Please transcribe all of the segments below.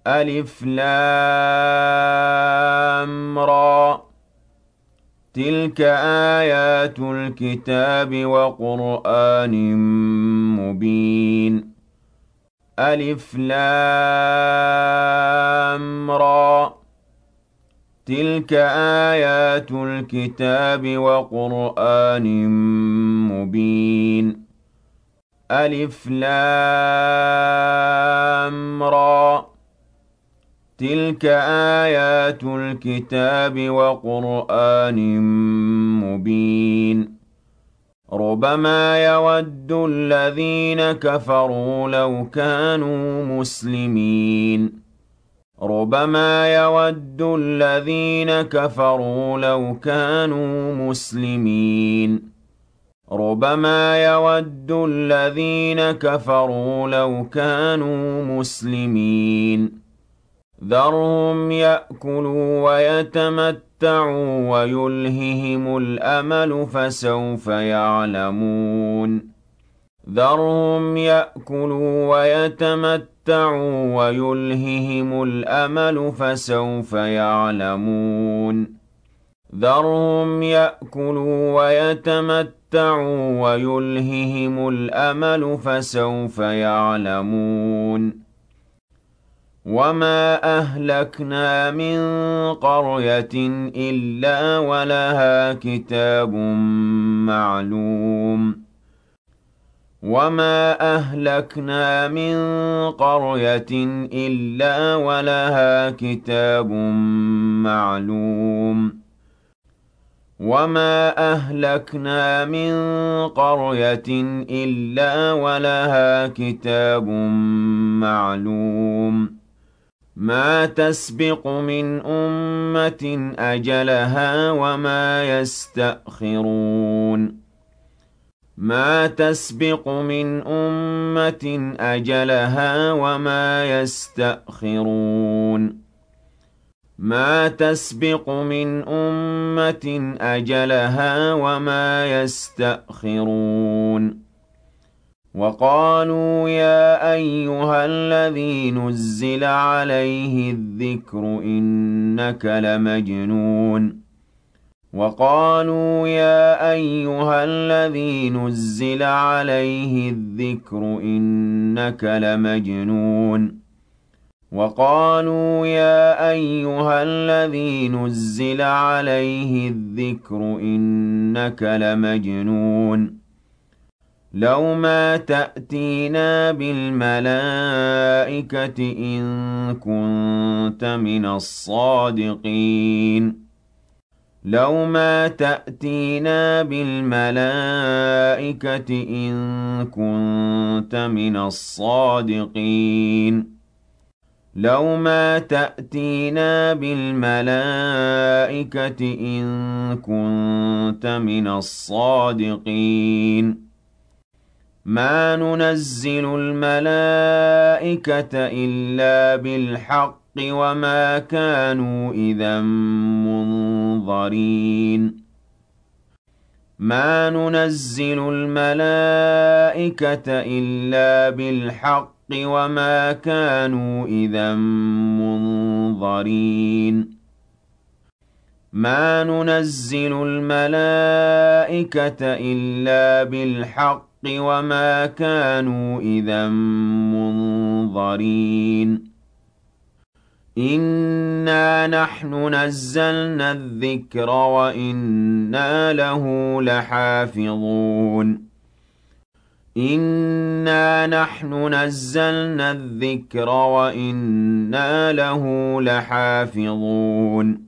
ألف لام را تلك آيات الكتاب وقرآن مبين ألف لام را تلك آيات الكتاب وقرآن مبين ألف لام را تلك آيات الكتاب وقرآن مبين ربما يود الذين كفروا لو كانوا مسلمين ربما يود الذين كفروا لو كانوا مسلمين ربما يود الذين كفروا لو كانوا مسلمين ذرهم يأكلوا ويتمتعوا ويلههم الأمل فسوف يعلمون ذرهم يأكلوا ويتمتعوا ويلههم الأمل فسوف يعلمون ذرهم يأكلوا ويتمتعوا ويلههم الأمل فسوف يعلمون وما أهلكنا من قرية إلا ولها كتاب معلوم وما أهلكنا من قرية إلا ولها كتاب معلوم وما أهلكنا من قرية إلا ولها كتاب معلوم ما تسبق من أمة أجلها وما يستأخرون ما تسبق من أمة أجلها وما يستأخرون ما تسبق من أمة أجلها وما يستأخرون وقالوا يا أيها الذي نزل عليه الذكر إنك لمجنون وقالوا يا أيها الذي نزل عليه الذكر إنك لمجنون وقالوا يا أيها الذي نزل عليه الذكر إنك لمجنون لو ما تأتينا بالملائكة إن كنت من الصادقين لو ما تأتينا بالملائكة إن كنت من الصادقين لو ما تأتينا بالملائكة إن كنت من الصادقين ما ننزل الملائكة إلا بالحق وما كانوا إذا منظرين ما ننزل الملائكة إلا بالحق وما كانوا إذا منظرين ما ننزل الملائكة إلا بالحق وما كانوا إذا منظرين إنا نحن نزلنا الذكر وإنا له لحافظون إنا نحن نزلنا الذكر وإنا له لحافظون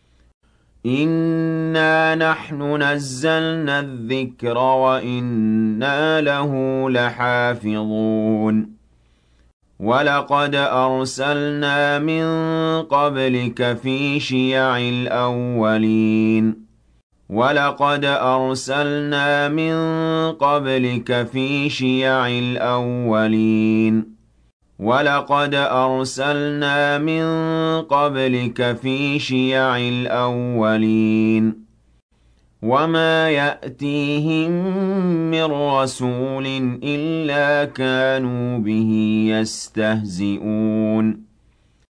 إنا نحن نزلنا الذكر وإنا له لحافظون ولقد أرسلنا من قبلك في شيع الأولين ولقد أرسلنا من قبلك في شيع الأولين ولقد أرسلنا من قبلك في شيع الأولين وما يأتيهم من رسول إلا كانوا به يستهزئون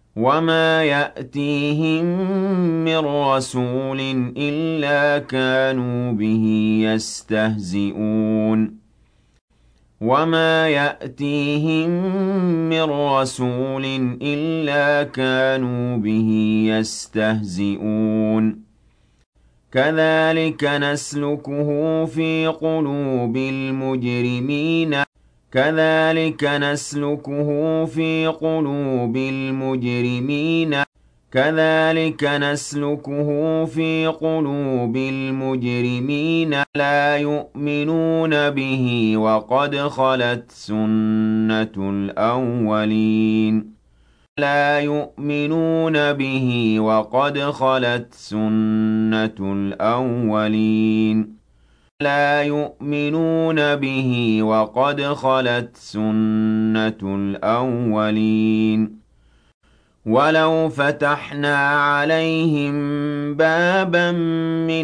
وَمَا يَأْتِيهِم مِّن رَّسُولٍ إِلَّا كَانُوا بِهِ يَسْتَهْزِئُونَ وَمَا يَأْتِيهِم مِّن رَّسُولٍ إِلَّا كَانُوا بِهِ يَسْتَهْزِئُونَ كَذَلِكَ نَسْلُكُهُ فِي قُلُوبِ الْمُجْرِمِينَ كَذَلِكَ نَسْلُكُهُ فِي قُلُوبِ الْمُجْرِمِينَ كَذَلِكَ نَسْلُكُهُ فِي قُلُوبِ الْمُجْرِمِينَ لَا يُؤْمِنُونَ بِهِ وَقَدْ خَلَتْ سُنَّةُ الْأَوَّلِينَ لَا يُؤْمِنُونَ بِهِ وَقَدْ خَلَتْ سُنَّةُ الْأَوَّلِينَ لَا يُؤْمِنُونَ بِهِ وَقَدْ خَلَتْ سُنَّةُ الْأَوَّلِينَ وَلَوْ فَتَحْنَا عَلَيْهِم بَابًا مِّنَ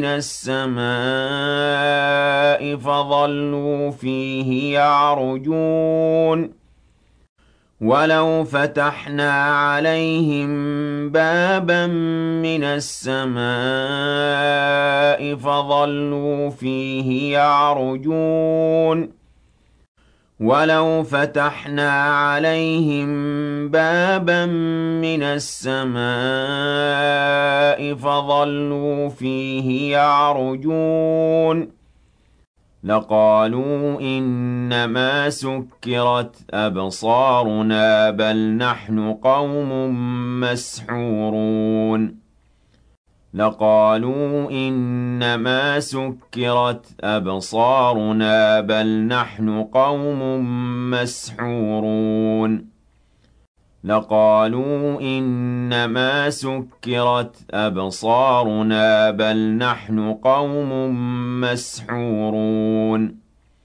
السَّمَاءِ فَظَلُّوا فِيهِ يَعْرُجُونَ وَلَوْ فَتَحْنَا عَلَيْهِم بَابًا مِّنَ السَّمَاءِ فَظَلُّوا فِيهِ يَعْرُجُونَ وَلَوْ فَتَحْنَا عَلَيْهِم بَابًا مِّنَ السَّمَاءِ فَظَلُّوا فِيهِ يَعْرُجُونَ لَقَالُوا إِنَّمَا سُكِّرَتْ أَبْصَارُنَا بَلْ نَحْنُ قَوْمٌ مَّسْحُورُونَ لَقَالُوا إِنَّمَا سُكِّرَتْ أَبْصَارُنَا بَلْ نَحْنُ قَوْمٌ مَّسْحُورُونَ لَقَالُوا إِنَّمَا سُكِّرَتْ أَبْصَارُنَا بَلْ نَحْنُ قَوْمٌ مَّسْحُورُونَ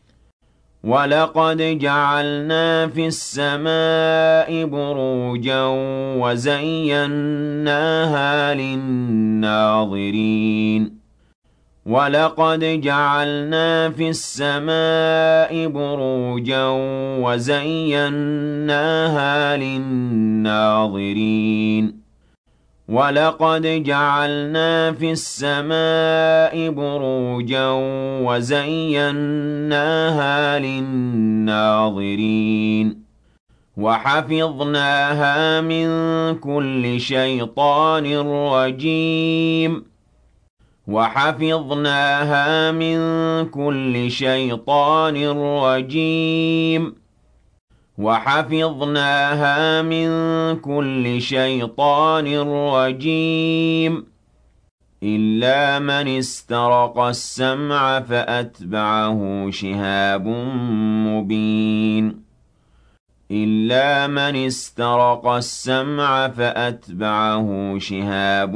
وَلَقَدْ جَعَلْنَا فِي السَّمَاءِ بُرُوجًا وَزَيَّنَّاهَا لِلنَّاظِرِينَ وَلَقَدْ جَعَلْنَا فِي السَّمَاءِ بُرُوجًا وَزَيَّنَّاهَا لِلنَّاظِرِينَ وَلَقَدْ جَعَلْنَا فِي السَّمَاءِ بُرُوجًا وَزَيَّنَّاهَا لِلنَّاظِرِينَ وَحَفِظْنَاهَا مِن كُلِّ شَيْطَانٍ رَّجِيمٍ وَحَفِظْنَاهَا مِن كُلِّ شَيْطَانٍ رَّجِيمٍ وَحَفِظْنَاهَا مِن كُلِّ شَيْطَانٍ رَّجِيمٍ إِلَّا مَنِ اسْتَرَقَ السَّمْعَ فَأَتْبَعَهُ شِهَابٌ مُّبِينٌ إِلَّا مَنِ اسْتَرَقَ السَّمْعَ فَأَتْبَعَهُ شِهَابٌ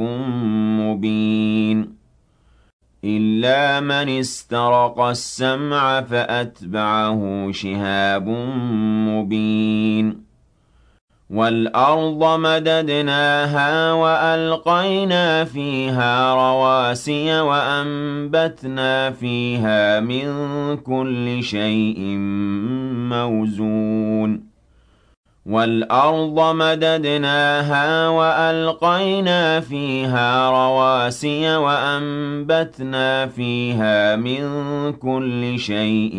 مُّبِينٌ إِلَّا مَنِ اسْتَرَقَ السَّمْعَ فَأَتْبَعَهُ شِهَابٌ مُّبِينٌ وَالْأَرْضَ مَدَدْنَاهَا وَأَلْقَيْنَا فِيهَا رَوَاسِيَ وَأَنبَتْنَا فِيهَا مِن كُلِّ شَيْءٍ مَّوْزُونٍ وَالْأَرْضَ مَدَدْنَاهَا وَأَلْقَيْنَا فِيهَا رَوَاسِيَ وَأَنبَتْنَا فِيهَا مِن كُلِّ شَيْءٍ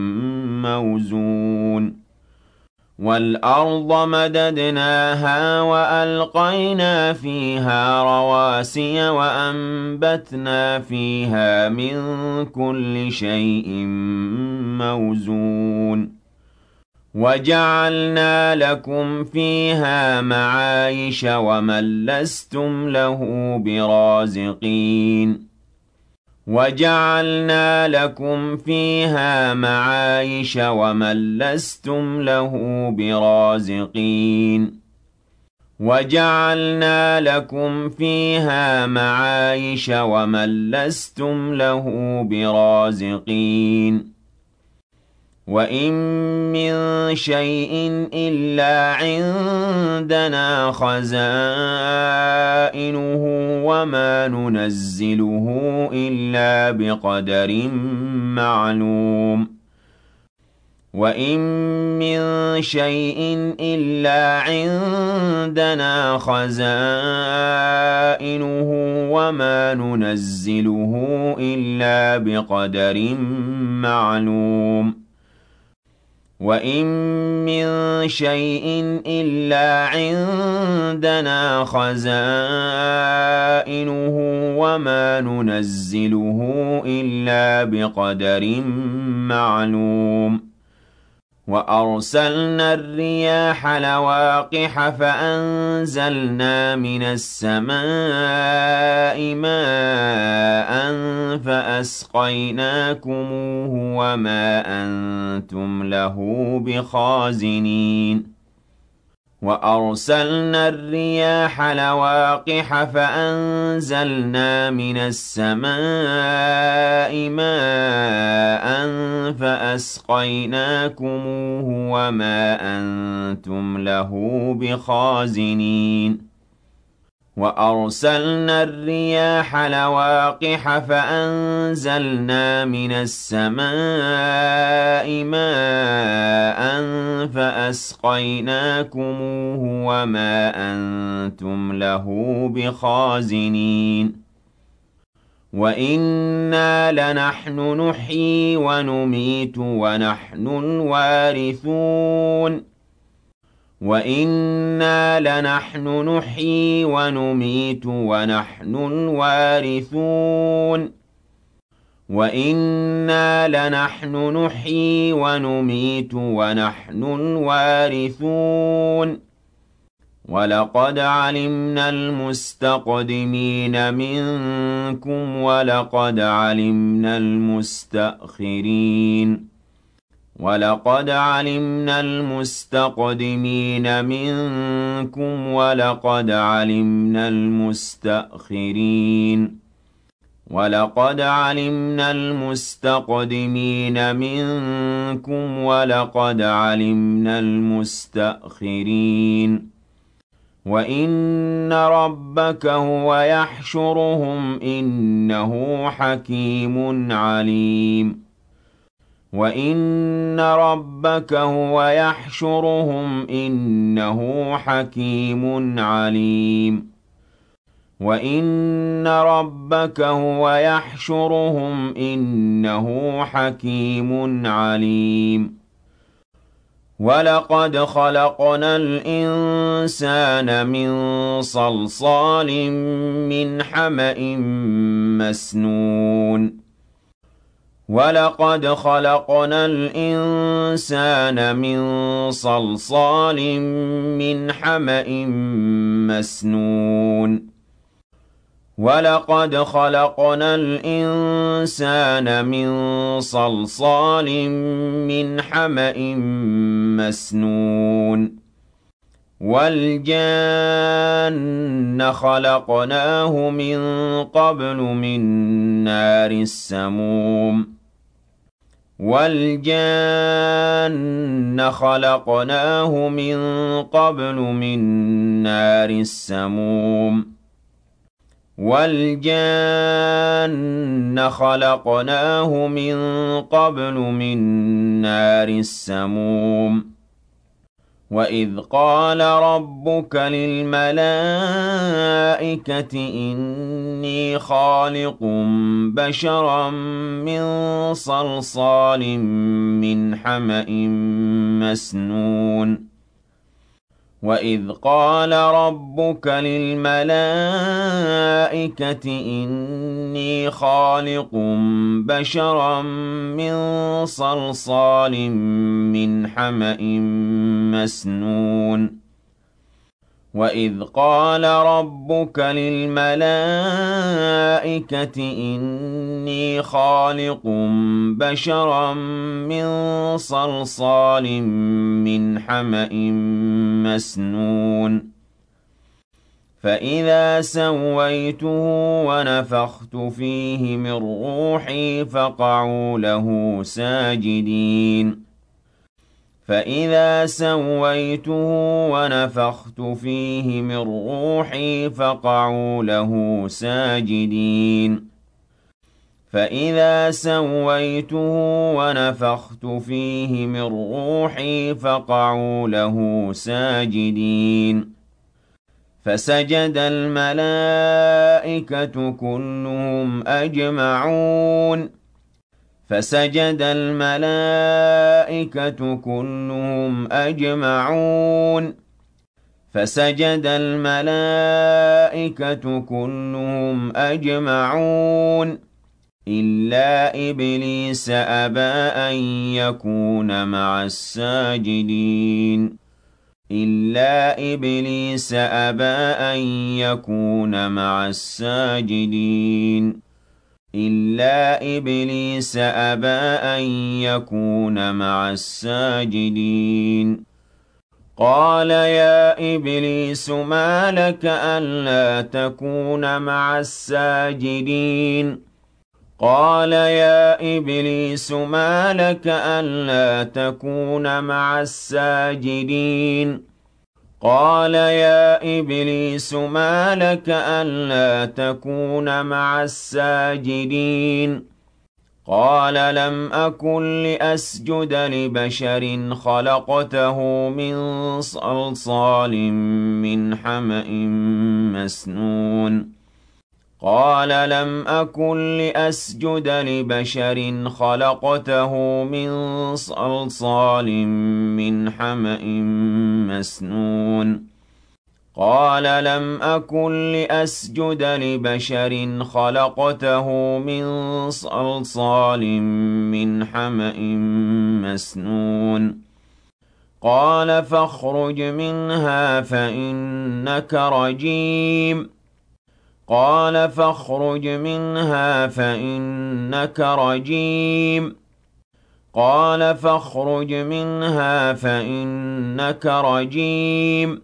مَّوْزُونٍ وَالْأَرْضَ مَدَدْنَاهَا وَأَلْقَيْنَا فِيهَا رَوَاسِيَ وَأَنبَتْنَا فِيهَا مِن كُلِّ شَيْءٍ مَّوْزُونٍ وَجَعَلْنَا لَكُمْ فِيهَا مَعَايِشَ وَمَن لَّسْتُمْ لَهُ بِرَازِقِينَ وَجَعَلْنَا لَكُمْ فِيهَا مَعَايِشَ وَمَن لَّسْتُمْ لَهُ بِرَازِقِينَ وَجَعَلْنَا لَكُمْ فِيهَا مَعَايِشَ وَمَن لَّسْتُمْ لَهُ بِرَازِقِينَ وَإِن مِّن شَيْءٍ إِلَّا عِندَنَا خَزَائِنُهُ وَمَا نُنَزِّلُهُ إِلَّا بِقَدَرٍ مَّعْلُومٍ وَإِن مِّن شَيْءٍ إِلَّا عِندَنَا خَزَائِنُهُ وَمَا نُنَزِّلُهُ إِلَّا بِقَدَرٍ مَّعْلُومٍ وَإِن مِّن شَيْءٍ إِلَّا عِندَنَا خَزَائِنُهُ وَمَا نُنَزِّلُهُ إِلَّا بِقَدَرٍ مَّعْلُومٍ وَأَرْسَلْنَا الرِّيَاحَ لَوَاقِحَ فَأَنزَلْنَا مِنَ السَّمَاءِ مَاءً فَأَسْقَيْنَاكُمُوهُ وَمَا أَنتُمْ لَهُ بِخَازِنِينَ وَأَرْسَلْنَا الرِّيَاحَ لَوَاقِحَ فَأَنزَلْنَا مِنَ السَّمَاءِ مَاءً فَأَسْقَيْنَاكُمُوهُ وَمَا أَنتُمْ لَهُ بِخَازِنِينَ وَأَرْسَلْنَا الرِّيَاحَ لَوَاقِحَ فَأَنزَلْنَا مِنَ السَّمَاءِ مَاءً فَأَسْقَيْنَاكُمُوهُ وَمَا أَنتُمْ لَهُ بِخَازِنِينَ وَإِنَّا لَنَحْنُ نُحْيِي وَنُمِيتُ وَنَحْنُ الْوَارِثُونَ وَإِنَّا لَنَحْنُ نُحْيِي وَنُمِيتُ وَنَحْنُ الْوَارِثُونَ وَإِنَّا لَنَحْنُ نُحْيِي وَنُمِيتُ وَنَحْنُ الْوَارِثُونَ وَلَقَدْ عَلِمْنَا الْمُسْتَقْدِمِينَ مِنكُمْ وَلَقَدْ عَلِمْنَا الْمُسْتَأْخِرِينَ وَلَقَدْ عَلِمْنَا الْمُسْتَقْدِمِينَ مِنكُمْ وَلَقَدْ عَلِمْنَا الْمُسْتَأْخِرِينَ وَلَقَدْ عَلِمْنَا الْمُسْتَقْدِمِينَ مِنكُمْ وَلَقَدْ عَلِمْنَا الْمُسْتَأْخِرِينَ وَإِنَّ رَبَّكَ هُوَ يَحْشُرُهُمْ إِنَّهُ حَكِيمٌ عَلِيمٌ وَإِنَّ رَبَّكَ هُوَ يَحْشُرُهُمْ إِنَّهُ حَكِيمٌ عَلِيمٌ وَإِنَّ رَبَّكَ هُوَ يَحْشُرُهُمْ إِنَّهُ حَكِيمٌ عَلِيمٌ وَلَقَدْ خَلَقْنَا الْإِنسَانَ مِنْ صَلْصَالٍ مِّنْ حَمَإٍ مَّسْنُونٍ وَلَقَدْ خَلَقْنَا الْإِنسَانَ مِنْ صَلْصَالٍ مِّنْ حَمَإٍ مَّسْنُونٍ وَلَقَدْ خَلَقْنَا الْإِنسَانَ مِنْ صَلْصَالٍ مِّنْ حَمَإٍ مَّسْنُونٍ وَالْجَانَّ خَلَقْنَاهُ مِن قَبْلُ مِن نَّارِ السَّمُومِ وَالْجَانَّ خَلَقْنَاهُ مِن قَبْلُ مِن نَّارِ السَّمُومِ وَالْجَانَّ خَلَقْنَاهُ مِن قَبْلُ مِن نَّارِ السَّمُومِ وَإِذْ قَالَ رَبُّكَ لِلْمَلَائِكَةِ إِنِّي خَالِقٌ بَشَرًا مِّن صَلْصَالٍ مِّنْ حَمَإٍ مَّسْنُونٍ وَإِذْ قَالَ رَبُّكَ لِلْمَلَائِكَةِ إِنِّي خَالِقٌ بَشَرًا مِّن صَلْصَالٍ مِّنْ حَمَإٍ مَّسْنُونٍ وَإِذْ قَالَ رَبُّكَ لِلْمَلَائِكَةِ إِنِّي خَالِقٌ بَشَرًا مِّن صَلْصَالٍ مِّنْ حَمَإٍ مَّسْنُونٍ فَإِذَا سَوَّيْتُهُ وَنَفَخْتُ فِيهِ مِن رُّوحِي فَقَعُوا لَهُ سَاجِدِينَ فَإِذَا سَوَّيْتُهُ وَنَفَخْتُ فِيهِ مِن رُّوحِي فَقَعُوا لَهُ سَاجِدِينَ فإذا سويته ونفخت فيه من روحي فقعوا له ساجدين فسجد الملائكة كلهم أجمعون فسجد الملائكة كلهم أجمعون فسجد الملائكة كلهم أجمعون إلا إبليس أبى أن يكون مع الساجدين إلا إبليس أبى أن يكون مع الساجدين إلا إبليس أبى أن يكون مع الساجدين قال يا إبليس ما لك ألا تكون مع الساجدين قال يا إبليس ما لك ألا تكون مع الساجدين قال يا إبليس ما لك ألا تكون مع الساجدين قال لم أكن لأسجد لبشر خلقته من صلصال من حمأ مسنون قال لم أكن لأسجد لبشر خلقته من صلصال من حمأ مسنون قال لم أكن لأسجد لبشر خلقته من صلصال من حمأ مسنون قال فاخرج منها فإنك رجيم قال فاخرج منها فإنك رجيم قال فاخرج منها فإنك رجيم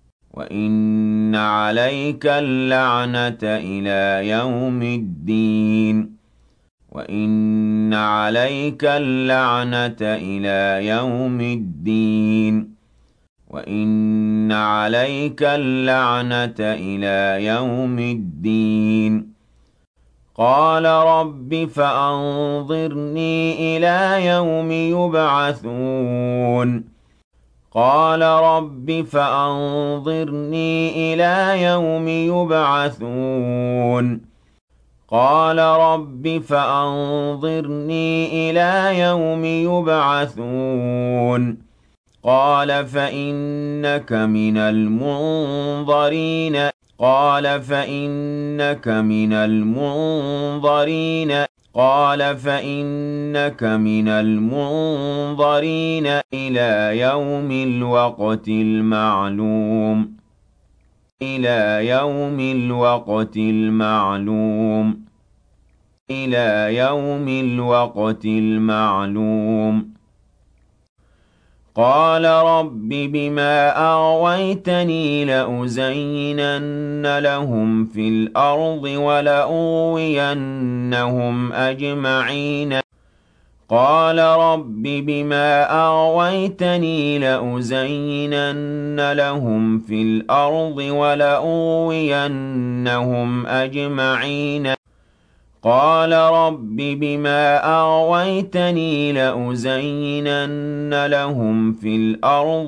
وإن عليك اللعنة إلى يوم الدين وإن عليك اللعنة إلى يوم الدين وإن عليك اللعنة إلى يوم الدين قال رب فأنظرني إلى يوم يبعثون قال رب فأنظرني إلى يوم يبعثون قال رب فأنظرني إلى يوم يبعثون قال فإنك من المنظرين قال فإنك من المنظرين قال فإنك من المنظرين إلى يوم الوقت المعلوم إلى يوم الوقت المعلوم إلى يوم الوقت المعلوم قال رب بما أغويتني لأزينن لهم في الأرض ولأغوينهم أجمعين قال رب بما أغويتني لأزينن لهم في الأرض ولأغوينهم أجمعين قال رب بما أغويتني لأزينن لهم في الأرض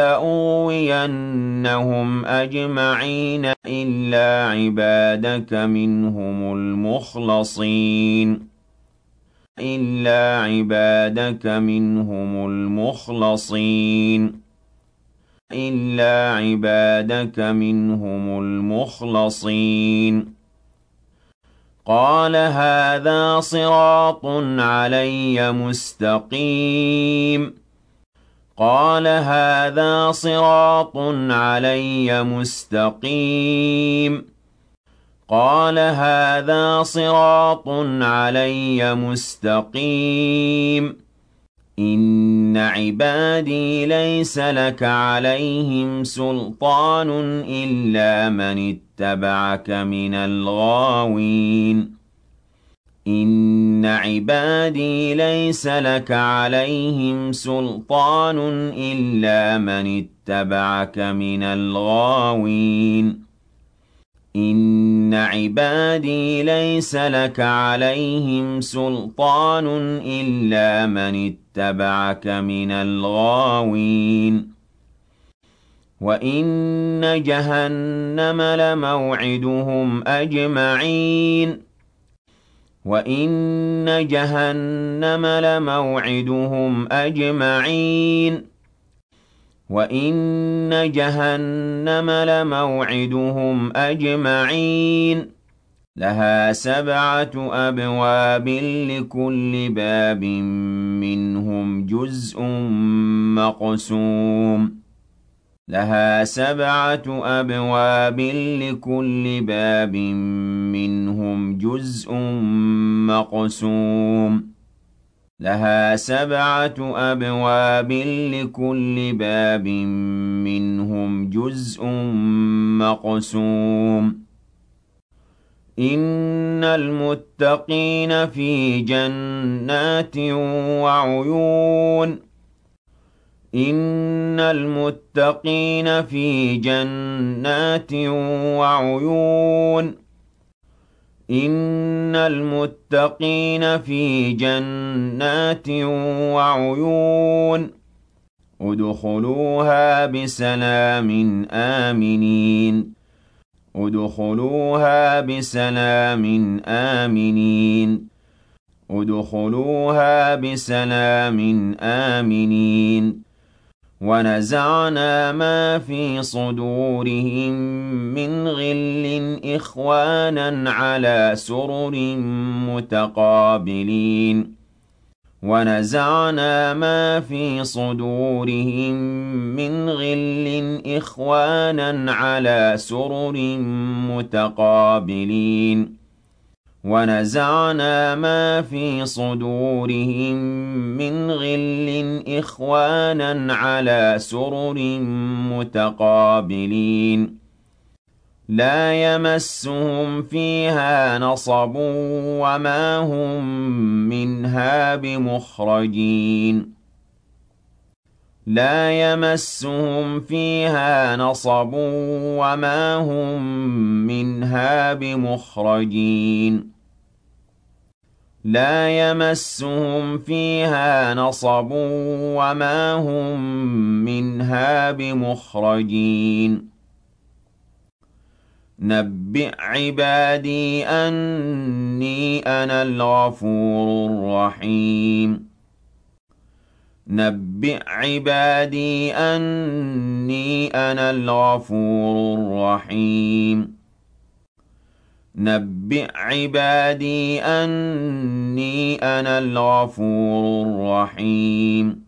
ولأغوينهم أجمعين إلا عبادك منهم المخلصين إلا عبادك منهم المخلصين إلا عبادك منهم المخلصين قال هذا صراط علي مستقيم قال هذا صراط علي مستقيم قال هذا صراط علي مستقيم إن عبادي ليس لك عليهم سلطان إلا من اتبعك من الغاوين إن عبادي ليس لك عليهم سلطان إلا من اتبعك من الغاوين إن إِنَّ عِبَادِي لَيْسَ لَكَ عَلَيْهِمْ سُلْطَانٌ إِلَّا مَنِ اتَّبَعَكَ مِنَ الْغَاوِينَ وَإِنَّ جَهَنَّمَ لَمَوْعِدُهُمْ أَجْمَعِينَ وَإِنَّ جَهَنَّمَ لَمَوْعِدُهُمْ أَجْمَعِينَ وَإِنَّ جَهَنَّمَ لَمَوْعِدُهُمْ أَجْمَعِينَ لَهَا 7 أَبْوَابٍ لِكُلِّ بَابٍ مِّنْهُمْ جُزْءٌ مَّقْسُومٌ لَهَا 7 أَبْوَابٍ لِكُلِّ بَابٍ مِّنْهُمْ جُزْءٌ مَّقْسُومٌ لَهَا 7 أَبْوَابٍ لِكُلِّ بَابٍ مِّنْهُمْ جُزْءٌ مَّقْسُومٌ إِنَّ الْمُتَّقِينَ في جَنَّاتٍ وَعُيُونٍ إِنَّ الْمُتَّقِينَ في جَنَّاتٍ وَعُيُونٍ إِنَّ الْمُتَّقِينَ في جَنَّاتٍ وَعُيُونٍ ادْخُلُوهَا بِسَلَامٍ آمِنِينَ ادْخُلُوهَا بِسَلَامٍ آمِنِينَ ادْخُلُوهَا بِسَلَامٍ آمِنِينَ وَنَزَعْنَا مَا فِي صُدُورِهِم مِّنْ غِلٍّ إِخْوَانًا عَلَىٰ سُرُرٍ مُّتَقَابِلِينَ وَنَزَعْنَا مَا فِي صُدُورِهِم مِّنْ غِلٍّ إِخْوَانًا عَلَىٰ سُرُرٍ مُّتَقَابِلِينَ وَنَزَعْنَا مَا فِي صُدُورِهِم مِّنْ غِلٍّ إِخْوَانًا عَلَىٰ سُرُرٍ مُّتَقَابِلِينَ لَا يَمَسُّهُمْ فِيهَا نَصَبٌ وَمَا هُم مِّنْهَا بِمُخْرَجِينَ لَا يَمَسُّهُمْ فِيهَا نَصَبٌ وَمَا هُم مِّنْهَا بِمُخْرَجِينَ لَا يَمَسُّهُمْ فِيهَا نَصَبٌ وَمَا هُم مِّنْهَا بِمُخْرَجِينَ نَبِّئْ عِبَادِي أَنِّي أَنَا الْغَفُورُ الرَّحِيمُ نَبِّئْ عِبَادِي أَنِّي أَنَا الْغَفُورُ الرَّحِيمُ نَبِّئْ عِبَادِي أَنِّي أَنَا الْغَفُورُ الرَّحِيمُ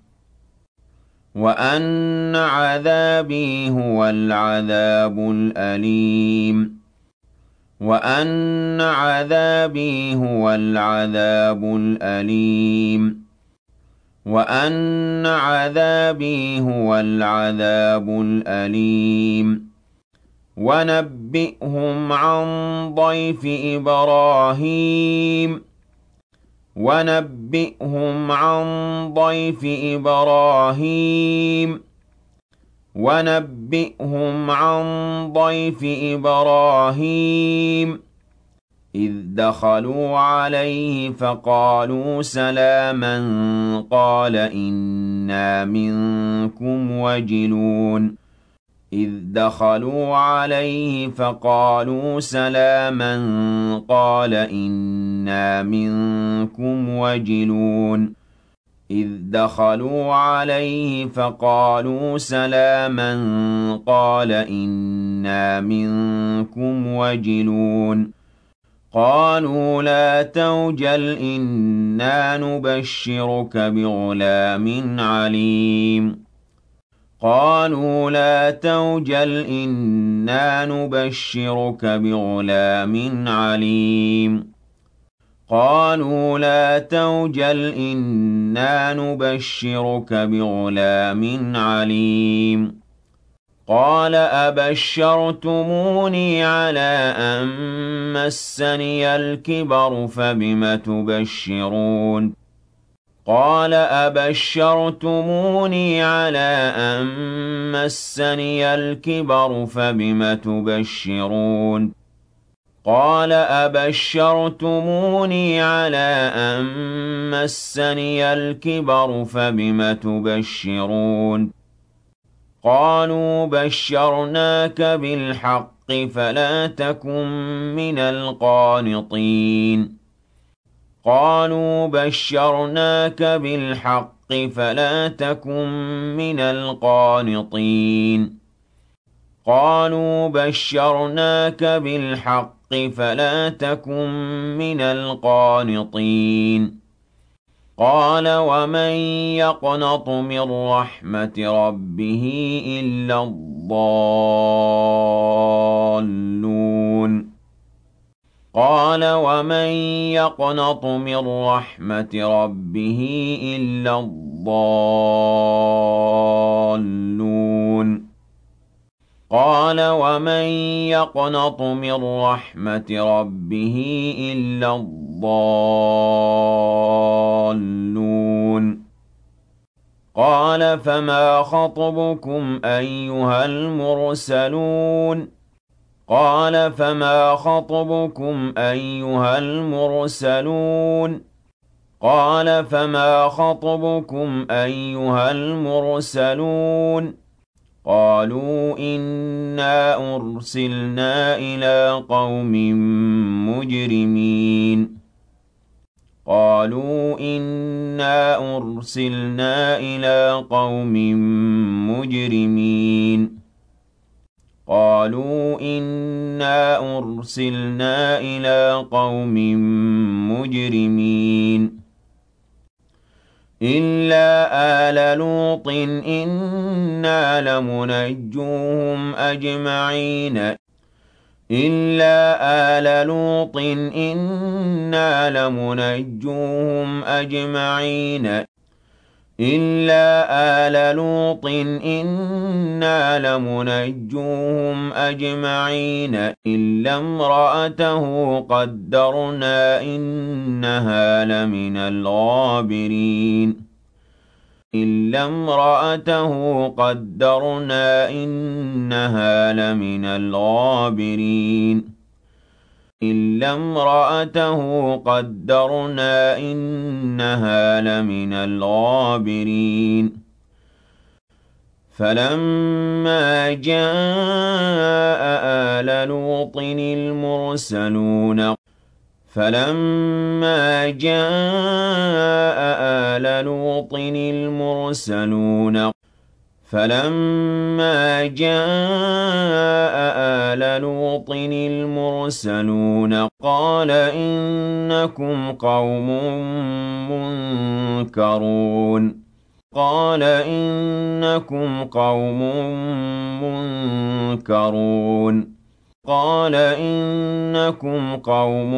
وَأَنَّ عَذَابِي هُوَ الْعَذَابُ الْأَلِيمُ وَأَنَّ عَذَابِي هُوَ الْعَذَابُ الْأَلِيمُ وَأَنَّ عَذَابِي هُوَ الْعَذَابُ الْأَلِيمُ وَنَبِّئْهُمْ عَن ضَيْفِ إِبْرَاهِيمَ وَنَبِّئْهُمْ عَن ضَيْفِ إِبْرَاهِيمَ وَنَبِّئْهُمْ عَن ضَيْفِ إِبْرَاهِيمَ إِذْ دَخَلُوا عَلَيْهِ فَقَالُوا سَلَامًا قَالَ إِنَّا مِنكُمْ وَجِلُونَ إِذْ دَخَلُوا عَلَيْهِ فَقَالُوا سَلَامًا قَالَ إِنَّا مِنكُمْ وَجِلُونَ إِذْ دَخَلُوا عَلَيْهِ فَقَالُوا سَلَامًا قَالَ إِنَّا مِنكُمْ وَجِلُونَ قَالُوا لَا تَوْجَلْ إِنَّا نُبَشِّرُكَ بِغُلَامٍ عَلِيمٍ قَالُوا لَا تَوْجَلْ إِنَّا نُبَشِّرُكَ بِغُلَامٍ عَلِيمٍ قَالُوا لَا تَوْجَلْ إِنَّا نُبَشِّرُكَ بِغُلَامٍ عَلِيمٍ قَالَ أَبَشَّرْتُمُونِي عَلَىٰ أَن مَّسَّنِيَ الْكِبَرُ فَبِمَ تُبَشِّرُونَ قَالَ أَبَشَّرْتُمُونِي عَلَىٰ أَن مَّسَّنِيَ الْكِبَرُ فَبِمَ تُبَشِّرُونَ قَالَ أَبَشَّرْتُمُونِي عَلَىٰ أَن مَّسَّنِيَ الْكِبَرُ فَبِمَ تُبَشِّرُونَ قَالُوا بَشَّرْنَاكَ بِالْحَقِّ فَلَا تَكُن مِّنَ الْقَانِطِينَ قَالُوا بَشَّرْنَاكَ بِالْحَقِّ فَلَا تَكُن مِّنَ الْقَانِطِينَ قَالُوا بَشَّرْنَاكَ بِالْحَقِّ فَلَا تَكُن مِّنَ الْقَانِطِينَ قَالَ وَمَن يَقْنَطُ مِن رَّحْمَةِ رَبِّهِ إِلَّا الضَّالُّونَ قَالَ وَمَن يَقْنَطُ مِن رَّحْمَةِ رَبِّهِ إِلَّا الضَّالُّونَ قَالَ وَمَن يَقْنَطُ مِن رَّحْمَةِ رَبِّهِ إِلَّا الضَّالُّونَ قَالَ فَمَا خَطْبُكُمْ أَيُّهَا الْمُرْسَلُونَ قَالَ فَمَا خَطْبُكُمْ أَيُّهَا الْمُرْسَلُونَ قَالَ فَمَا خَطْبُكُمْ أَيُّهَا الْمُرْسَلُونَ قَالُوا إِنَّا أُرْسِلْنَا إِلَىٰ قَوْمٍ مُّجْرِمِينَ قَالُوا إِنَّا أُرْسِلْنَا إِلَىٰ قَوْمٍ مُّجْرِمِينَ قَالُوا إِنَّا أُرْسِلْنَا إِلَىٰ قَوْمٍ مُّجْرِمِينَ إِلَّا آلَ لُوطٍ إِنَّا لَمُنَجُّوهُمْ أَجْمَعِينَ إِلَّا آلَ لُوطٍ إِنَّا لَمُنَجُّوهُمْ أَجْمَعِينَ إِلَّا آلَ لُوطٍ إِنَّا لَمُنَجُّوهُمْ أَجْمَعِينَ إِلَّا امْرَأَتَهُ قَدَّرْنَا إِنَّهَا لَمِنَ الْغَابِرِينَ إِلَّا امْرَأَتَهُ قَدَّرْنَا إِنَّهَا لَمِنَ الْغَابِرِينَ إِلَّا امْرَأَتَهُ قَدَّرْنَا إِنَّهَا لَمِنَ الْغَابِرِينَ فَلَمَّا جَاءَ آلَ لُوطٍ الْمُرْسَلُونَ فَلَمَّا جَاءَ آلَ لُوطٍ الْمُرْسَلُونَ فَلَمَّا جَاءَ آلَ لُوطٍ الْمُرْسَلُونَ قَالَ إِنَّكُمْ قَوْمٌ مُّنكَرُونَ قَالَ إِنَّكُمْ قَوْمٌ مُّنكَرُونَ قَالَ إِنَّكُمْ قَوْمٌ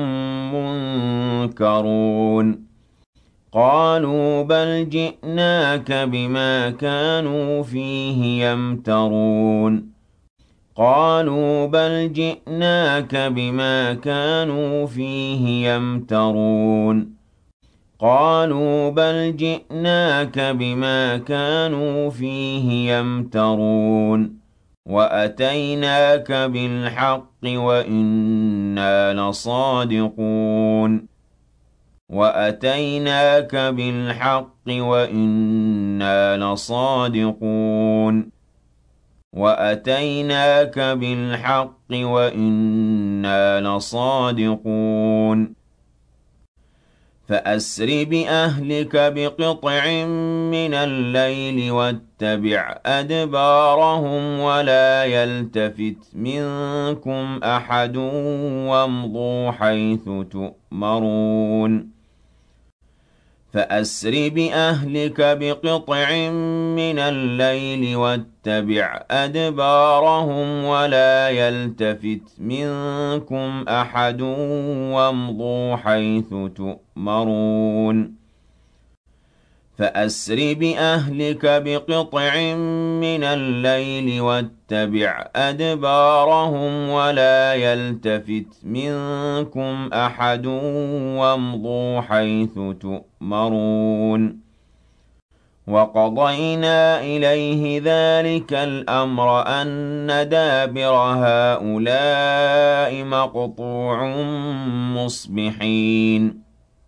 مُّنكَرُونَ قَالُوا بَلْ جِئْنَاكَ بِمَا كَانُوا فِيهِ يَمْتَرُونَ قَالُوا بَلْ جِئْنَاكَ بِمَا كَانُوا فِيهِ يَمْتَرُونَ قَالُوا بَلْ جِئْنَاكَ بِمَا كَانُوا فِيهِ يَمْتَرُونَ وَأَتَيْنَاكَ بِالْحَقِّ وَإِنَّا لَصَادِقُونَ وَأَتَيْنَاكَ بِالْحَقِّ وَإِنَّا لَصَادِقُونَ وَأَتَيْنَاكَ بِالْحَقِّ وَإِنَّا لَصَادِقُونَ فَأَسْرِ بِأَهْلِكَ بِقِطْعٍ مِّنَ اللَّيْلِ وَاتَّبِعْ أَدْبَارَهُمْ وَلَا يَلْتَفِتْ مِنكُمْ أَحَدٌ وَامْضُوا حَيْثُ تُؤْمَرُونَ فَأَسْرِ بِأَهْلِكَ بِقِطْعٍ مِّنَ اللَّيْلِ وَاتَّبِعْ أَدْبَارَهُمْ وَلَا يَلْتَفِتْ مِنكُمْ أَحَدٌ وَامْضُوا حَيْثُ تُؤْمَرُونَ فَأَسْرِ بِأَهْلِكَ بِقِطْعٍ مِّنَ اللَّيْلِ وَاتَّبِعْ أَدْبَارَهُمْ وَلَا يَلْتَفِتْ مِنكُمْ أَحَدٌ وَامْضُوا حَيْثُ تُؤْمَرُونَ وَقَضَيْنَا إِلَيْهِ ذَلِكَ الْأَمْرَ أَنَّ دَابِرَ هَٰؤُلَاءِ مَقْطُوعٌ مُّصْبِحِينَ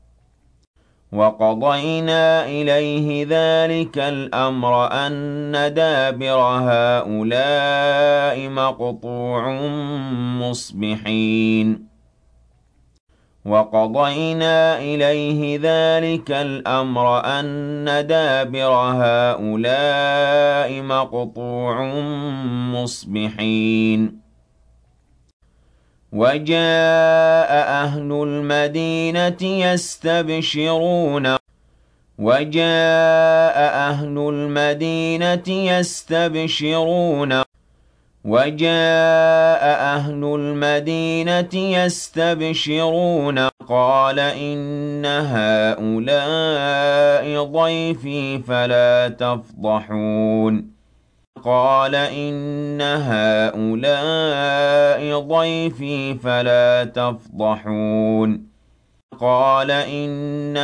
وَقَضَيْنَا إِلَيْهِ ذَلِكَ الْأَمْرَ أَنَّ دَابِرَ هَٰؤُلَاءِ مَقْطُوعٌ مُّصْبِحِينَ وَقَضَيْنَا إِلَيْهِ ذَلِكَ الْأَمْرَ أَنَّ دَابِرَ هَٰؤُلَاءِ مَقْطُوعٌ مُّصْبِحِينَ وَجَاءَ أَهْلُ الْمَدِينَةِ يَسْتَبْشِرُونَ وَجَاءَ أَهْلُ الْمَدِينَةِ يَسْتَبْشِرُونَ وَجَاءَ أَهْلُ الْمَدِينَةِ يَسْتَبْشِرُونَ قَالَ إِنَّ هَٰؤُلَاءِ ضَيْفِي فَلَا تَفْضَحُونِ قَالَ إِنَّ هَٰؤُلَاءِ ضَيْفِي فَلَا تَفْضَحُونِ قَالَ إِنَّ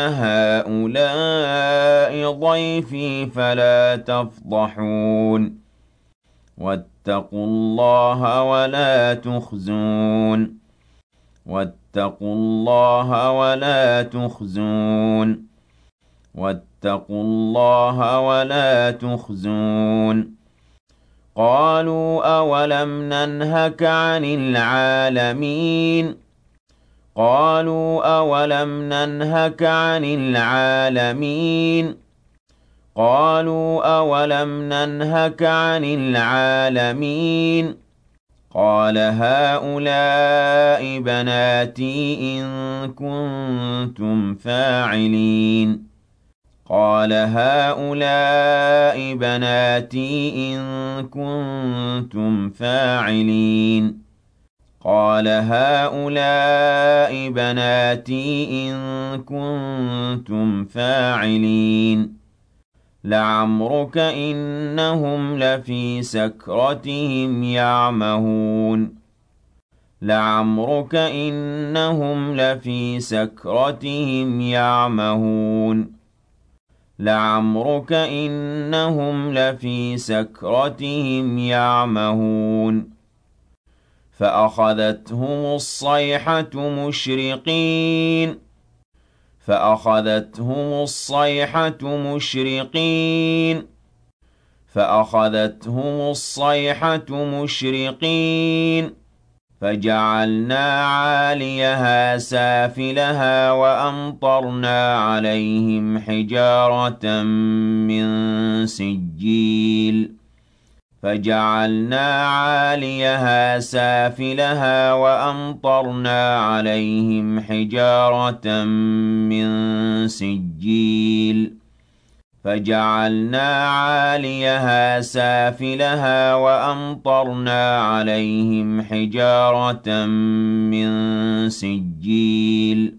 هَٰؤُلَاءِ ضَيْفِي فَلَا تَفْضَحُونِ وَاتَّقُوا اللَّهَ وَلَا تُخْزُونِ وَاتَّقُوا اللَّهَ وَلَا تُخْزُونِ وَاتَّقُوا اللَّهَ وَلَا تُخْزُونِ قَالُوا أَوَلَمْ نَنْهَكَ عَنِ الْعَالَمِينَ قَالُوا أَوَلَمْ نَنْهَكَ عَنِ الْعَالَمِينَ قَالُوا أَوَلَمْ نَنْهَكَ عَنِ الْعَالَمِينَ قَالَ هَٰؤُلَاءِ بَنَاتِي إِن كُنتُمْ فَاعِلِينَ قَالَ هَٰؤُلَاءِ بَنَاتِي إِن كُنتُمْ فَاعِلِينَ قَالَ هَٰؤُلَاءِ بَنَاتِي إِن كُنتُمْ فَاعِلِينَ لَعَمْرُكَ إِنَّهُمْ لَفِي سَكْرَتِهِمْ يَعْمَهُونَ لَعَمْرُكَ إِنَّهُمْ لَفِي سَكْرَتِهِمْ يَعْمَهُونَ لَعَمْرُكَ إِنَّهُمْ لَفِي سَكْرَتِهِمْ يَعْمَهُونَ فَأَخَذَتْهُمُ الصَّيْحَةُ مُشْرِقِينَ فَأَخَذَتْهُمُ الصَّيْحَةُ مُشْرِقِينَ فَأَخَذَتْهُمُ الصَّيْحَةُ مُشْرِقِينَ فَجَعَلْنَا عَالِيَهَا سَافِلَهَا وَأَمْطَرْنَا عَلَيْهِمْ حِجَارَةً مِّن سِجِّيلٍ فَجَعَلْنَا عَالِيَهَا سَافِلَهَا وَأَمْطَرْنَا عَلَيْهِمْ حِجَارَةً مِّن سِجِّيلٍ فَجَعَلْنَا عَالِيَهَا سَافِلَهَا وَأَمْطَرْنَا عَلَيْهِمْ حِجَارَةً مِّن سِجِّيلٍ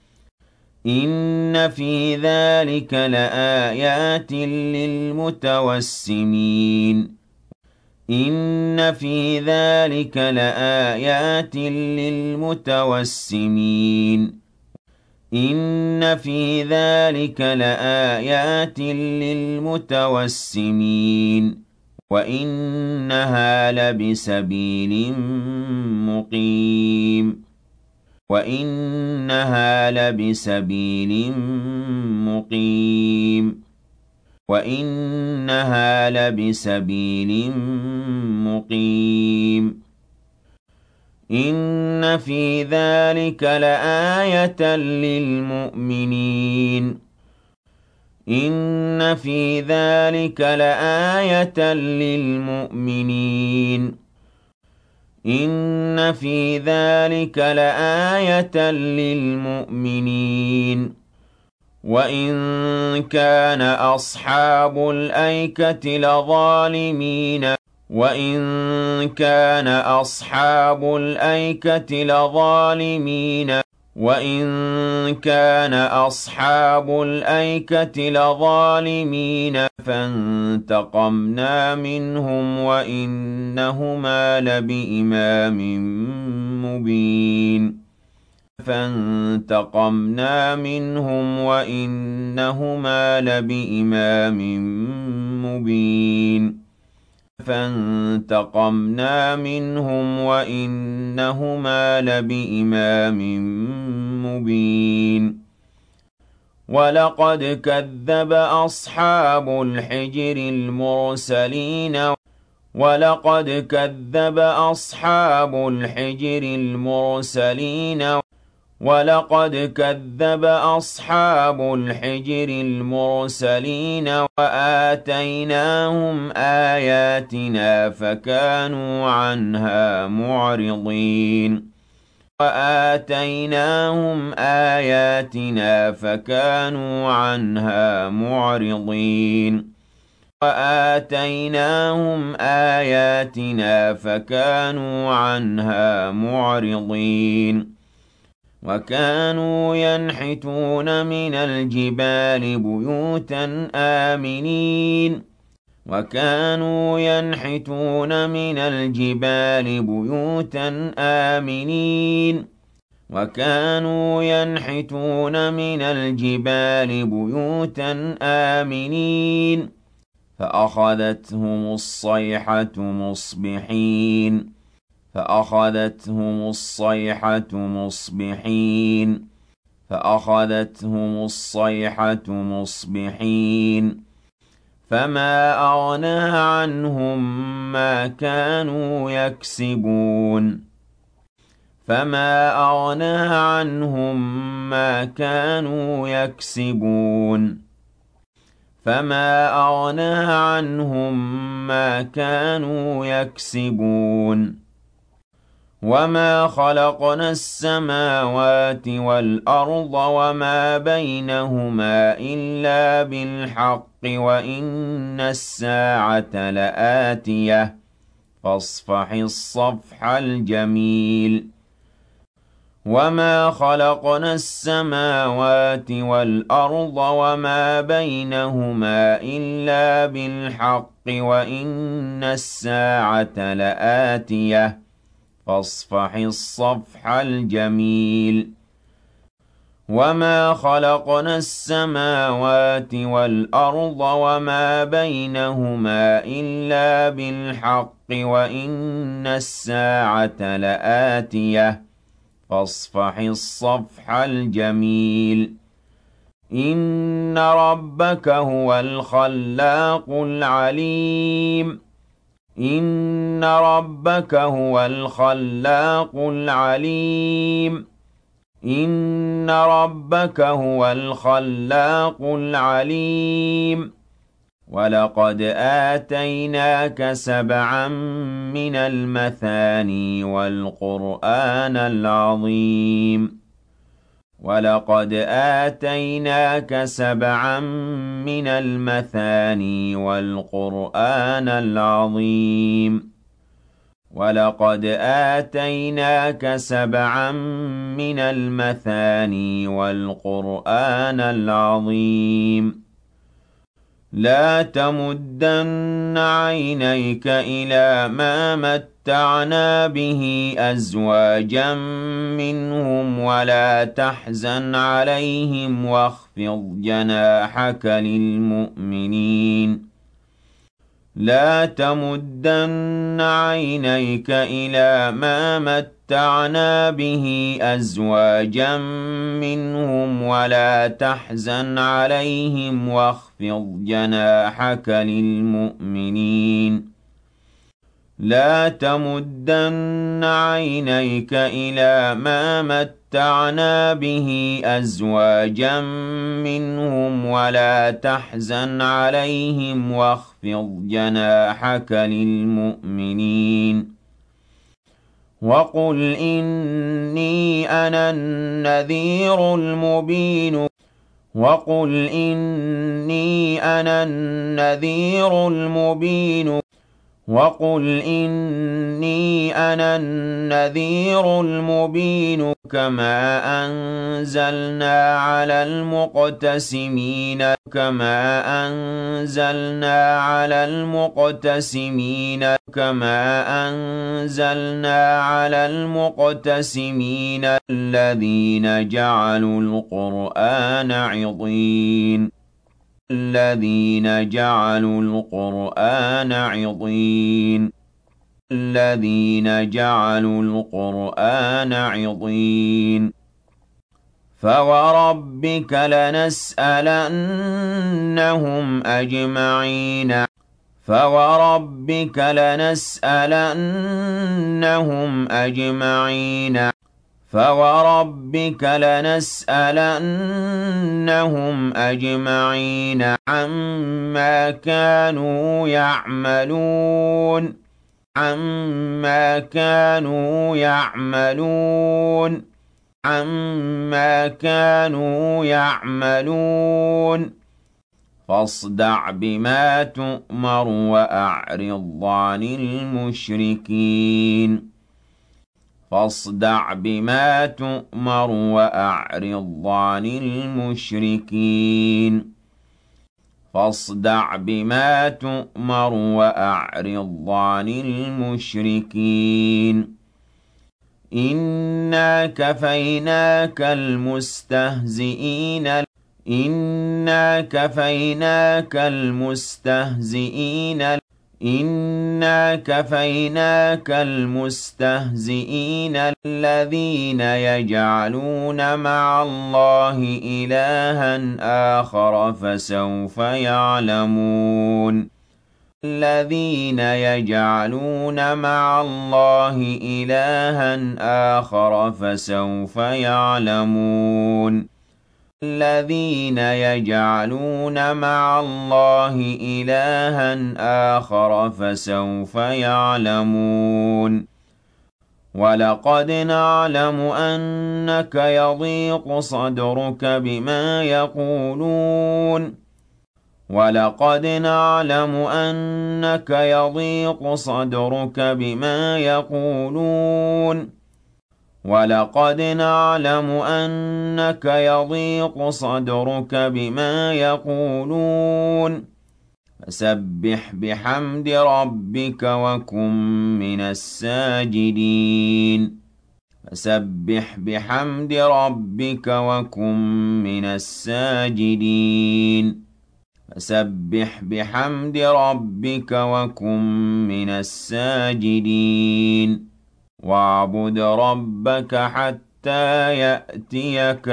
إِنَّ فِي ذَلِكَ لَآيَاتٍ لِّلْمُتَوَسِّمِينَ إِنَّ فِي ذَلِكَ لَآيَاتٍ لِّلْمُتَوَسِّمِينَ إِنَّ فِي ذَلِكَ لَآيَاتٍ لِّلْمُتَوَسِّمِينَ وَإِنَّهَا لَبِسَبِيلٍ مُّقِيمٍ وَإِنَّهَا لَبِسَبِيلٍ مُّقِيمٍ وَإِنَّهَا لَبِسَبِيلٍ مُّقِيمٍ إِنَّ فِي ذَلِكَ لَآيَةً لِّلْمُؤْمِنِينَ إِنَّ فِي ذَلِكَ لَآيَةً لِّلْمُؤْمِنِينَ إِنَّ فِي ذَلِكَ لَآيَةً لِّلْمُؤْمِنِينَ وَإِن كَانَ أَصْحَابُ الْأَيْكَةِ لَظَالِمِينَ وَإِن كَانَ أَصْحَابُ الْأَيْكَةِ لَظَالِمِينَ وَإِن كَانَ أَصْحَابُ الْأَيْكَةِ لَظَالِمِينَ فَانتَقَمْنَا مِنْهُمْ وَإِنَّهُمَا لَبِإِمَامٍ مُّبِينٍ فانتقمنا منهم وإنهما لبإمام مبين فانتقمنا منهم وإنهما لبإمام مبين ولقد كذب أصحاب الحجر المرسلين ولقد كذب أصحاب الحجر المرسلين ولقد كذب أصحاب الحجر المرسلين وآتيناهم آياتنا فكانوا عنها معرضين وآتيناهم آياتنا فكانوا عنها معرضين وآتيناهم آياتنا فكانوا عنها معرضين وكانوا ينحتون من الجبال بيوتا آمنين وكانوا ينحتون من الجبال بيوتا آمنين وكانوا ينحتون من الجبال بيوتا آمنين فأخذتهم الصيحة مصبحين فأخذتهم الصيحة مصبحين فأخذتهم الصيحة مصبحين فما أغنى عنهم ما كانوا يكسبون فما أغنى عنهم ما كانوا يكسبون فما أغنى عنهم ما كانوا يكسبون وما خلقنا السماوات والأرض وما بينهما إلا بالحق وإن الساعة لآتية فاصفح الصفح الجميل وما خلقنا السماوات والأرض وما بينهما إلا بالحق وإن الساعة لآتية فاصفح الصفح الجميل وما خلقنا السماوات والأرض وما بينهما إلا بالحق وإن الساعة لآتية فاصفح الصفح الجميل إن ربك هو الخلاق العليم إن ربك هو الخلاق العليم إن ربك هو الخلاق العليم ولقد آتيناك سبعا من المثاني والقرآن العظيم ولقد آتيناك سبعا من المثاني والقرآن العظيم ولقد آتيناك سبعا من المثاني والقرآن العظيم لا تمدن عينيك إلى ما متعنا به أزواجا منهم ولا تحزن عليهم واخفض جناحك للمؤمنين لا تمدن عينيك إلى ما متعنا به أزواجا منهم ولا تحزن عليهم واخفض جناحك للمؤمنين لا تمدن عينيك إلى ما متعنا به أزواجا منهم ولا تحزن عليهم واخفض جناحك للمؤمنين وقل إني أنا النذير المبين وقل إني أنا النذير المبين وقل إني أنا النذير المبين كما أنزلنا على المقتسمين الذين جعلوا القرآن عضين فوربك لنسألنهم أجمعين عما كانوا يعملون فاصدع بما تؤمر وأعرض عن المشركين إنا كفيناك المستهزئين الذين يجعلون مع الله إلها آخر فسوف يعلمون الذين يجعلون مع الله إلها آخر فسوف يعلمون ولقد نعلم أنك يضيق صدرك بما يقولون فسبح بحمد ربك وكن من الساجدين واعبد ربك حتى يأتيك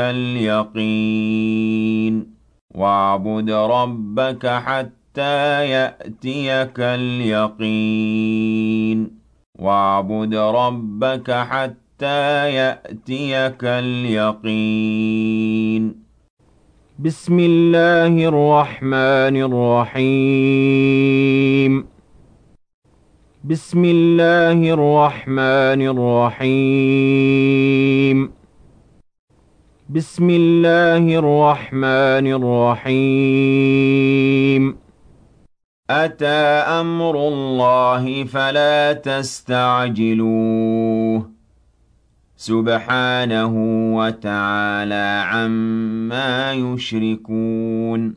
اليقين بسم الله الرحمن الرحيم أتى أمر الله فلا تستعجلوه سبحانه وتعالى عما يشركون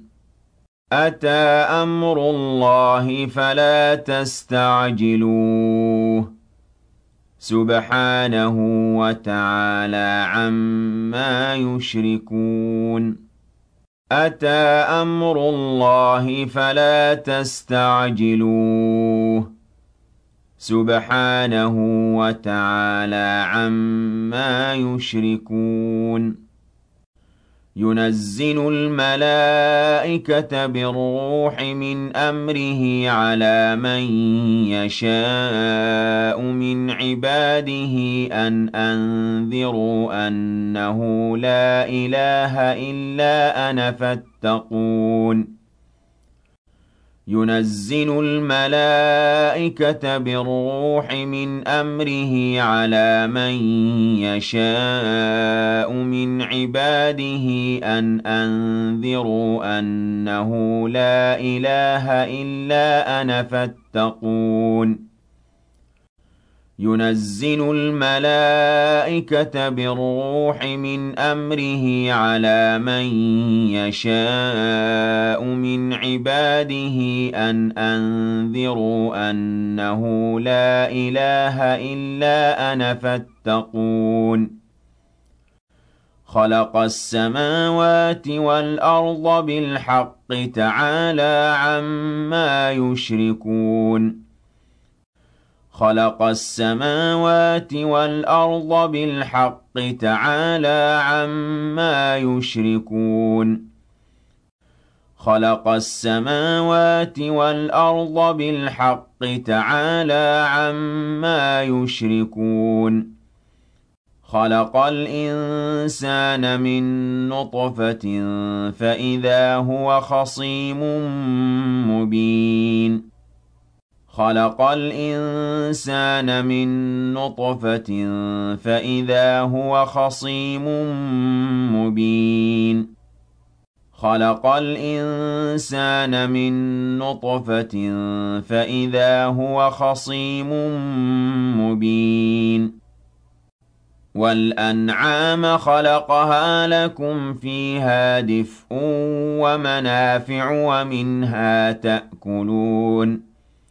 ينزل الملائكة بالروح من أمره على من يشاء من عباده أن أنذروا أنه لا إله إلا أنا فاتقون ينزل الملائكة بالروح من أمره على من يشاء من عباده أن أنذروا أنه لا إله إلا أنا فاتقون. ينزل الملائكة بالروح من أمره على من يشاء من عباده أن أنذروا أنه لا إله إلا أنا فاتقون. ينزل الملائكة بالروح من أمره على من يشاء من عباده أن أنذروا أنه لا إله إلا أنا فاتقون. يُنَزِّلُ الْمَلَائِكَةَ بِالرُّوحِ مِنْ أَمْرِهِ عَلَىٰ مَن يَشَاءُ مِنْ عِبَادِهِ أَنْ أَنذِرُوا أَنَّهُ لَا إِلَٰهَ إِلَّا أَنَا فَاتَّقُونِ يُنَزِّلُ الْمَلَائِكَةَ بِالرُّوحِ مِنْ أَمْرِهِ عَلَىٰ مَن يَشَاءُ مِنْ عِبَادِهِ أَنْ أَنذِرُوا أَنَّهُ لَا إِلَٰهَ إِلَّا أَنَا فَاتَّقُونِ خَلَقَ السَّمَاوَاتِ وَالْأَرْضَ بِالْحَقِّ تَعَالَىٰ عَمَّا يُشْرِكُونَ خَلَقَ السَّمَاوَاتِ وَالْأَرْضَ بِالْحَقِّ تَعَالَىٰ عَمَّا يُشْرِكُونَ خَلَقَ السَّمَاوَاتِ وَالْأَرْضَ بِالْحَقِّ تَعَالَىٰ عَمَّا يُشْرِكُونَ خَلَقَ الْإِنسَانَ مِن نُّطْفَةٍ فَإِذَا هُوَ خَصِيمٌ مُّبِينٌ خَلَقَ الْإِنسَانَ مِن نُّطْفَةٍ فَإِذَا هُوَ خَصِيمٌ مُّبِينٌ خَلَقَ الْإِنسَانَ مِن نُّطْفَةٍ فَإِذَا هُوَ خَصِيمٌ مُّبِينٌ وَالْأَنْعَامَ خَلَقَهَا لَكُمْ فِيهَا دِفْءٌ وَمَنَافِعُ وَمِنْهَا تَأْكُلُونَ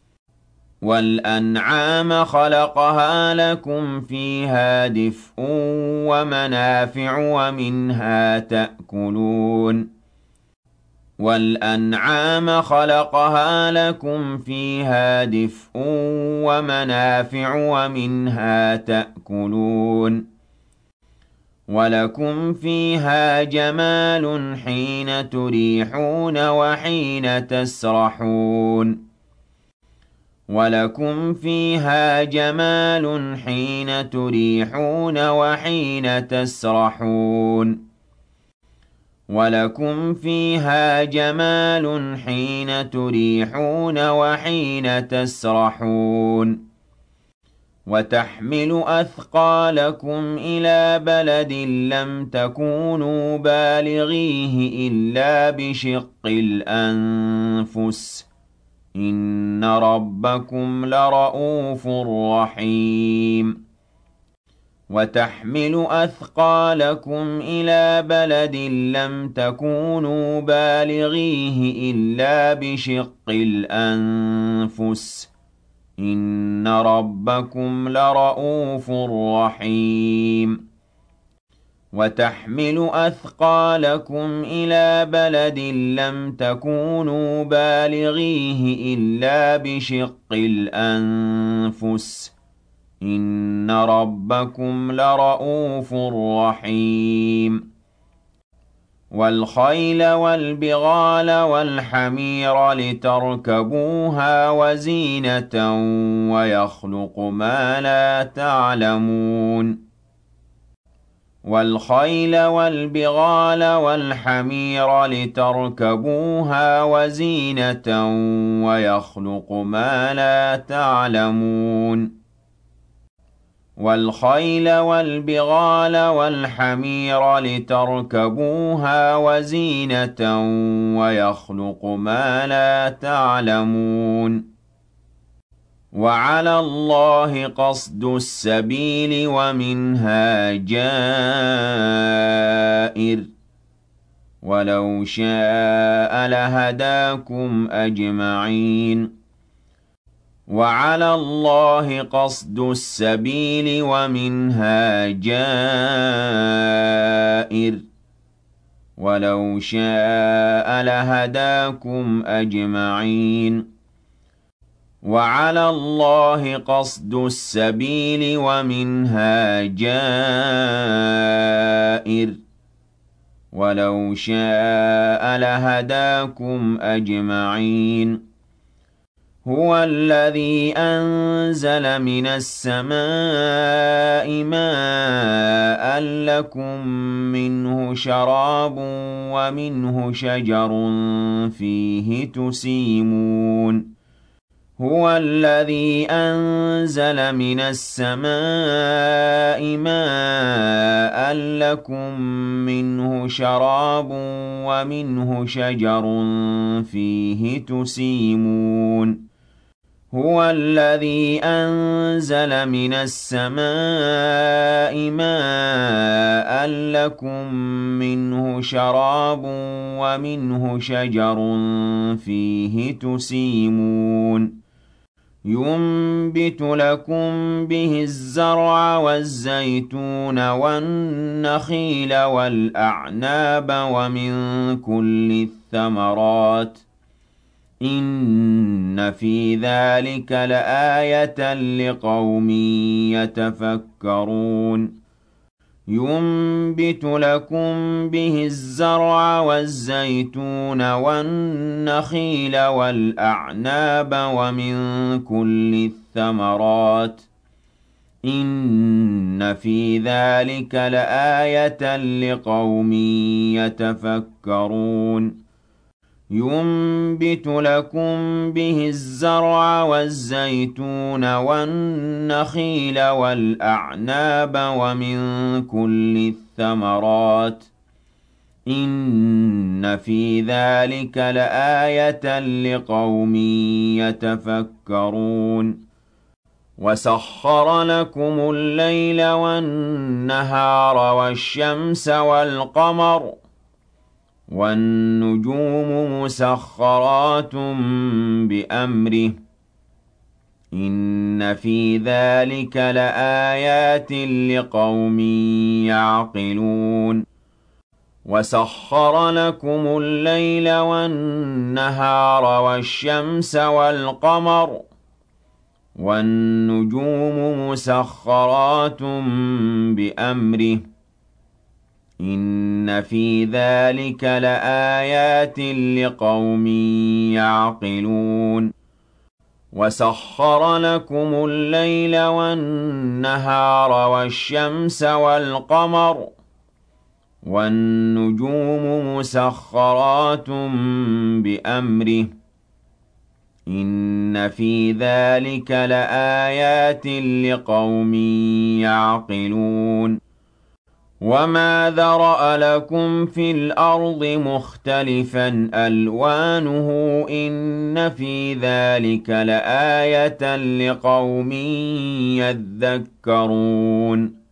وَالْأَنْعَامَ خَلَقَهَا لَكُمْ فِيهَا دِفْءٌ وَمَنَافِعُ وَمِنْهَا تَأْكُلُونَ وَالْأَنْعَامَ خَلَقَهَا لَكُمْ فِيهَا دِفْءٌ وَمَنَافِعُ وَمِنْهَا تَأْكُلُونَ وَلَكُمْ فِيهَا جَمَالٌ حِينَ تُرِيحُونَ وَحِينَ تَسْرَحُونَ وَلَكُمْ فِيهَا جَمَالٌ حِينَ تُرِيحُونَ وَحِينَ تَسْرَحُونَ وَلَكُمْ فِيهَا جَمَالٌ حِينَ تُرِيحُونَ وَحِينَ تَسْرَحُونَ وَتَحْمِلُ أَثْقَالَكُمْ إِلَىٰ بَلَدٍ لَّمْ تَكُونُوا بَالِغِيهِ إِلَّا بِشِقِّ الْأَنفُسِ ۚ إِنَّ رَبَّكُمْ لَرَءُوفٌ رَّحِيمٌ وَتَحْمِلُ أَثْقَالَكُمْ إِلَىٰ بَلَدٍ لَّمْ تَكُونُوا بَالِغِيهِ إِلَّا بِشِقِّ الْأَنفُسِ ۚ إِنَّ رَبَّكُمْ لَرَءُوفٌ رَّحِيمٌ وَتَحْمِلُ أَثْقَالَكُمْ إِلَىٰ بَلَدٍ لَّمْ تَكُونُوا بَالِغِيهِ إِلَّا بِشِقِّ الْأَنفُسِ ۚ إِنَّ رَبَّكُمْ لَرَءُوفٌ رَّحِيمٌ وَالْخَيْلَ وَالْبِغَالَ وَالْحَمِيرَ لِتَرْكَبُوهَا وَزِينَةً وَيَخْلُقُ مَا لَا تَعْلَمُونَ وَالْخَيْلَ وَالْبِغَالَ وَالْحَمِيرَ لِتَرْكَبُوهَا وَزِينَةً وَيَخْلُقُ مَا لَا تَعْلَمُونَ وَالْخَيْلَ وَالْبِغَالَ وَالْحَمِيرَ لِتَرْكَبُوهَا وَزِينَةً وَيَخْلُقُ مَا لَا تَعْلَمُونَ وَعَلَى اللَّهِ قَصْدُ السَّبِيلِ وَمِنْهَا جَائِرٌ ۚ وَلَوْ شَاءَ لَهَدَاكُمْ أَجْمَعِينَ وَعَلَى اللَّهِ قَصْدُ السَّبِيلِ وَمِنْهَا جَائِرٌ ۚ وَلَوْ شَاءَ لَهَدَاكُمْ أَجْمَعِينَ وَعَلَى اللَّهِ قَصْدُ السَّبِيلِ وَمِنْهَا جَائِرٌ ۚ وَلَوْ شَاءَ لَهَدَاكُمْ أَجْمَعِينَ هُوَ الَّذِي أَنزَلَ مِنَ السَّمَاءِ مَاءً لكم منه شراب ومنه شجر فيه تسيمون هو الذي أنزل من السماء ماء لكم منه شراب ومنه شجر فيه تسيمون هو الذي أنزل من السماء ماء لكم منه شراب ومنه شجر فيه تسيمون ينبت لكم به الزرع والزيتون والنخيل والأعناب ومن كل الثمرات إن في ذلك لآية لقوم يتفكرون ينبت لكم به الزرع والزيتون والنخيل والأعناب ومن كل الثمرات إن في ذلك لآية لقوم يتفكرون ينبت لكم به الزرع والزيتون والنخيل والأعناب ومن كل الثمرات إن في ذلك لآية لقوم يتفكرون وسخر لكم الليل والنهار والشمس والقمر والنجوم مسخرات بأمره إن في ذلك لآيات لقوم يعقلون وسخر لكم الليل والنهار والشمس والقمر والنجوم مسخرات بأمره إن في ذلك لآيات لقوم يعقلون وسخر لكم الليل والنهار والشمس والقمر والنجوم مسخرات بأمره إن في ذلك لآيات لقوم يعقلون وما ذرأ لكم في الأرض مختلفا ألوانه إن في ذلك لآية لقوم يذكرون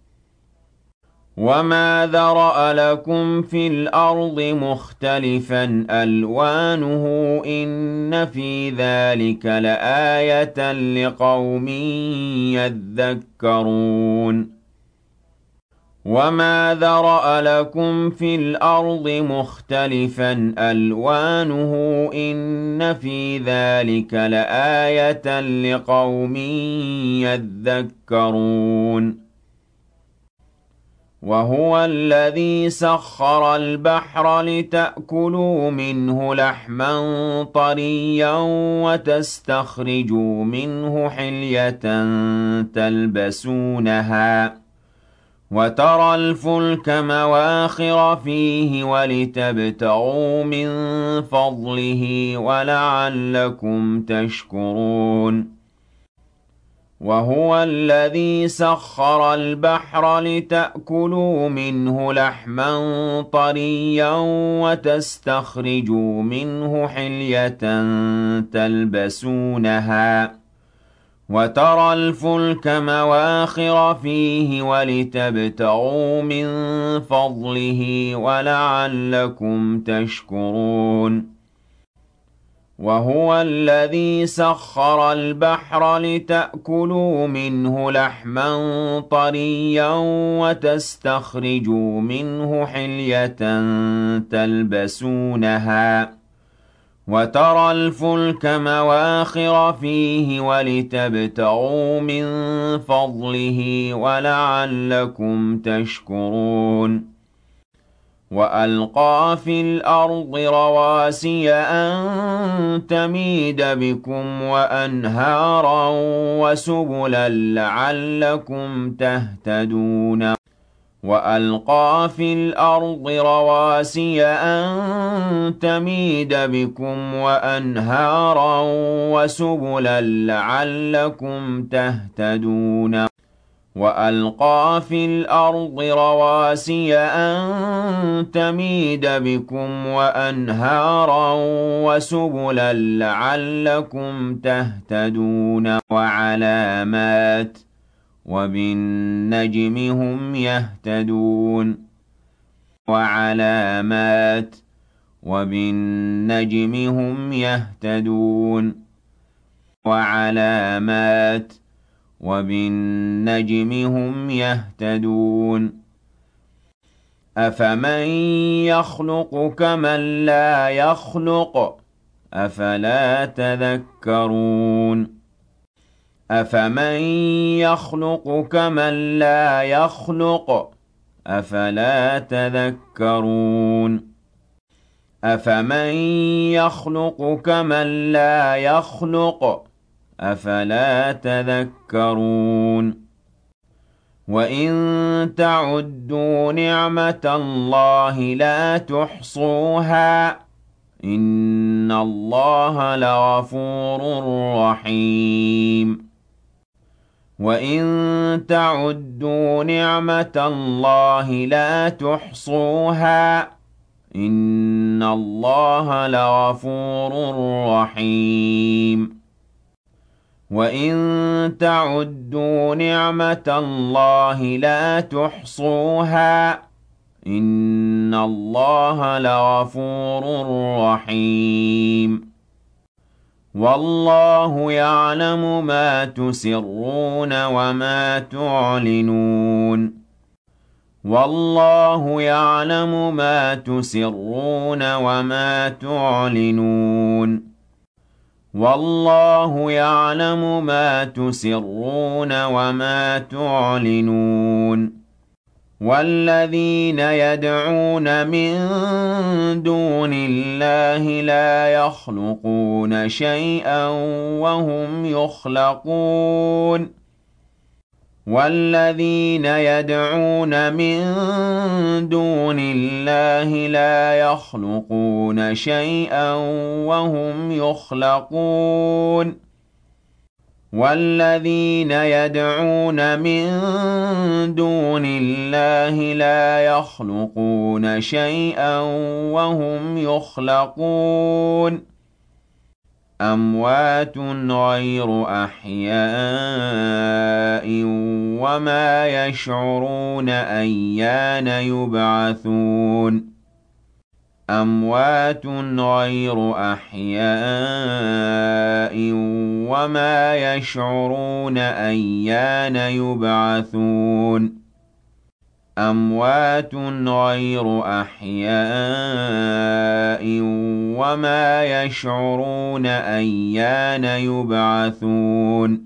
وما ذرأ لكم في الأرض مختلفا ألوانه إن في ذلك لآية لقوم يذكرون وما ذرأ لكم في الأرض مختلفا ألوانه إن في ذلك لآية لقوم يذكرون وهو الذي سخر البحر لتأكلوا منه لحما طريا وتستخرجوا منه حلية تلبسونها وترى الفلك مواخر فيه ولتبتغوا من فضله ولعلكم تشكرون وهو الذي سخر البحر لتأكلوا منه لحما طريا وتستخرجوا منه حلية تلبسونها وترى الفلك مواخر فيه ولتبتغوا من فضله ولعلكم تشكرون وهو الذي سخر البحر لتأكلوا منه لحما طريا وتستخرجوا منه حلية تلبسونها وترى الفلك مواخر فيه ولتبتغوا من فضله ولعلكم تشكرون وألقى في الأرض رواسي أن تميد بكم وأنهارا وسبلا لعلكم تهتدون وألقى في الأرض رواسي أن تميد بكم وأنهارا وسبلا لعلكم تهتدون وألقى في الأرض رواسي أن تميد بكم وأنهارا وسبلا لعلكم تهتدون وعلامات وبالنجم هم يهتدون وعلامات وبالنجم هم يهتدون وعلامات وبالنجم هم يهتدون أفمن يخلق كمن لا يخلق أفلا تذكرون أفمن يخلق كمن لا يخلق أفلا تذكرون أفمن يخلق كمن لا يخلق أفلا تذكرون وإن تعدوا نعمة الله لا تحصوها إن الله لغفور رحيم وإن تعدوا نعمة الله لا تحصوها إن الله لغفور رحيم وَإِن تَعُدُّوا نِعْمَةَ اللَّهِ لَا تُحْصُوهَا إِنَّ اللَّهَ لَغَفُورٌ رَّحِيمٌ وَاللَّهُ يَعْلَمُ مَا تُسِرُّونَ وَمَا تُعْلِنُونَ وَاللَّهُ يَعْلَمُ مَا تُسِرُّونَ وَمَا تُعْلِنُونَ وَاللَّهُ يَعْلَمُ مَا تُسِرُّونَ وَمَا تُعْلِنُونَ وَالَّذِينَ يَدْعُونَ مِن دُونِ اللَّهِ لَا يَخْلُقُونَ شَيْئًا وَهُمْ يُخْلَقُونَ وَالَّذِينَ يَدْعُونَ مِن دُونِ اللَّهِ لَا يَخْلُقُونَ شَيْئًا وَهُمْ يُخْلَقُونَ وَالَّذِينَ يَدْعُونَ مِن دُونِ اللَّهِ لَا يَخْلُقُونَ شَيْئًا وَهُمْ يُخْلَقُونَ أَمْوَاتٌ غَيْرُ أَحْيَاءٍ وَمَا يَشْعُرُونَ أَيَّانَ يُبْعَثُونَ أَمْوَاتٌ غَيْرُ أَحْيَاءٍ وَمَا يَشْعُرُونَ أَيَّانَ يُبْعَثُونَ أَمْوَاتٌ غَيْرُ أَحْيَاءٍ وَمَا يَشْعُرُونَ أَيَّانَ يُبْعَثُونَ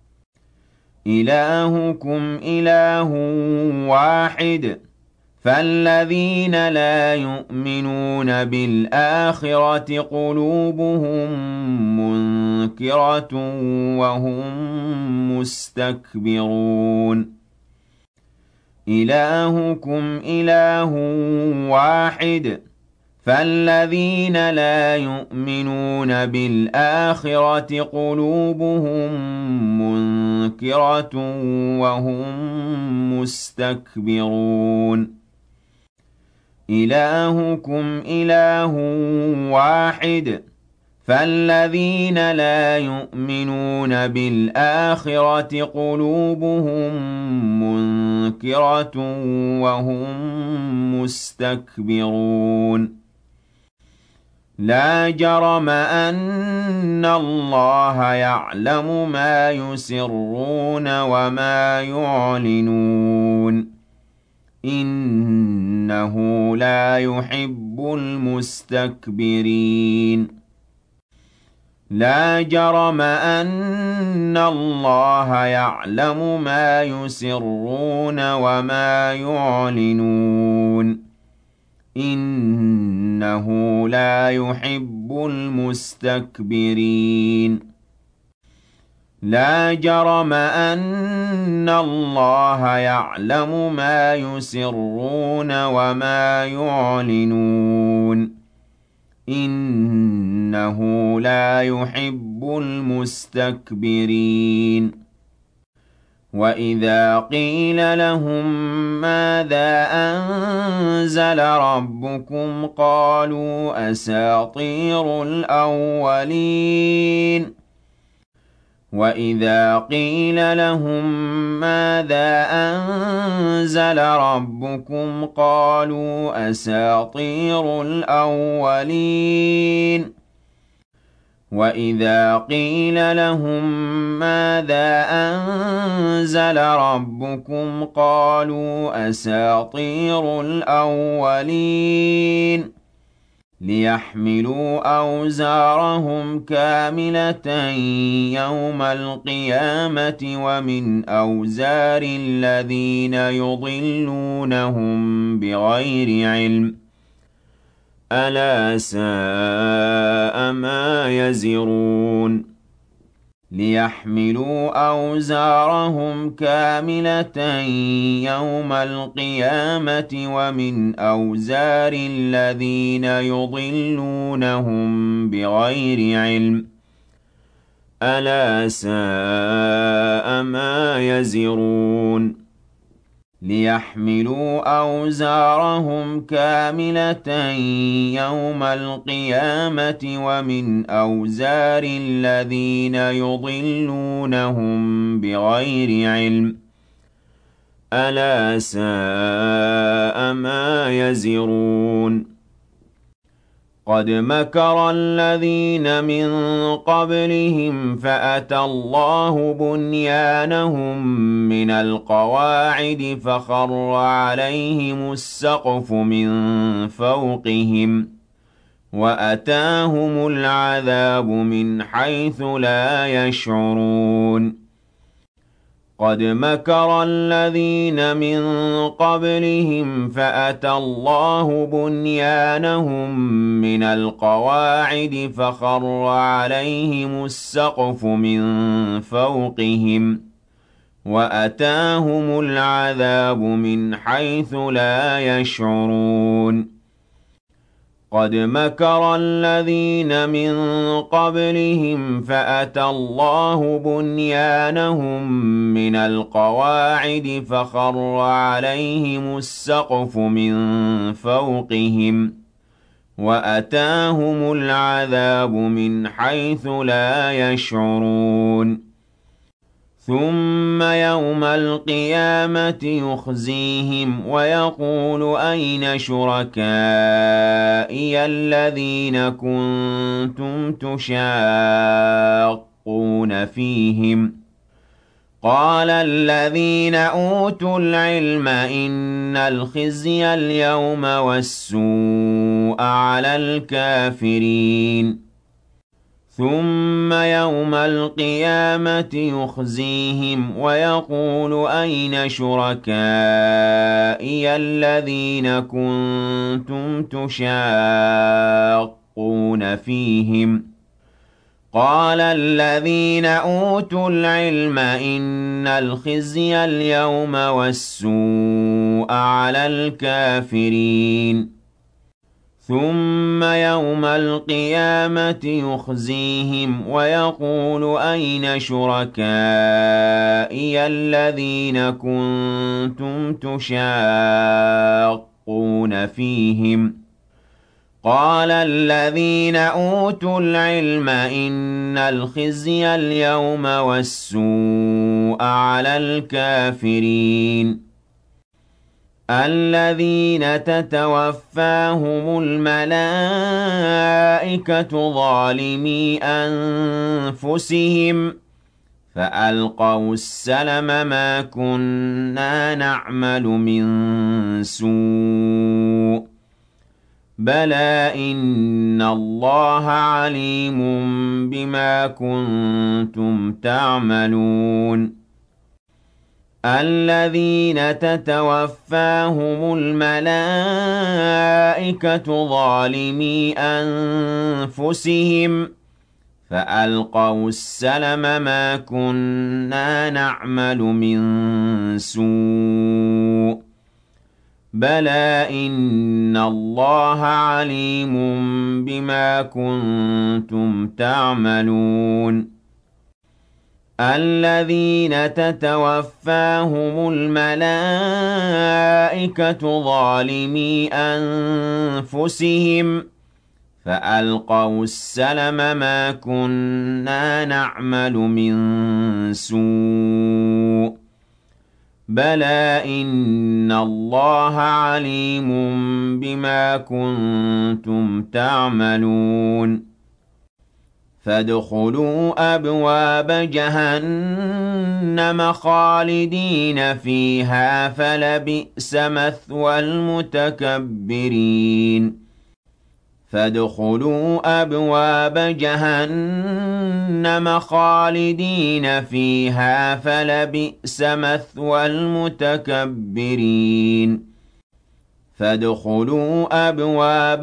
إِلَٰهُكُمْ إِلَٰهٌ وَاحِدٌ فَالَّذِينَ لَا يُؤْمِنُونَ بِالْآخِرَةِ قُلُوبُهُم مُّنكِرَةٌ وَهُم مُّسْتَكْبِرُونَ إِلَٰهُكُمْ إِلَٰهٌ وَاحِدٌ فَالَّذِينَ لَا يُؤْمِنُونَ بِالْآخِرَةِ قُلُوبُهُم مُّنكِرَةٌ وَهُم مُّسْتَكْبِرُونَ إِلَٰهُكُمْ إِلَٰهٌ وَاحِدٌ فَالَّذِينَ لَا يُؤْمِنُونَ بِالْآخِرَةِ قُلُوبُهُم مُّنكِرَةٌ وَهُم مُّسْتَكْبِرُونَ لَا جَرَمَ أَنَّ اللَّهَ يَعْلَمُ مَا يُسِرُّونَ وَمَا يُعْلِنُونَ إِنَّهُ لَا يُحِبُّ الْمُسْتَكْبِرِينَ لَا جَرَمَ أَنَّ اللَّهَ يَعْلَمُ مَا يُسِرُّونَ وَمَا يُعْلِنُونَ إِنَّهُ لَا يُحِبُّ الْمُسْتَكْبِرِينَ لا جرم أن الله يعلم ما يسرون وما يعلنون إنه لا يحب المستكبرين وإذا قيل لهم ماذا أنزل ربكم قالوا أساطير الأولين وَإِذَا قِيلَ لَهُم مَّاذَا أَنزَلَ رَبُّكُمْ قَالُوا أَسَاطِيرُ الْأَوَّلِينَ وَإِذَا قِيلَ لَهُم مَّاذَا أَنزَلَ رَبُّكُمْ قَالُوا أَسَاطِيرُ الْأَوَّلِينَ لِيَحْمِلُوا أَوْزَارَهُمْ كَامِلَةً يَوْمَ الْقِيَامَةِ وَمِنْ أَوْزَارِ الَّذِينَ يُضِلُّونَهُم بِغَيْرِ عِلْمٍ ۗ أَلَا سَاءَ مَا يَزِرُونَ لِيَحْمِلُوا أَوْزَارَهُمْ كَامِلَةً يَوْمَ الْقِيَامَةِ وَمِنْ أَوْزَارِ الَّذِينَ يُضِلُّونَهُم بِغَيْرِ عِلْمٍ ۗ أَلَا سَاءَ مَا يَزِرُونَ لِيَحْمِلُوا أَوْزَارَهُمْ كَامِلَةً يَوْمَ الْقِيَامَةِ وَمِنْ أَوْزَارِ الَّذِينَ يُضِلُّونَهُم بِغَيْرِ عِلْمٍ ۗ أَلَا سَاءَ مَا يَزِرُونَ قَدْ مَكَرَ الَّذِينَ مِن قَبْلِهِمْ فَأَتَى اللَّهُ بُنْيَانَهُم مِّنَ الْقَوَاعِدِ فَخَرَّ عَلَيْهِمُ السَّقْفُ مِن فَوْقِهِمْ وَأَتَاهُمُ الْعَذَابُ مِنْ حَيْثُ لَا يَشْعُرُونَ قَدْ مَكَرَ الَّذِينَ مِن قَبْلِهِمْ فَأَتَى اللَّهُ بُنْيَانَهُم مِّنَ الْقَوَاعِدِ فَخَرَّ عَلَيْهِمُ السَّقْفُ مِن فَوْقِهِمْ وَأَتَاهُمُ الْعَذَابُ مِنْ حَيْثُ لَا يَشْعُرُونَ قَدْ مَكَرَ الَّذِينَ مِن قَبْلِهِمْ فَأَتَى اللَّهُ بُنْيَانَهُم مِّنَ الْقَوَاعِدِ فَخَرَّ عَلَيْهِمُ السَّقْفُ مِن فَوْقِهِمْ وَأَتَاهُمُ الْعَذَابُ مِنْ حَيْثُ لَا يَشْعُرُونَ ثُمَّ يَوْمَ الْقِيَامَةِ يُخْزِيهِمْ وَيَقُولُ أَيْنَ شُرَكَائِيَ الَّذِينَ كُنتُمْ تُشَاقُّونَ فِيهِمْ ۚ قَالَ الَّذِينَ أُوتُوا الْعِلْمَ إِنَّ الْخِزْيَ الْيَوْمَ وَالسُّوءَ عَلَى الْكَافِرِينَ ثُمَّ يَوْمَ الْقِيَامَةِ يُخْزِيهِمْ وَيَقُولُ أَيْنَ شُرَكَائِيَ الَّذِينَ كُنتُمْ تُشَاقُّونَ فِيهِمْ ۚ قَالَ الَّذِينَ أُوتُوا الْعِلْمَ إِنَّ الْخِزْيَ الْيَوْمَ وَالسُّوءَ عَلَى الْكَافِرِينَ ثُمَّ يَوْمَ الْقِيَامَةِ يُخْزِيهِمْ وَيَقُولُ أَيْنَ شُرَكَائِيَ الَّذِينَ كُنتُمْ تُشَاقُّونَ فِيهِمْ ۚ قَالَ الَّذِينَ أُوتُوا الْعِلْمَ إِنَّ الْخِزْيَ الْيَوْمَ وَالسُّوءَ عَلَى الْكَافِرِينَ الَّذِينَ تَتَوَفَّاهُمُ الْمَلَائِكَةُ ظَالِمِي أَنفُسِهِمْ فَأَلْقَوُا السَّلَمَ مَا كُنَّا نَعْمَلُ مِن سُوءٍ بَلَىٰ إِنَّ اللَّهَ عَلِيمٌ بِمَا كُنتُمْ تَعْمَلُونَ الَّذِينَ تَتَوَفَّاهُمُ الْمَلَائِكَةُ ظَالِمِي أَنفُسِهِمْ فألقوا السلم ما كنا نعمل من سوء بلى إن الله عليم بما كنتم تعملون الذين تتوفاهم الملائكة ظالمي أنفسهم فألقوا السلم ما كنا نعمل من سوء بلى إن الله عليم بما كنتم تعملون فادخلوا أبواب جهنم خالدين فيها فلبئس مثوى المتكبرين فادخلوا أبواب جهنم خالدين فيها فلبئس مثوى المتكبرين فادخلوا أبواب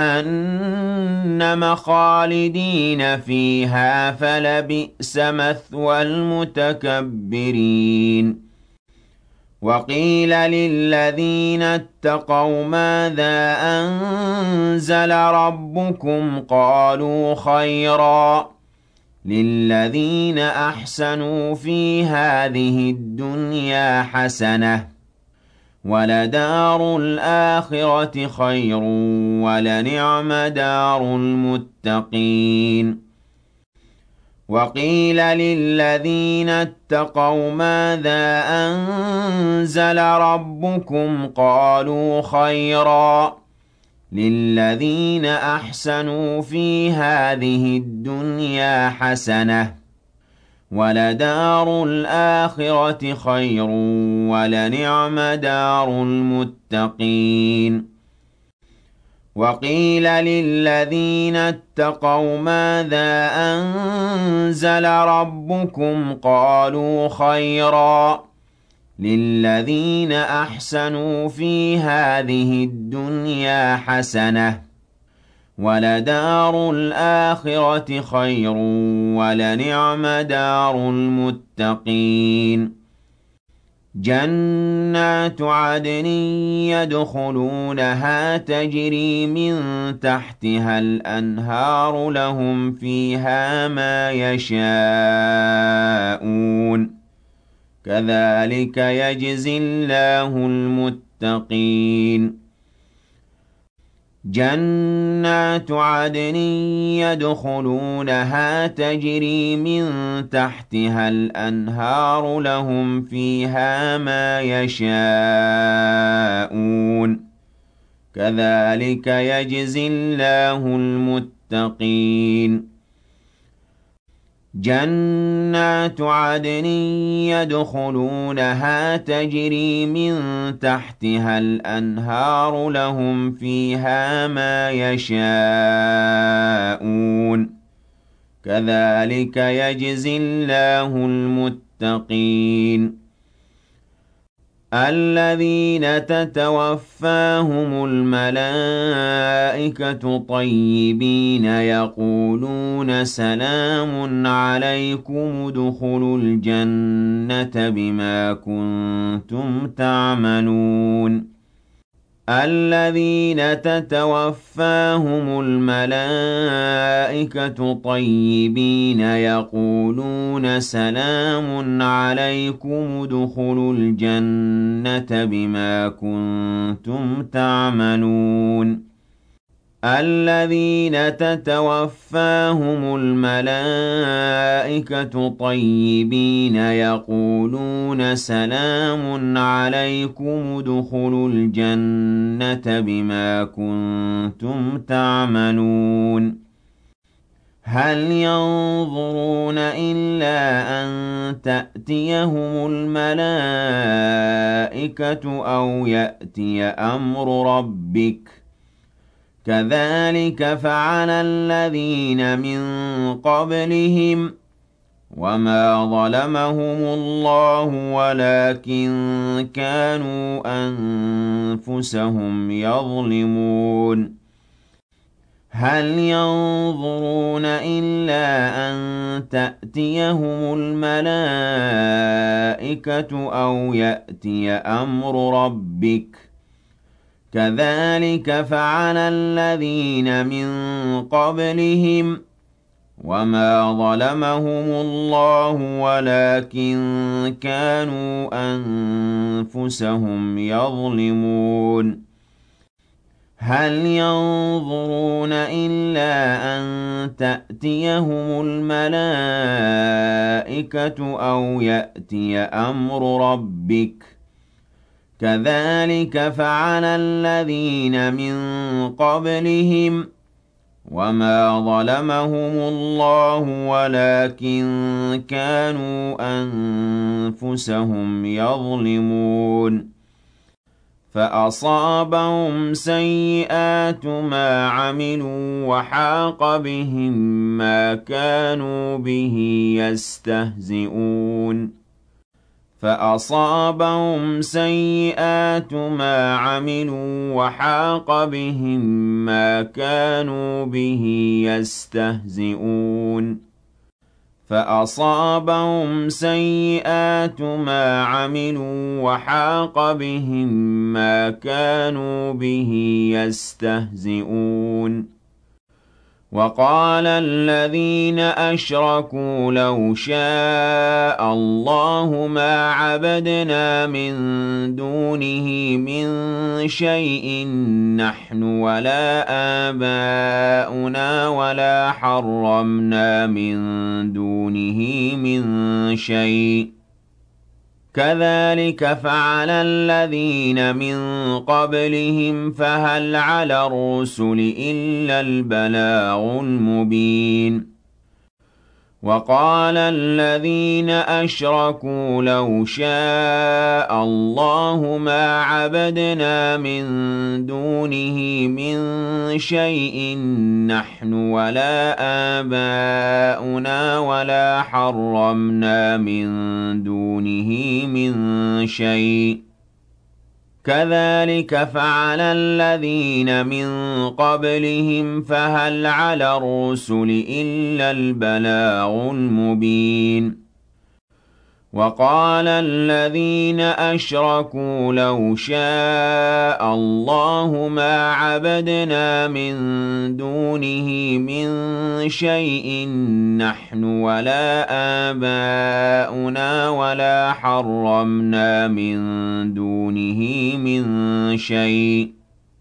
جهنم خالدين فيها فلبئس مثوى المتكبرين وقيل للذين اتقوا ماذا أنزل ربكم قالوا خيرا للذين أحسنوا في هذه الدنيا حسنة ولدار الآخرة خير ولنعم دار المتقين وقيل للذين اتقوا ماذا أنزل ربكم قالوا خيرا للذين أحسنوا في هذه الدنيا حسنة ولدار الآخرة خير ولنعم دار المتقين وقيل للذين اتقوا ماذا أنزل ربكم قالوا خيرا للذين أحسنوا في هذه الدنيا حسنة ولدار الآخرة خير ولنعم دار المتقين جنات عدن يدخلونها تجري من تحتها الأنهار لهم فيها ما يشاءون كذلك يجزي الله المتقين جنات عدن يدخلونها تجري من تحتها الأنهار لهم فيها ما يشاءون كذلك يجزي الله المتقين جنات عدن يدخلونها تجري من تحتها الأنهار لهم فيها ما يشاءون كذلك يجزي الله المتقين الذين تتوفاهم الملائكة طيبين يقولون سلام عليكم ادخلوا الجنة بما كنتم تعملون الذين تتوفاهم الملائكة طيبين يقولون سلام عليكم ادخلوا الجنة بما كنتم تعملون الذين تتوفاهم الملائكة طيبين يقولون سلام عليكم ادخلوا الجنة بما كنتم تعملون هل ينظرون إلا أن تأتيهم الملائكة أو يأتي أمر ربك كذلك فعل الذين من قبلهم وما ظلمهم الله ولكن كانوا أنفسهم يظلمون هل ينظرون إلا أن تأتيهم الملائكة أو يأتي أمر ربك كذلك فعل الذين من قبلهم وما ظلمهم الله ولكن كانوا أنفسهم يظلمون هل ينظرون إلا أن تأتيهم الملائكة أو يأتي أمر ربك كذلك فعل الذين من قبلهم وما ظلمهم الله ولكن كانوا أنفسهم يظلمون فأصابهم سيئات ما عملوا وحاق بهم ما كانوا به يستهزئون فأصابهم سيئات ما عملوا وحاق بهم ما كانوا به يستهزئون فأصابهم سيئات ما عملوا وحاق بهم ما كانوا به يستهزئون وقال الذين أشركوا لو شاء الله ما عبدنا من دونه من شيء نحن ولا آباؤنا ولا حرمنا من دونه من شيء كذلك فعل الذين من قبلهم فهل على الرسل إلا البلاغ المبين وقال الذين أشركوا لو شاء الله ما عبدنا من دونه من شيء نحن ولا آباؤنا ولا حرمنا من دونه من شيء كذلك فعل الذين من قبلهم فهل على الرسل إلا البلاغ المبين وقال الذين أشركوا لو شاء الله ما عبدنا من دونه من شيء نحن ولا آباؤنا ولا حرمنا من دونه من شيء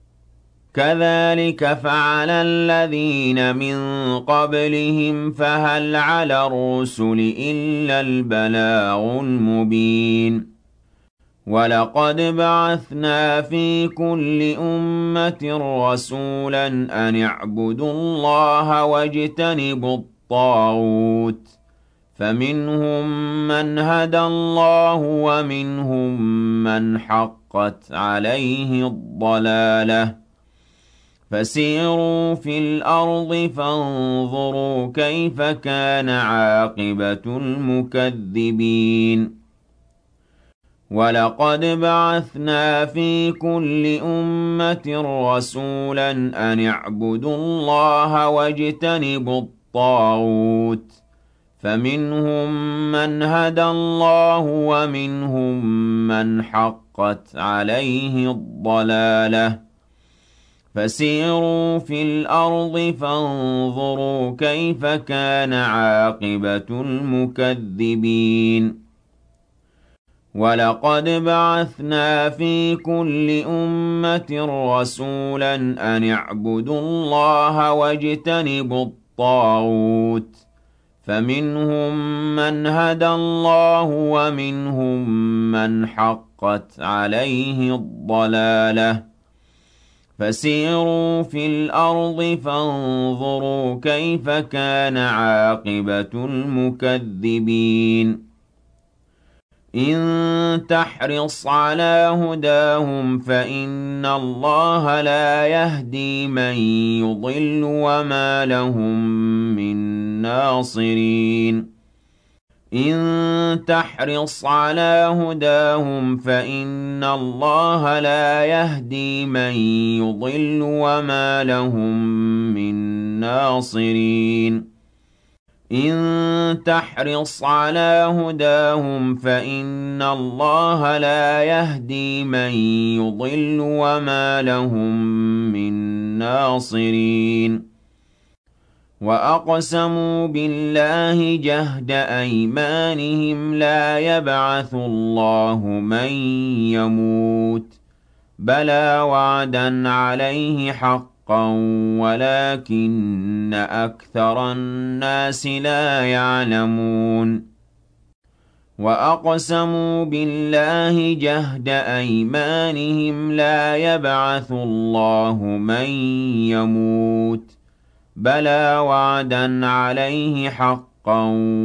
كذلك فعل الذين من قبلهم فهل على الرسل إلا البلاغ المبين ولقد بعثنا في كل أمة رسولا أن اعبدوا الله واجتنبوا الطاغوت فمنهم من هدى الله ومنهم من حقت عليه الضلالة فسيروا في الأرض فانظروا كيف كان عاقبة المكذبين ولقد بعثنا في كل أمة رسولا أن اعبدوا الله واجتنبوا الطاغوت فمنهم من هدى الله ومنهم من حقت عليه الضلالة فسيروا في الأرض فانظروا كيف كان عاقبة المكذبين ولقد بعثنا في كل أمة رسولا أن اعبدوا الله واجتنبوا الطاغوت فمنهم من هدى الله ومنهم من حقت عليه الضلالة فسيروا في الأرض فانظروا كيف كان عاقبة المكذبين إن تحرص على هداهم فإن الله لا يهدي من يضل وما لهم من ناصرين إن تحرص على هداهم فإن الله لا يهدي من يضل وما لهم من ناصرين إن تحرص على هداهم فإن الله لا يهدي من يضل وما لهم من ناصرين وأقسموا بالله جهد أيمانهم لا يبعث الله من يموت بلى وعدا عليه حقا ولكن أكثر الناس لا يعلمون وأقسموا بالله جهد أيمانهم لا يبعث الله من يموت بلى وعدا عليه حقا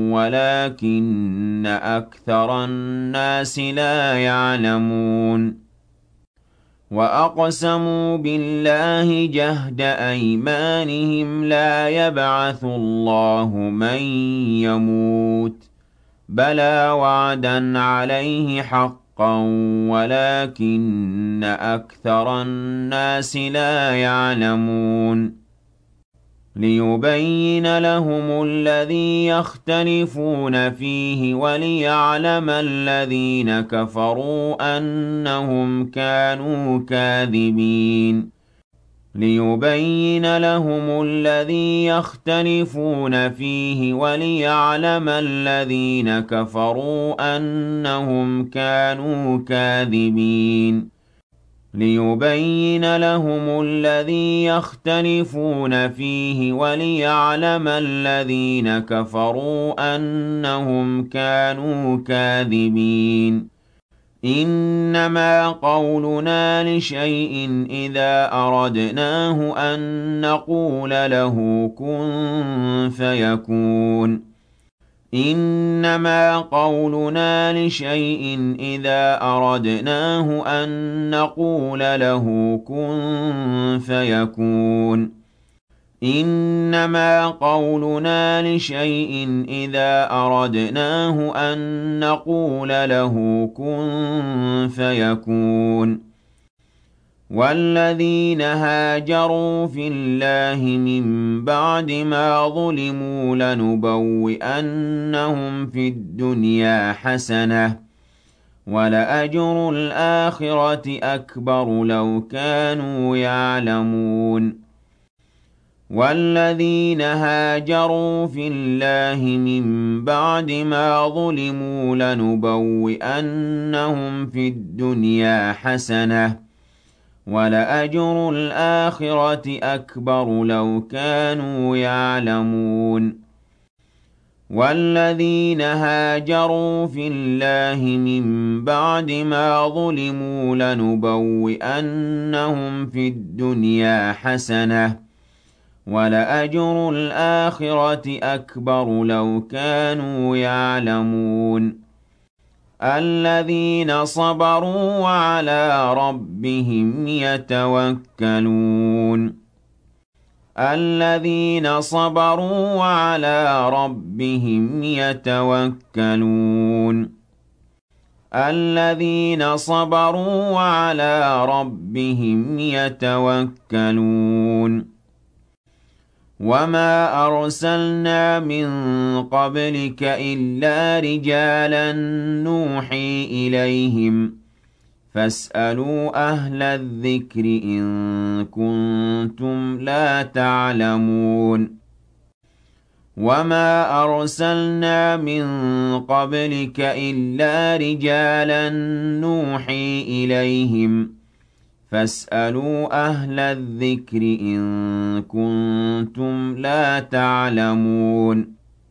ولكن أكثر الناس لا يعلمون وأقسموا بالله جهد أيمانهم لا يبعث الله من يموت بلى وعدا عليه حقا ولكن أكثر الناس لا يعلمون ليبين لهم الذي يختلفون فيه وليعلم الذين كفروا أنهم كانوا كاذبين ليبين لهم الذي يختلفون فيه وليعلم الذين كفروا أنهم كانوا كاذبين ليبين لهم الذي يختلفون فيه وليعلم الذين كفروا أنهم كانوا كاذبين إنما قولنا لشيء إذا أردناه أن نقول له كن فيكون إنما قولنا لشيء إذا أردناه أن نقول له كن فيكون إنما قولنا لشيء إذا أردناه أن نقول له كن فيكون والذين هاجروا في الله من بعد ما ظلموا لنبوئنهم في الدنيا حسنة ولأجر الآخرة أكبر لو كانوا يعلمون والذين هاجروا في الله من بعد ما ظلموا لنبوئنهم في الدنيا حسنة ولأجر الآخرة أكبر لو كانوا يعلمون والذين هاجروا في الله من بعد ما ظلموا لنبوئنهم في الدنيا حسنة ولأجر الآخرة أكبر لو كانوا يعلمون الذين صبروا وعلى ربهم يتوكلون الذين صبروا وعلى ربهم يتوكلون الذين صبروا وعلى ربهم يتوكلون وما أرسلنا من قبلك إلا رجالا نوحي إليهم فاسألوا أهل الذكر إن كنتم لا تعلمون وما أرسلنا من قبلك إلا رجالا نوحي إليهم فاسألوا أهل الذكر إن كنتم لا تعلمون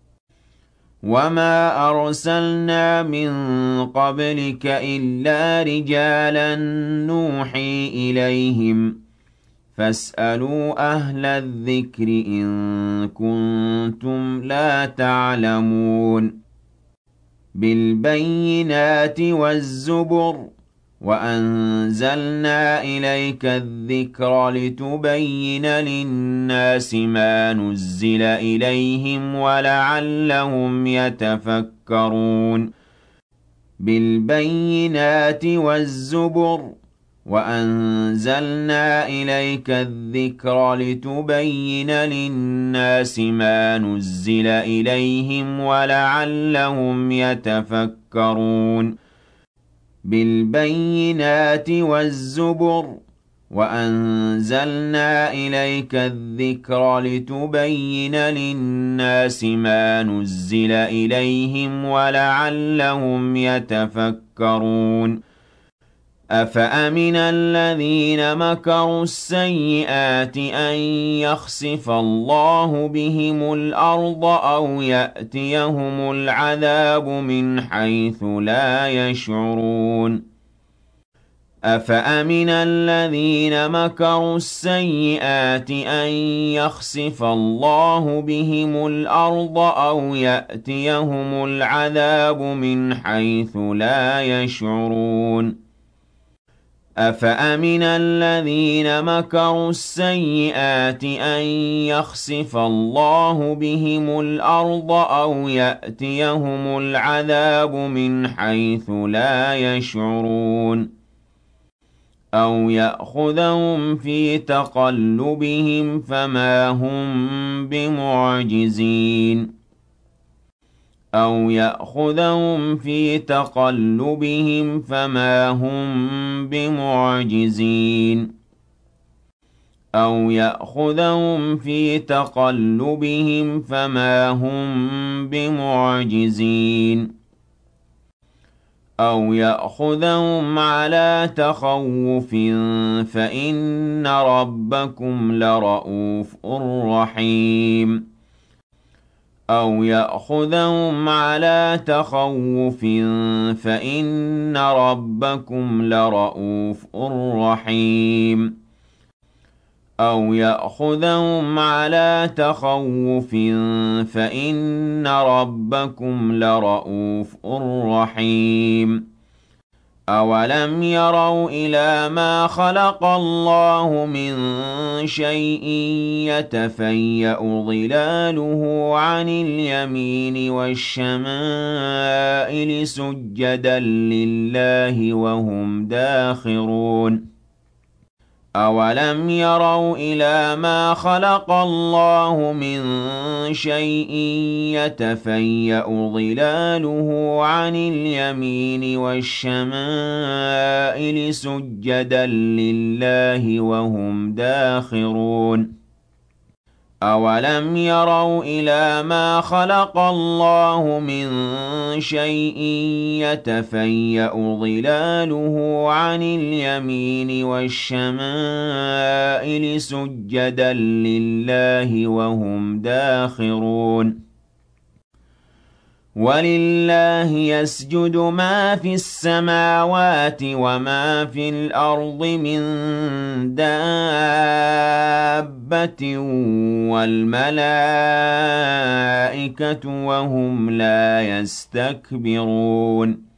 وما أرسلنا من قبلك إلا رجالا نوحي إليهم فاسألوا أهل الذكر إن كنتم لا تعلمون بالبينات والزبر وأنزلنا إليك الذكر لتبين للناس ما نزل إليهم ولعلهم يتفكرون يتفكرون بالبينات والزبر وأنزلنا إليك الذكر لتبين للناس ما نزل إليهم ولعلهم يتفكرون بالبينات والزبر وأنزلنا إليك الذكر لتبين للناس ما نزل إليهم ولعلهم يتفكرون أفأمن الذين مكروا السيئات أن يخسف الله بهم الأرض أو يأتيهم العذاب من حيث لا يشعرون أفأمن الذين مكروا السيئات أن يخسف الله بهم الأرض أو يأتيهم العذاب من حيث لا يشعرون أفأمن الذين مكروا السيئات أن يخسف الله بهم الأرض أو يأتيهم العذاب من حيث لا يشعرون أو يأخذهم في تقلبهم فما هم بمعجزين أو يأخذهم في تقلبهم فما هم بمعجزين أو يأخذهم في تقلبهم فما هم بمعجزين أو يأخذهم على تخوف فإن ربكم لرءوف رحيم أو يأخذهم على تخوف فإن ربكم لرءوف رحيم أو يأخذهم على تخوف فإن ربكم لرءوف رحيم أولم يروا إلى ما خلق الله من شيء يتفيأ ظلاله عن اليمين والشمائل سجدا لله وهم داخرون أولم يروا إلى ما خلق الله من شيء يتفيأ ظلاله عن اليمين والشمائل سجدا لله وهم داخرون أولم يروا إلى ما خلق الله من شيء يتفيأ ظلاله عن اليمين والشمائل سجدا لله وهم داخرون ولله يسجد ما في السماوات وما في الأرض من دابة والملائكة وهم لا يستكبرون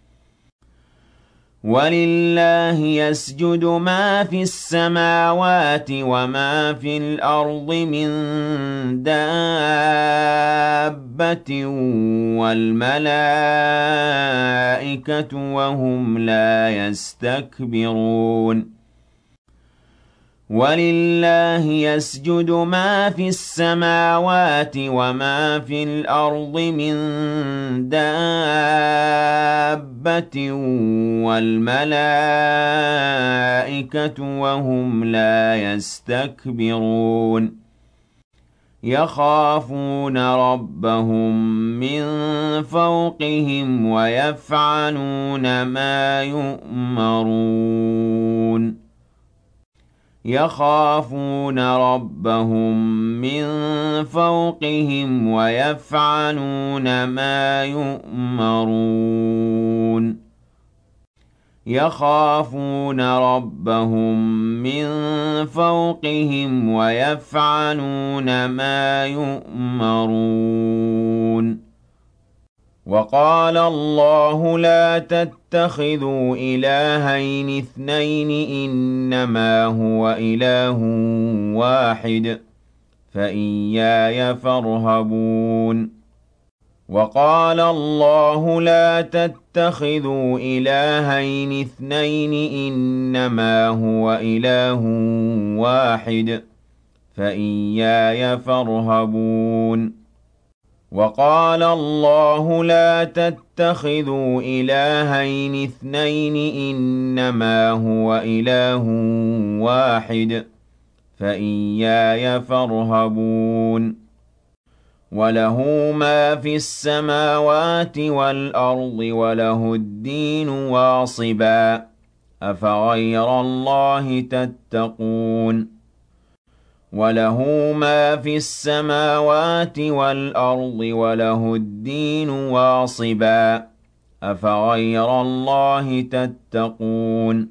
ولله يسجد ما في السماوات وما في الأرض من دابة والملائكة وهم لا يستكبرون ولله يسجد ما في السماوات وما في الأرض من دابة والملائكة وهم لا يستكبرون يخافون ربهم من فوقهم ويفعلون ما يؤمرون يخافون ربهم من فوقهم ويفعلون ما يؤمرون يخافون ربهم من فوقهم ويفعلون ما يؤمرون وقال الله لا تتخذوا إلهين اثنين إنما هو إله واحد فإياي فارهبون وقال الله لا تتخذوا إلهين اثنين إنما هو إله واحد فإياي فارهبون وقال الله لا تتخذوا إلهين اثنين إنما هو إله واحد فإياي فارهبون وله ما في السماوات والأرض وله الدين واصبا أفغير الله تتقون وله ما في السماوات والأرض وله الدين واصبا أفغير الله تتقون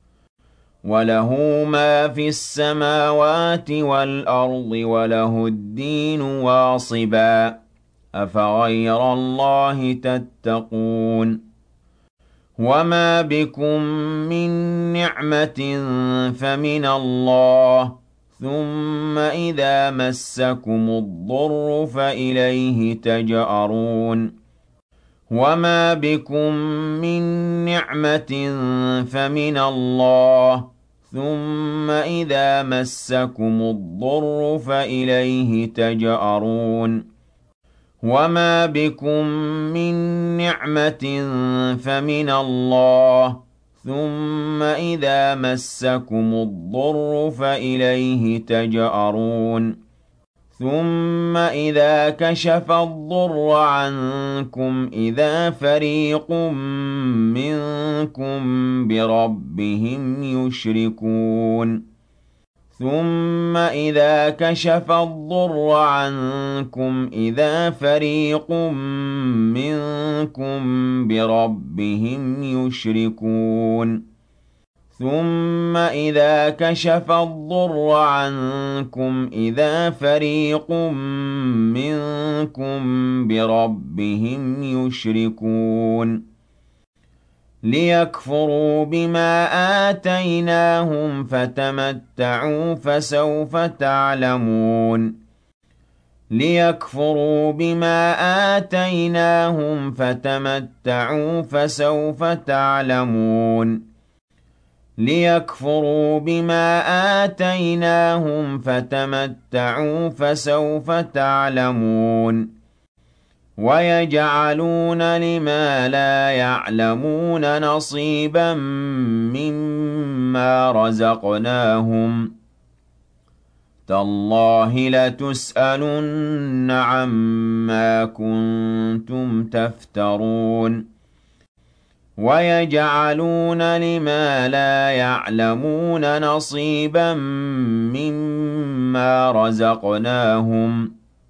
وله ما في السماوات والأرض وله الدين واصبا أفغير الله تتقون وما بكم من نعمة فمن الله ثم إذا مسكم الضر فإليه تجأرون وما بكم من نعمة فمن الله ثم إذا مسكم الضر فإليه تجأرون وما بكم من نعمة فمن الله ثم إذا مسكم الضر فإليه تجأرون ثم إذا كشف الضر عنكم إذا فريق منكم بربهم يشركون ثم إذا كشف الضر عنكم إذا فريق منكم بربهم يشركون ثم إذا كشف الضر عنكم إذا فريق منكم بربهم يشركون ليكفروا بما آتيناهم فتمتعوا فسوف تعلمون ليكفروا بما آتيناهم فتمتعوا فسوف تعلمون ليكفروا بما آتيناهم فتمتعوا فسوف تعلمون ويجعلون لما لا يعلمون نصيبا مما رزقناهم تالله لتسألن عما كنتم تفترون ويجعلون لما لا يعلمون نصيبا مما رزقناهم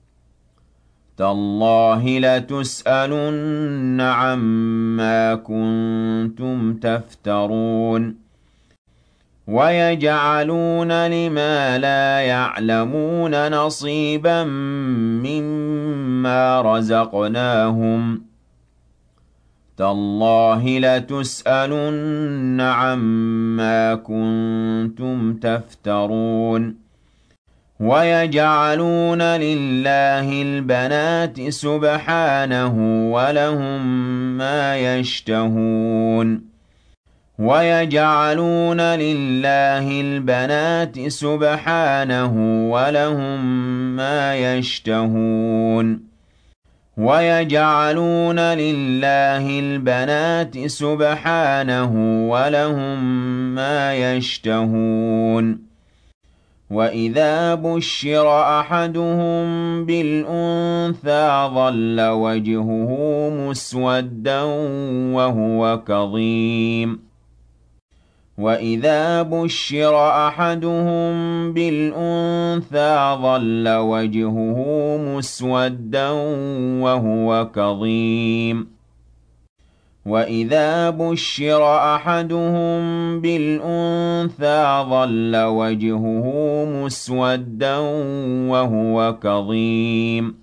تالله لتسألن عما كنتم تفترون ويجعلون لما لا يعلمون نصيبا مما رزقناهم تالله لتسألن عما كنتم تفترون ويجعلون لله البنات سبحانه ولهم ما يشتهون ويجعلون لله البنات سبحانه ولهم ما يشتهون ويجعلون لله البنات سبحانه ولهم ما يشتهون وإذا بشر أحدهم بالأنثى ظل وجهه مسودا وهو كظيم وإذا بشر أحدهم بالأنثى ظل وجهه مسودا وهو كظيم وإذا بشر أحدهم بالأنثى ظل وجهه مسودا وهو كظيم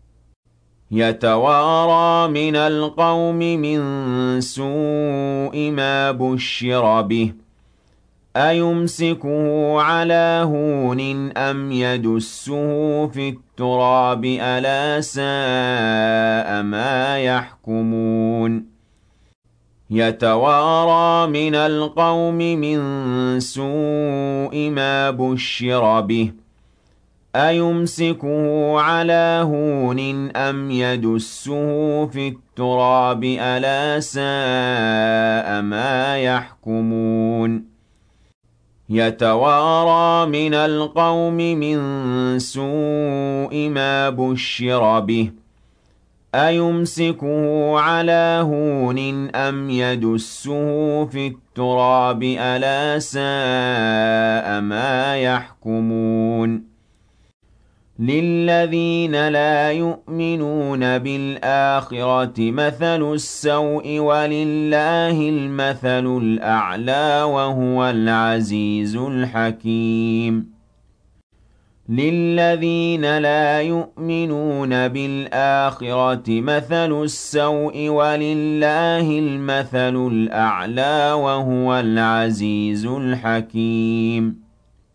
يتوارى من القوم من سوء ما بشر به أَيُمْسِكُهُ عَلَىٰ هُونٍ أَمْ يَدُسُّهُ فِي التُّرَابِ ۗ أَلَا سَاءَ مَا يَحْكُمُونَ يَتَوَارَىٰ مِنَ الْقَوْمِ مِن سُوءِ مَا بُشِّرَ بِهِ ۚ أَيُمْسِكُهُ عَلَىٰ هُونٍ أَمْ يَدُسُّهُ فِي التُّرَابِ ۗ أَلَا سَاءَ مَا يَحْكُمُونَ يَتَوَارَىٰ مِنَ الْقَوْمِ مِن سُوءِ مَا بُشِّرَ بِهِ ۚ أَيُمْسِكُهُ عَلَىٰ هُونٍ أَمْ يَدُسُّهُ فِي التُّرَابِ ۗ أَلَا سَاءَ مَا يَحْكُمُونَ لِلَّذِينَ لَا يُؤْمِنُونَ بِالْآخِرَةِ مَثَلُ السَّوْءِ ۖ وَلِلَّهِ الْمَثَلُ الْأَعْلَىٰ ۚ وَهُوَ الْعَزِيزُ الْحَكِيمُ لِلَّذِينَ لَا يُؤْمِنُونَ بِالْآخِرَةِ مَثَلُ السَّوْءِ ۖ وَلِلَّهِ الْمَثَلُ الْأَعْلَىٰ ۚ وَهُوَ الْعَزِيزُ الْحَكِيمُ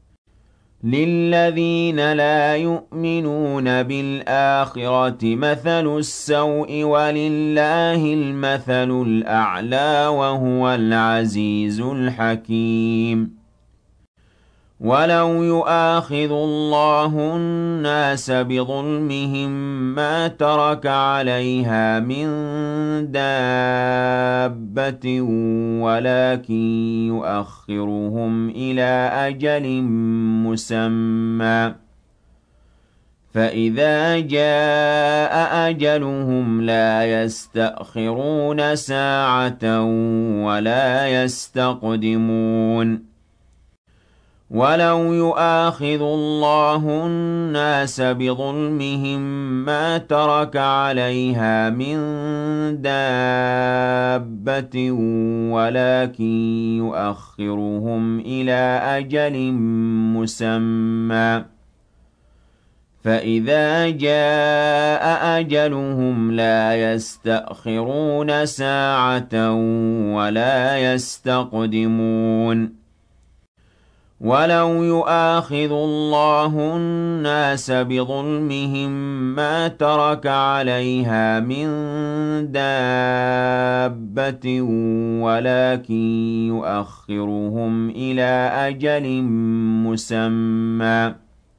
لِلَّذِينَ لَا يُؤْمِنُونَ بِالْآخِرَةِ مَثَلُ السَّوْءِ ۖ وَلِلَّهِ الْمَثَلُ الْأَعْلَىٰ ۚ وَهُوَ الْعَزِيزُ الْحَكِيمُ وَلَوْ يُؤَاخِذُ اللَّهُ النَّاسَ بِظُلْمِهِم مَّا تَرَكَ عَلَيْهَا مِن دَابَّةٍ وَلَٰكِن يُؤَخِّرُهُمْ إِلَىٰ أَجَلٍ مُّسَمًّى ۖ فَإِذَا جَاءَ أَجَلُهُمْ لَا يَسْتَأْخِرُونَ سَاعَةً وَلَا يَسْتَقْدِمُونَ وَلَوْ يُؤَاخِذُ اللَّهُ النَّاسَ بِظُلْمِهِم مَّا تَرَكَ عَلَيْهَا مِن دَابَّةٍ وَلَٰكِن يُؤَخِّرُهُمْ إِلَىٰ أَجَلٍ مُّسَمًّى ۖ فَإِذَا جَاءَ أَجَلُهُمْ لَا يَسْتَأْخِرُونَ سَاعَةً وَلَا يَسْتَقْدِمُونَ وَلَوْ يُؤَاخِذُ اللَّهُ النَّاسَ بِظُلْمِهِم مَّا تَرَكَ عَلَيْهَا مِن دَابَّةٍ وَلَٰكِن يُؤَخِّرُهُمْ إِلَىٰ أَجَلٍ مُّسَمًّى ۖ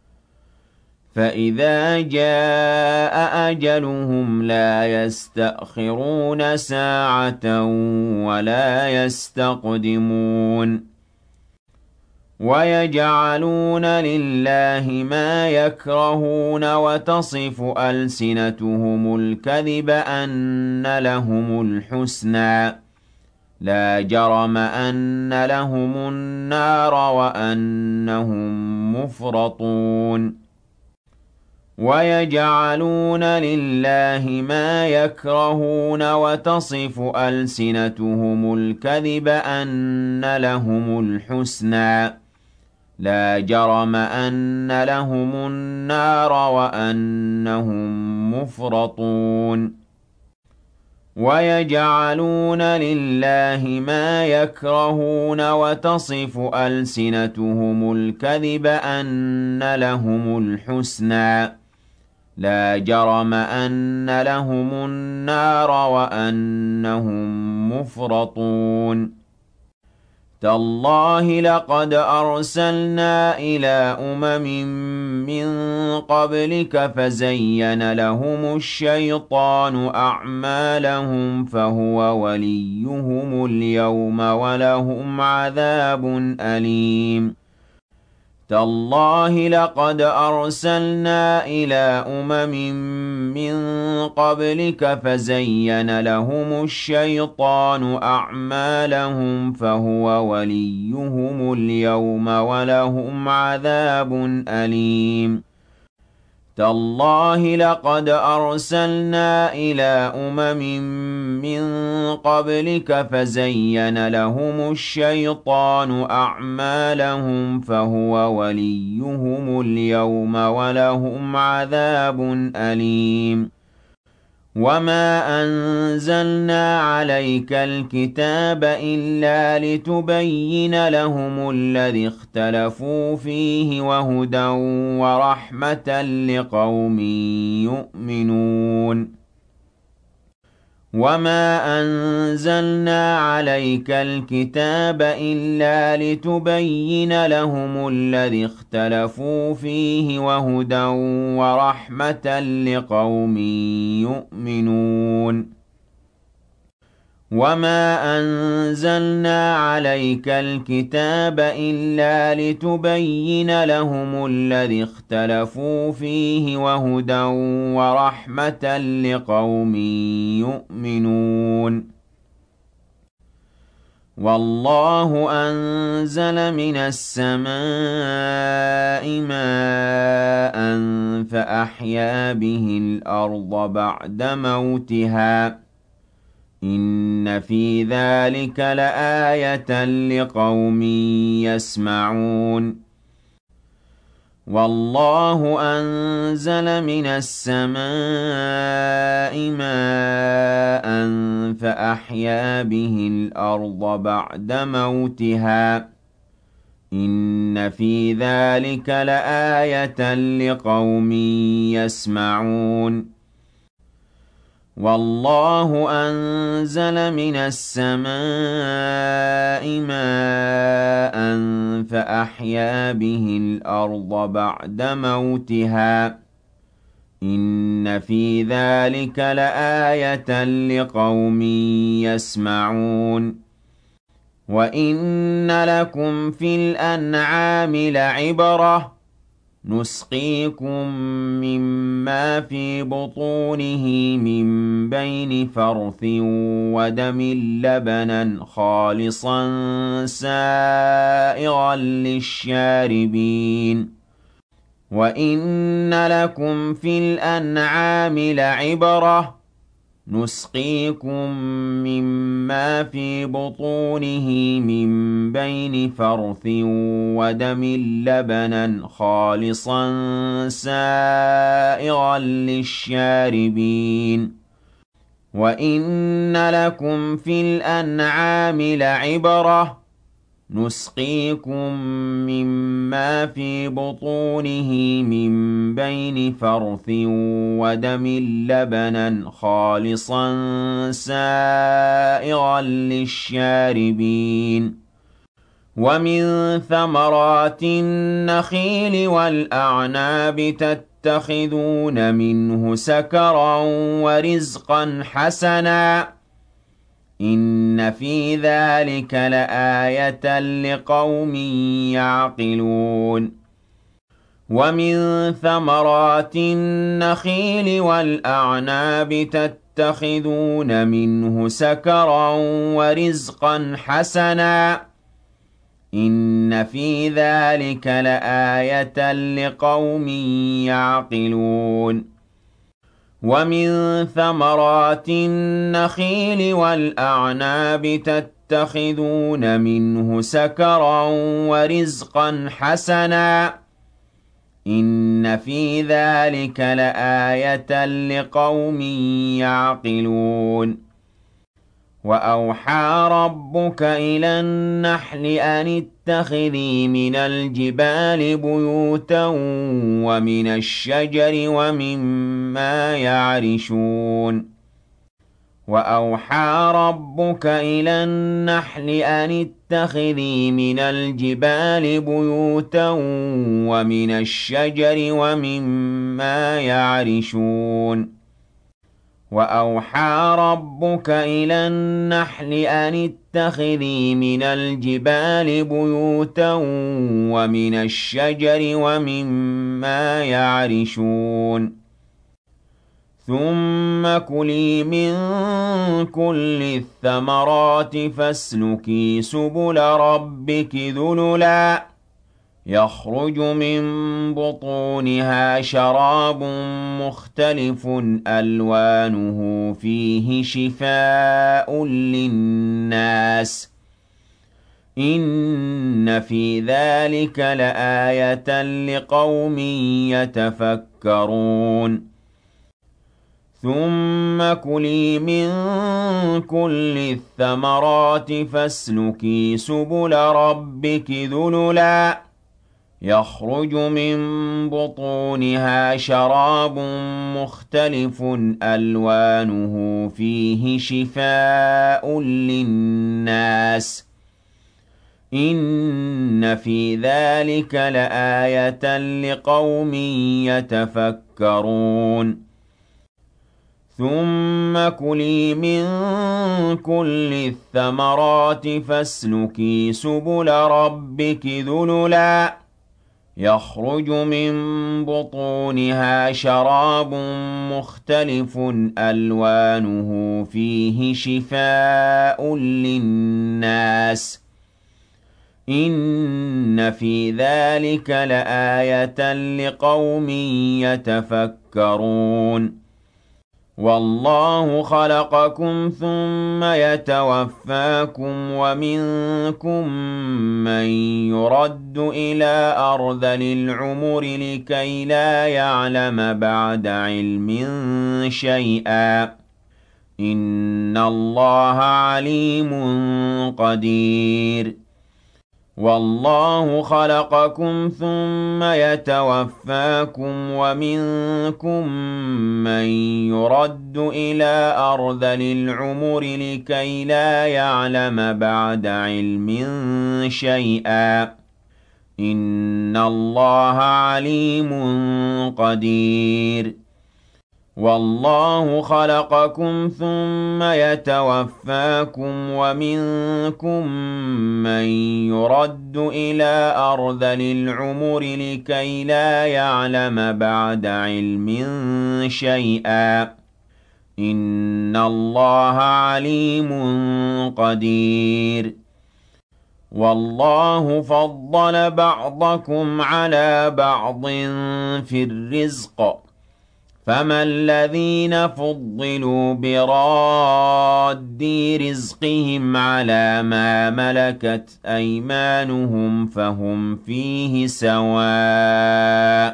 فَإِذَا جَاءَ أَجَلُهُمْ لَا يَسْتَأْخِرُونَ سَاعَةً وَلَا يَسْتَقْدِمُونَ وَيَجْعَلُونَ لِلَّهِ مَا يَكْرَهُونَ وَتَصِفُ أَلْسِنَتُهُمُ الْكَذِبَ أَنَّ لَهُمُ الْحُسْنَىٰ ۖ لَا جَرَمَ أَنَّ لَهُمُ النَّارَ وَأَنَّهُم مُّفْرَطُونَ وَيَجْعَلُونَ لِلَّهِ مَا يَكْرَهُونَ وَتَصِفُ أَلْسِنَتُهُمُ الْكَذِبَ أَنَّ لَهُمُ الْحُسْنَىٰ ۖ لَا جَرَمَ أَنَّ لَهُمُ النَّارَ وَأَنَّهُم مُّفْرَطُونَ وَيَجْعَلُونَ لِلَّهِ مَا يَكْرَهُونَ وَتَصِفُ أَلْسِنَتُهُمُ الْكَذِبَ أَنَّ لَهُمُ الْحُسْنَىٰ ۖ لَا جَرَمَ أَنَّ لَهُمُ النَّارَ وَأَنَّهُم مُّفْرَطُونَ تَاللَّهِ لَقَدْ أَرْسَلْنَا إِلَىٰ أُمَمٍ مِّن قَبْلِكَ فَزَيَّنَ لَهُمُ الشَّيْطَانُ أَعْمَالَهُمْ فَهُوَ وَلِيُّهُمُ الْيَوْمَ وَلَهُمْ عَذَابٌ أَلِيمٌ تَاللَّهِ لَقَدْ أَرْسَلْنَا إِلَىٰ أُمَمٍ مِّن قَبْلِكَ فَزَيَّنَ لَهُمُ الشَّيْطَانُ أَعْمَالَهُمْ فَهُوَ وَلِيُّهُمُ الْيَوْمَ وَلَهُمْ عَذَابٌ أَلِيمٌ تَاللَّهِ لَقَدْ أَرْسَلْنَا إِلَىٰ أُمَمٍ مِّن قَبْلِكَ فَزَيَّنَ لَهُمُ الشَّيْطَانُ أَعْمَالَهُمْ فَهُوَ وَلِيُّهُمُ الْيَوْمَ وَلَهُمْ عَذَابٌ أَلِيمٌ وَمَا أَنزَلْنَا عَلَيْكَ الْكِتَابَ إِلَّا لِتُبَيِّنَ لَهُمُ الَّذِي اخْتَلَفُوا فِيهِ وَهُدًى وَرَحْمَةً لِّقَوْمٍ يُؤْمِنُونَ وَمَا أَنزَلْنَا عَلَيْكَ الْكِتَابَ إِلَّا لِتُبَيِّنَ لَهُمُ الَّذِي اخْتَلَفُوا فِيهِ وَهُدًى وَرَحْمَةً لِّقَوْمٍ يُؤْمِنُونَ وَمَا أَنزَلْنَا عَلَيْكَ الْكِتَابَ إِلَّا لِتُبَيِّنَ لَهُمُ الَّذِي اخْتَلَفُوا فِيهِ وَهُدًى وَرَحْمَةً لِّقَوْمٍ يُؤْمِنُونَ وَاللَّهُ أَنزَلَ مِنَ السَّمَاءِ مَاءً فَأَحْيَا بِهِ الْأَرْضَ بَعْدَ مَوْتِهَا ۚ إِنَّ فِي ذَلِكَ لَآيَةً لِّقَوْمٍ يَسْمَعُونَ وَاللَّهُ أَنزَلَ مِنَ السَّمَاءِ مَاءً فَأَحْيَا بِهِ الْأَرْضَ بَعْدَ مَوْتِهَا ۚ إِنَّ فِي ذَلِكَ لَآيَةً لِّقَوْمٍ يَسْمَعُونَ وَاللَّهُ أَنزَلَ مِنَ السَّمَاءِ مَاءً فَأَحْيَا بِهِ الْأَرْضَ بَعْدَ مَوْتِهَا ۚ إِنَّ فِي ذَلِكَ لَآيَةً لِّقَوْمٍ يَسْمَعُونَ وَإِنَّ لَكُمْ فِي الْأَنْعَامِ لَعِبْرَةً نُسْقِيكُم مِّمَّا فِي بُطُونِهِ مِن بَيْنِ فَرْثٍ وَدَمٍ لَّبَنًا خَالِصًا سَائِغًا لِّلشَّارِبِينَ وَإِنَّ لَكُمْ فِي الْأَنْعَامِ لَعِبْرَةً نُسْقِيكُم مِّمَّا فِي بُطُونِهِ مِن بَيْنِ فَرْثٍ وَدَمٍ لَّبَنًا خَالِصًا سَائِغًا لِّلشَّارِبِينَ وَإِنَّ لَكُمْ فِي الْأَنْعَامِ لَعِبْرَةً نُسْقِيكُم مِّمَّا فِي بُطُونِهِ مِن بَيْنِ فَرْثٍ وَدَمٍ لَّبَنًا خَالِصًا سَائِغًا لِّلشَّارِبِينَ وَمِن ثَمَرَاتِ النَّخِيلِ وَالْأَعْنَابِ تَتَّخِذُونَ مِنْهُ سَكَرًا وَرِزْقًا حَسَنًا ۗ إِنَّ فِي ذَلِكَ لَآيَةً لِّقَوْمٍ يَعْقِلُونَ وَمِن ثَمَرَاتِ النَّخِيلِ وَالْأَعْنَابِ تَتَّخِذُونَ مِنْهُ سَكَرًا وَرِزْقًا حَسَنًا ۗ إِنَّ فِي ذَلِكَ لَآيَةً لِّقَوْمٍ يَعْقِلُونَ وَمِن ثَمَرَاتِ النَّخِيلِ وَالْأَعْنَابِ تَتَّخِذُونَ مِنْهُ سَكَرًا وَرِزْقًا حَسَنًا ۗ إِنَّ فِي ذَلِكَ لَآيَةً لِّقَوْمٍ يَعْقِلُونَ وَأَوْحَىٰ رَبُّكَ إِلَى النَّحْلِ أَنِ اتَّخِذِي مِنَ الْجِبَالِ بُيُوتًا وَمِنَ الشَّجَرِ وَمِمَّا يَعْرِشُونَ وَأَوْحَىٰ رَبُّكَ إِلَى النَّحْلِ أَنِ اتَّخِذِي مِنَ الْجِبَالِ بُيُوتًا وَمِنَ الشَّجَرِ وَمِمَّا يَعْرِشُونَ وَأَوْحَىٰ رَبُّكَ إِلَى النَّحْلِ أَنِ اتَّخِذِي مِنَ الْجِبَالِ بُيُوتًا وَمِنَ الشَّجَرِ وَمِمَّا يَعْرِشُونَ ثُمَّ كُلِي مِن كُلِّ الثَّمَرَاتِ فَاسْلُكِي سُبُلَ رَبِّكِ ذُلُلًا يَخْرُجُ مِن بُطُونِهَا شَرَابٌ مُّخْتَلِفٌ أَلْوَانُهُ فِيهِ شِفَاءٌ لِّلنَّاسِ ۗ إِنَّ فِي ذَلِكَ لَآيَةً لِّقَوْمٍ يَتَفَكَّرُونَ ثُمَّ كُلِي مِن كُلِّ الثَّمَرَاتِ فَاسْلُكِي سُبُلَ رَبِّكِ ذُلُلًا يَخْرُجُ مِن بُطُونِهَا شَرَابٌ مُّخْتَلِفٌ أَلْوَانُهُ فِيهِ شِفَاءٌ لِّلنَّاسِ ۗ إِنَّ فِي ذَٰلِكَ لَآيَةً لِّقَوْمٍ يَتَفَكَّرُونَ ثُمَّ كُلِي مِن كُلِّ الثَّمَرَاتِ فَاسْلُكِي سُبُلَ رَبِّكِ ذُلُلًا يَخْرُجُ مِن بُطُونِهَا شَرَابٌ مُّخْتَلِفٌ أَلْوَانُهُ فِيهِ شِفَاءٌ لِّلنَّاسِ ۗ إِنَّ فِي ذَٰلِكَ لَآيَةً لِّقَوْمٍ يَتَفَكَّرُونَ وَاللَّهُ خَلَقَكُمْ ثُمَّ يَتَوَفَّاكُمْ وَمِنكُم مَّن يُرَدُّ إِلَىٰ أَرْذَلِ الْعُمُرِ لِكَيْ لَا يَعْلَمَ بَعْدَ عِلْمٍ شَيْئًا ۚ إِنَّ اللَّهَ عَلِيمٌ قَدِيرٌ وَاللَّهُ خَلَقَكُمْ ثُمَّ يَتَوَفَّاكُمْ وَمِنكُم مَّن يُرَدُّ إِلَىٰ أَرْذَلِ الْعُمُرِ لِكَيْ لَا يَعْلَمَ بَعْدَ عِلْمٍ شَيْئًا ۚ إِنَّ اللَّهَ عَلِيمٌ قَدِيرٌ وَاللَّهُ خَلَقَكُمْ ثُمَّ يَتَوَفَّاكُمْ وَمِنكُم مَّن يُرَدُّ إِلَىٰ أَرْذَلِ الْعُمُرِ لِكَيْ لَا يَعْلَمَ بَعْدَ عِلْمٍ شَيْئًا ۚ إِنَّ اللَّهَ عَلِيمٌ قَدِيرٌ وَاللَّهُ فَضَّلَ بَعْضَكُمْ عَلَىٰ بَعْضٍ فِي الرِّزْقِ ۚ فَمَا الَّذِينَ فُضِّلُوا بِرَادِّي رِزْقِهِمْ عَلَىٰ مَا مَلَكَتْ أَيْمَانُهُمْ فَهُمْ فِيهِ سَوَاءٌ ۚ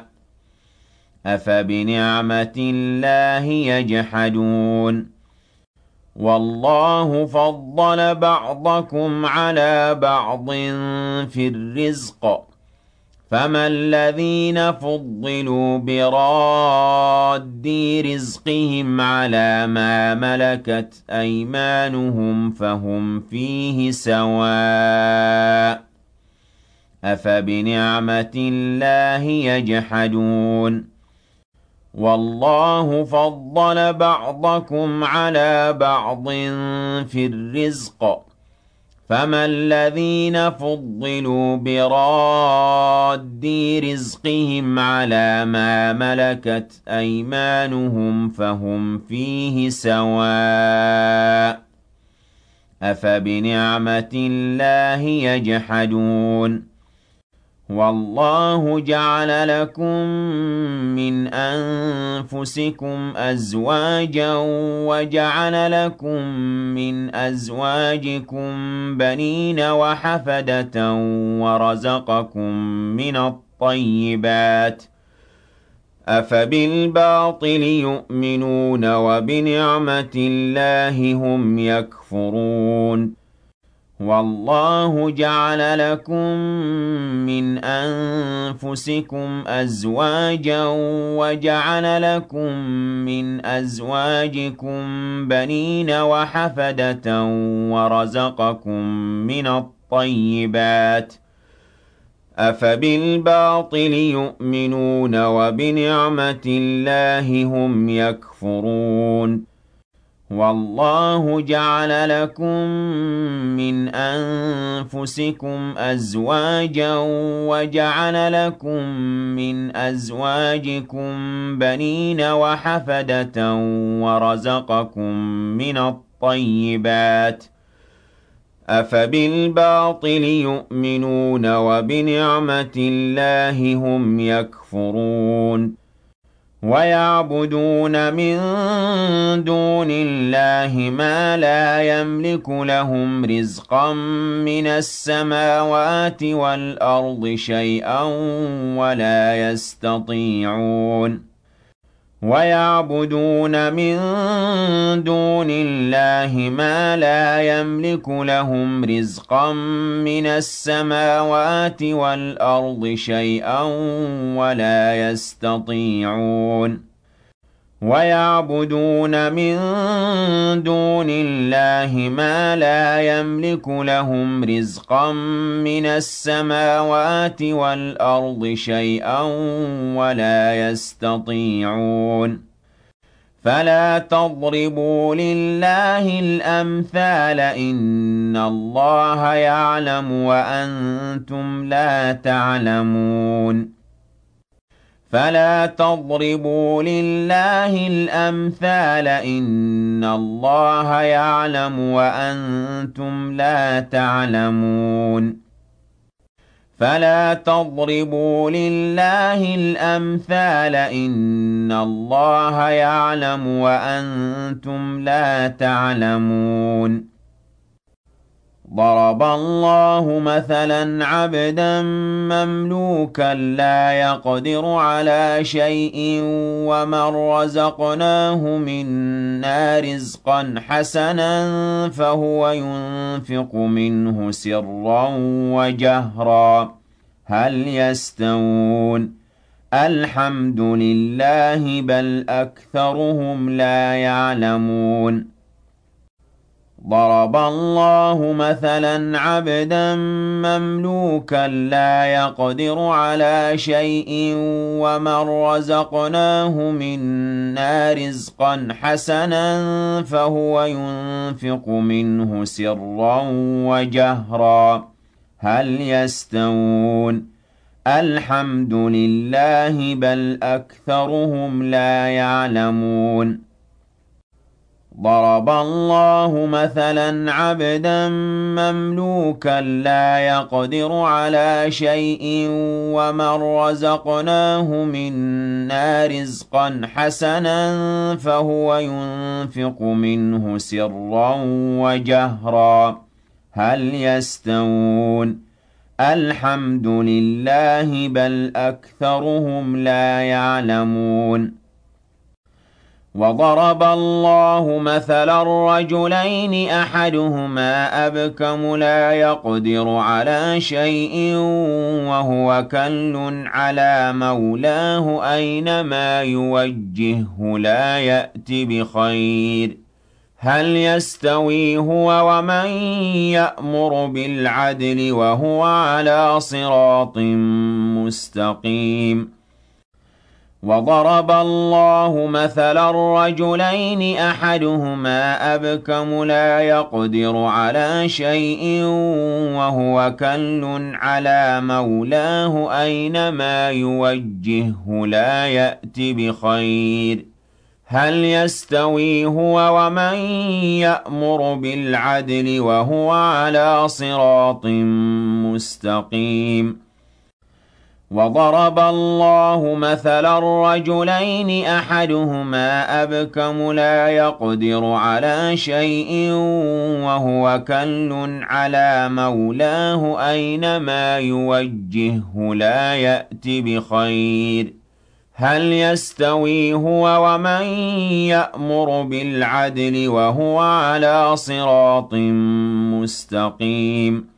أَفَبِنِعْمَةِ اللَّهِ يَجْحَدُونَ وَاللَّهُ فَضَّلَ بَعْضَكُمْ عَلَىٰ بَعْضٍ فِي الرِّزْقِ ۚ فَمَا الَّذِينَ فُضِّلُوا بِرَادِّي رِزْقِهِمْ عَلَىٰ مَا مَلَكَتْ أَيْمَانُهُمْ فَهُمْ فِيهِ سَوَاءٌ ۚ أَفَبِنِعْمَةِ اللَّهِ يَجْحَدُونَ وَاللَّهُ فَضَّلَ بَعْضَكُمْ عَلَىٰ بَعْضٍ فِي الرِّزْقِ ۚ فَمَا الَّذِينَ فُضِّلُوا بِرَادِّي رِزْقِهِمْ عَلَىٰ مَا مَلَكَتْ أَيْمَانُهُمْ فَهُمْ فِيهِ سَوَاءٌ ۚ أَفَبِنِعْمَةِ اللَّهِ يَجْحَدُونَ وَاللَّهُ جَعَلَ لَكُم مِّنْ أَنفُسِكُمْ أَزْوَاجًا وَجَعَلَ لَكُم مِّنْ أَزْوَاجِكُم بَنِينَ وَحَفَدَةً وَرَزَقَكُم مِّنَ الطَّيِّبَاتِ ۚ أَفَبِالْبَاطِلِ يُؤْمِنُونَ وَبِنِعْمَةِ اللَّهِ هُمْ يَكْفُرُونَ وَاللَّهُ جَعَلَ لَكُم مِّنْ أَنفُسِكُمْ أَزْوَاجًا وَجَعَلَ لَكُم مِّنْ أَزْوَاجِكُم بَنِينَ وَحَفَدَةً وَرَزَقَكُم مِّنَ الطَّيِّبَاتِ ۚ أَفَبِالْبَاطِلِ يُؤْمِنُونَ وَبِنِعْمَةِ اللَّهِ هُمْ يَكْفُرُونَ وَاللَّهُ جَعَلَ لَكُم مِّنْ أَنفُسِكُمْ أَزْوَاجًا وَجَعَلَ لَكُم مِّنْ أَزْوَاجِكُم بَنِينَ وَحَفَدَةً وَرَزَقَكُم مِّنَ الطَّيِّبَاتِ ۚ أَفَبِالْبَاطِلِ يُؤْمِنُونَ وَبِنِعْمَةِ اللَّهِ هُمْ يَكْفُرُونَ وَيَعْبُدُونَ مِن دُونِ اللَّهِ مَا لَا يَمْلِكُ لَهُمْ رِزْقًا مِّنَ السَّمَاوَاتِ وَالْأَرْضِ شَيْئًا وَلَا يَسْتَطِيعُونَ وَيَعْبُدُونَ مِن دُونِ اللَّهِ مَا لَا يَمْلِكُ لَهُمْ رِزْقًا مِّنَ السَّمَاوَاتِ وَالْأَرْضِ شَيْئًا وَلَا يَسْتَطِيعُونَ وَيَعْبُدُونَ مِن دُونِ اللَّهِ مَا لَا يَمْلِكُ لَهُمْ رِزْقًا مِّنَ السَّمَاوَاتِ وَالْأَرْضِ شَيْئًا وَلَا يَسْتَطِيعُونَ فَلَا تَضْرِبُوا لِلَّهِ الْأَمْثَالَ ۚ إِنَّ اللَّهَ يَعْلَمُ وَأَنتُمْ لَا تَعْلَمُونَ فَلَا تَضْرِبُوا لِلَّهِ الْأَمْثَالَ ۚ إِنَّ اللَّهَ يَعْلَمُ وَأَنتُمْ لَا تَعْلَمُونَ فَلَا تَضْرِبُوا لِلَّهِ الْأَمْثَالَ ۚ إِنَّ اللَّهَ يَعْلَمُ وَأَنتُمْ لَا تَعْلَمُونَ ضَرَبَ اللَّهُ مَثَلًا عَبْدًا مَّمْلُوكًا لَّا يَقْدِرُ عَلَىٰ شَيْءٍ وَمَن رَّزَقْنَاهُ مِنَّا رِزْقًا حَسَنًا فَهُوَ يُنفِقُ مِنْهُ سِرًّا وَجَهْرًا ۖ هَلْ يَسْتَوُونَ ۚ الْحَمْدُ لِلَّهِ ۚ بَلْ أَكْثَرُهُمْ لَا يَعْلَمُونَ ضَرَبَ اللَّهُ مَثَلًا عَبْدًا مَّمْلُوكًا لَّا يَقْدِرُ عَلَىٰ شَيْءٍ وَمَن رَّزَقْنَاهُ مِنَّا رِزْقًا حَسَنًا فَهُوَ يُنفِقُ مِنْهُ سِرًّا وَجَهْرًا ۖ هَلْ يَسْتَوُونَ ۚ الْحَمْدُ لِلَّهِ ۚ بَلْ أَكْثَرُهُمْ لَا يَعْلَمُونَ ضَرَبَ اللَّهُ مَثَلًا عَبْدًا مَّمْلُوكًا لَّا يَقْدِرُ عَلَىٰ شَيْءٍ وَمَن رَّزَقْنَاهُ مِنَّا رِزْقًا حَسَنًا فَهُوَ يُنفِقُ مِنْهُ سِرًّا وَجَهْرًا ۖ هَلْ يَسْتَوُونَ ۚ الْحَمْدُ لِلَّهِ ۚ بَلْ أَكْثَرُهُمْ لَا يَعْلَمُونَ وَضَرَبَ اللَّهُ مَثَلًا رَّجُلَيْنِ أَحَدُهُمَا أَبْكَمُ لَا يَقْدِرُ عَلَىٰ شَيْءٍ وَهُوَ كَلٌّ عَلَىٰ مَوْلَاهُ أَيْنَمَا يُوَجِّههُّ لَا يَأْتِ بِخَيْرٍ ۖ هَلْ يَسْتَوِي هُوَ وَمَن يَأْمُرُ بِالْعَدْلِ وَهُوَ عَلَىٰ صِرَاطٍ مُّسْتَقِيمٍ وَضَرَبَ اللَّهُ مَثَلًا رَّجُلَيْنِ أَحَدُهُمَا أَبْكَمُ لَا يَقْدِرُ عَلَىٰ شَيْءٍ وَهُوَ كَلٌّ عَلَىٰ مَوْلَاهُ أَيْنَمَا يُوَجِّههُّ لَا يَأْتِ بِخَيْرٍ ۖ هَلْ يَسْتَوِي هُوَ وَمَن يَأْمُرُ بِالْعَدْلِ وَهُوَ عَلَىٰ صِرَاطٍ مُّسْتَقِيمٍ وَضَرَبَ اللَّهُ مَثَلًا رَّجُلَيْنِ أَحَدُهُمَا أَبْكَمُ لَا يَقْدِرُ عَلَىٰ شَيْءٍ وَهُوَ كَلٌّ عَلَىٰ مَوْلَاهُ أَيْنَمَا يُوَجِّههُّ لَا يَأْتِ بِخَيْرٍ ۖ هَلْ يَسْتَوِي هُوَ وَمَن يَأْمُرُ بِالْعَدْلِ وَهُوَ عَلَىٰ صِرَاطٍ مُّسْتَقِيمٍ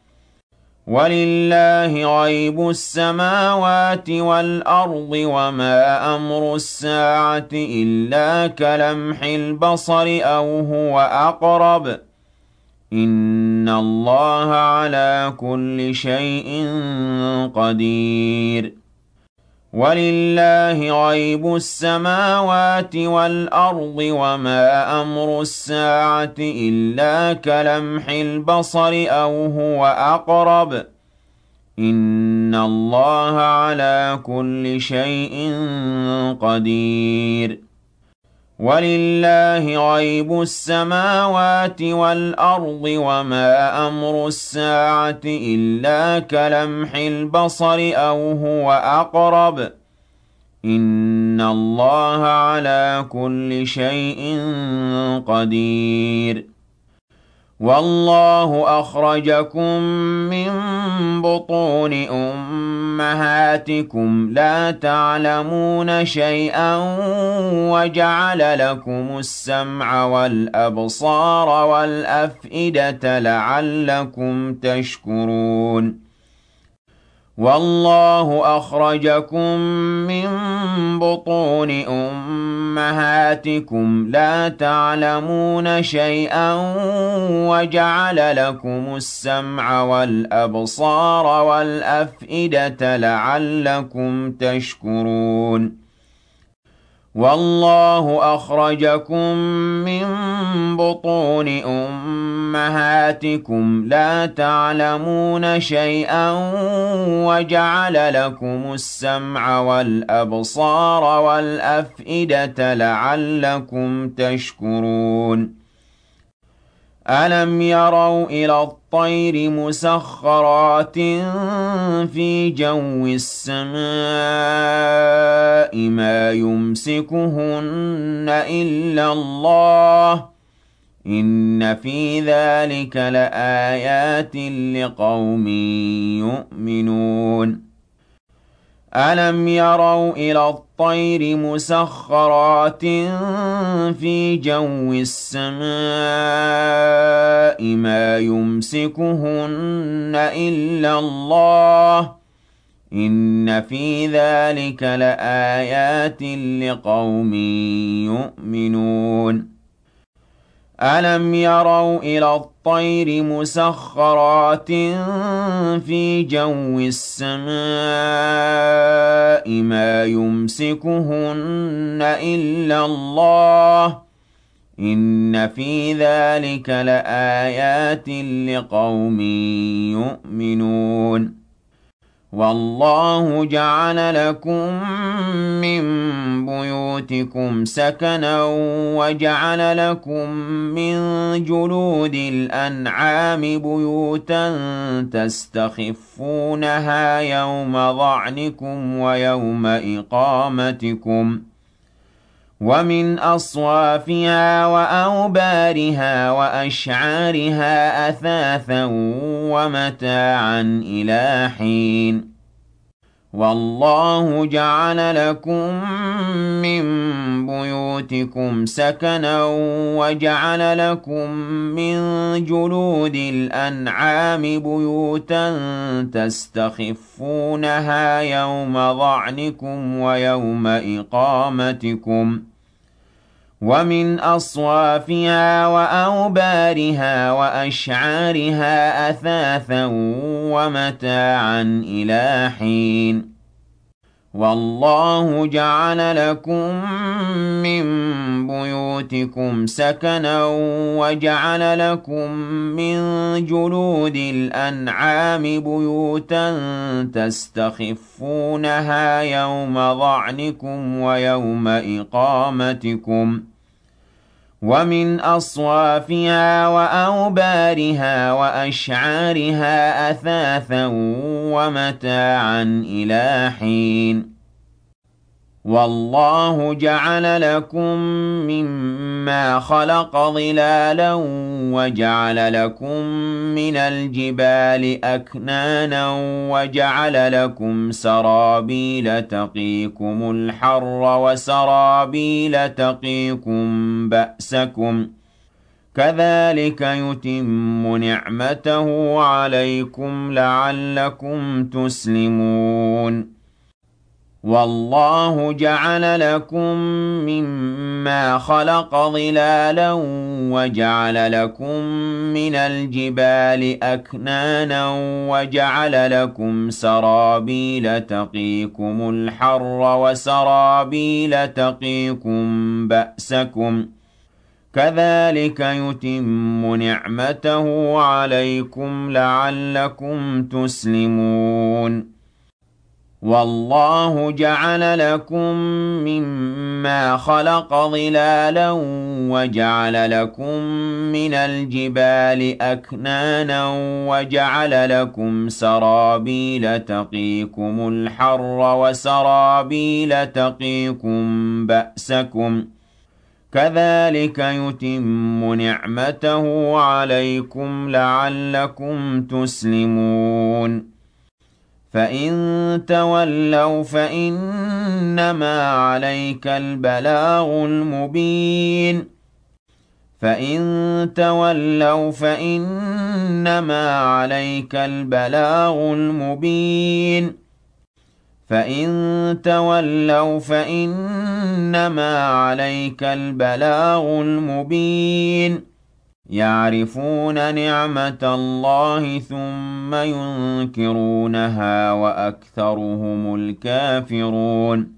وَلِلَّهِ غَيْبُ السَّمَاوَاتِ وَالْأَرْضِ ۚ وَمَا أَمْرُ السَّاعَةِ إِلَّا كَلَمْحِ الْبَصَرِ أَوْ هُوَ أَقْرَبُ ۚ إِنَّ اللَّهَ عَلَىٰ كُلِّ شَيْءٍ قَدِيرٌ وَلِلَّهِ غَيْبُ السَّمَاوَاتِ وَالْأَرْضِ ۚ وَمَا أَمْرُ السَّاعَةِ إِلَّا كَلَمْحِ الْبَصَرِ أَوْ هُوَ أَقْرَبُ ۚ إِنَّ اللَّهَ عَلَىٰ كُلِّ شَيْءٍ قَدِيرٌ وَلِلَّهِ غَيْبُ السَّمَاوَاتِ وَالْأَرْضِ ۚ وَمَا أَمْرُ السَّاعَةِ إِلَّا كَلَمْحِ الْبَصَرِ أَوْ هُوَ أَقْرَبُ ۚ إِنَّ اللَّهَ عَلَىٰ كُلِّ شَيْءٍ قَدِيرٌ والله أخرجكم من بطون أمهاتكم لا تعلمون شيئا وجعل لكم السمع والأبصار والأفئدة لعلكم تشكرون والله أخرجكم من بطون أمهاتكم لا تعلمون شيئا وجعل لكم السمع والأبصار والأفئدة لعلكم تشكرون والله أخرجكم من بطون أمهاتكم لا تعلمون شيئا وجعل لكم السمع والأبصار والأفئدة لعلكم تشكرون ألم يروا إلى الطير مسخرات في جو السماء ما يمسكهن إلا الله إن في ذلك لآيات لقوم يؤمنون ألم يروا إلى الطير مسخرات في جو السماء ما يمسكهن إلا الله إن في ذلك لآيات لقوم يؤمنون ألم يروا إلى الطير مسخرات في جو السماء ما يمسكهن إلا الله إن في ذلك لآيات لقوم يؤمنون والله جعل لكم من بيوتكم سكنا وجعل لكم من جلود الأنعام بيوتا تستخفونها يوم ظعنكم ويوم إقامتكم ومن أصوافها وأوبارها وأشعارها أثاثا ومتاعا إلى حين والله جعل لكم من بيوتكم سكنا وجعل لكم من جلود الأنعام بيوتا تستخفونها يوم ظعنكم ويوم إقامتكم ومن أصوافها وأوبارها وأشعارها أثاثا ومتاعا إلى حين والله جعل لكم من بيوتكم سكنا وجعل لكم من جلود الأنعام بيوتا تستخفونها يوم ظعنكم ويوم إقامتكم ومن أصوافها وأوبارها وأشعارها أثاثا ومتاعا إلى حين والله جعل لكم مما خلق ظلالا وجعل لكم من الجبال أكنانا وجعل لكم سرابيل تقيكم الحر وسرابيل تقيكم بأسكم كذلك يتم نعمته عليكم لعلكم تسلمون والله جعل لكم مما خلق ظلالا وجعل لكم من الجبال أكنانا وجعل لكم سرابيل تقيكم الحر وسرابيل تقيكم بأسكم كذلك يتم نعمته عليكم لعلكم تسلمون والله جعل لكم مما خلق ظلالا وجعل لكم من الجبال أكنانا وجعل لكم سرابيل تقيكم الحر وسرابيل تقيكم بأسكم كَذَٰلِكَ يُتِمُّ نِعْمَتَهُ عَلَيْكُمْ لَعَلَّكُمْ تُسْلِمُونَ فَإِن تَوَلَّوْا فَإِنَّمَا عَلَيْكَ الْبَلَاغُ الْمُبِينُ فَإِن تَوَلَّوْا فَإِنَّمَا عَلَيْكَ الْبَلَاغُ الْمُبِينُ فَإِن تَوَلَّوْا فَإِنَّمَا عَلَيْكَ الْبَلَاغُ الْمُبِينُ يَعْرِفُونَ نِعْمَتَ اللَّهِ ثُمَّ يُنكِرُونَهَا وَأَكْثَرُهُمُ الْكَافِرُونَ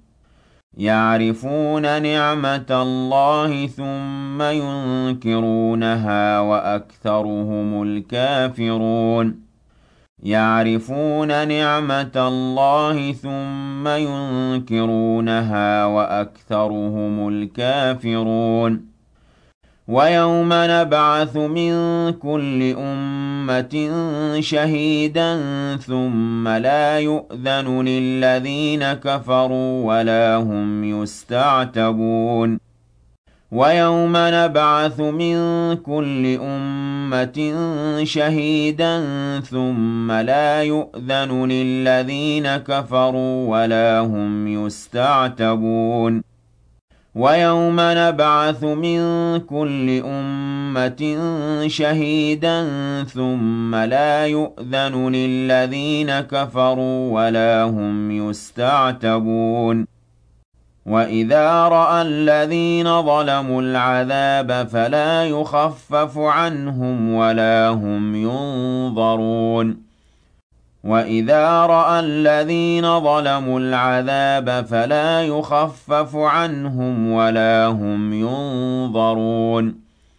يَعْرِفُونَ نِعْمَتَ اللَّهِ ثُمَّ يُنكِرُونَهَا وَأَكْثَرُهُمُ الْكَافِرُونَ يَعْرِفُونَ نِعْمَتَ اللَّهِ ثُمَّ يُنكِرُونَهَا وَأَكْثَرُهُمُ الْكَافِرُونَ وَيَوْمَ نَبْعَثُ مِن كُلِّ أُمَّةٍ شَهِيدًا ثُمَّ لَا يُؤْذَنُ لِلَّذِينَ كَفَرُوا وَلَا هُمْ يُسْتَعْتَبُونَ وَيَوْمَ نَبْعَثُ مِن كُلِّ أُمَّةٍ شَهِيدًا ثُمَّ لَا يُؤْذَنُ لِلَّذِينَ كَفَرُوا وَلَا هُمْ يُسْتَعْتَبُونَ وَيَوْمَ نَبْعَثُ مِن كُلِّ أُمَّةٍ شَهِيدًا ثُمَّ لَا يُؤْذَنُ لِلَّذِينَ كَفَرُوا وَلَا هُمْ يُسْتَعْتَبُونَ وَإِذَا رَأَى الَّذِينَ ظَلَمُوا الْعَذَابَ فَلَا يُخَفَّفُ عَنْهُمْ وَلَا هُمْ يُنظَرُونَ وَإِذَا رَأَى الَّذِينَ ظَلَمُوا الْعَذَابَ فَلَا يُخَفَّفُ عَنْهُمْ وَلَا هُمْ يُنظَرُونَ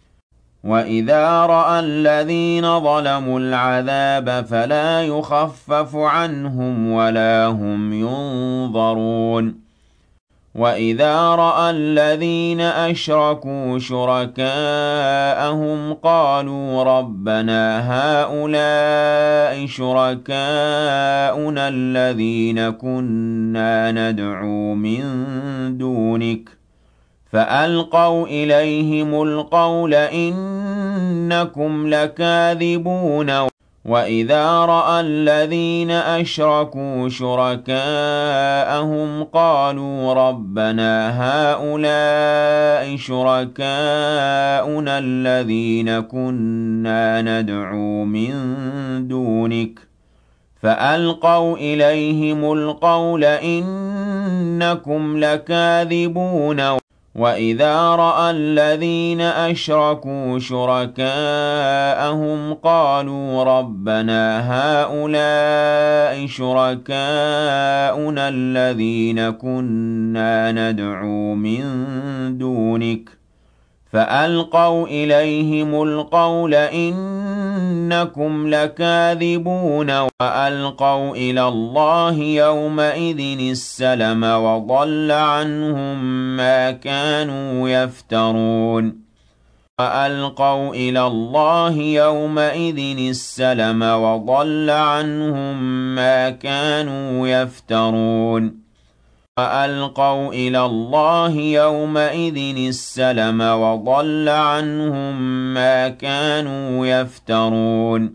وَإِذَا رَأَى الَّذِينَ ظَلَمُوا الْعَذَابَ فَلَا يُخَفَّفُ عَنْهُمْ وَلَا هُمْ يُنظَرُونَ وَإِذَا رَأَى الَّذِينَ أَشْرَكُوا شُرَكَاءَهُمْ قَالُوا رَبَّنَا هَٰؤُلَاءِ شُرَكَاؤُنَا الَّذِينَ كُنَّا نَدْعُو مِن دُونِكَ فَأَلْقَوْا إِلَيْهِمُ الْقَوْلَ إِنَّكُمْ لَكَاذِبُونَ وَإِذَا رَأَى الَّذِينَ أَشْرَكُوا شُرَكَاءَهُمْ قَالُوا رَبَّنَا هَٰؤُلَاءِ شُرَكَاؤُنَا الَّذِينَ كُنَّا نَدْعُو مِن دُونِكَ فَأَلْقَوْا إِلَيْهِمُ الْقَوْلَ إِنَّكُمْ لَكَاذِبُونَ وَإِذَا رَأَى الَّذِينَ أَشْرَكُوا شُرَكَاءَهُمْ قَالُوا رَبَّنَا هَٰؤُلَاءِ شُرَكَاؤُنَا الَّذِينَ كُنَّا نَدْعُو مِن دُونِكَ فَأَلْقَوْا إِلَيْهِمُ الْقَوْلَ إِنَّكُمْ لَكَاذِبُونَ وَأَلْقَوْا إِلَى اللَّهِ يَوْمَئِذٍ السَّلَمَ وَضَلَّ عَنْهُم مَّا كَانُوا يَفْتَرُونَ وَأَلْقَوْا إِلَى اللَّهِ يَوْمَئِذٍ السَّلَمَ وَضَلَّ عَنْهُم مَّا كَانُوا يَفْتَرُونَ وَأَلْقَوْا إِلَى اللَّهِ يَوْمَئِذٍ السَّلَمَ وَضَلَّ عَنْهُم مَّا كَانُوا يَفْتَرُونَ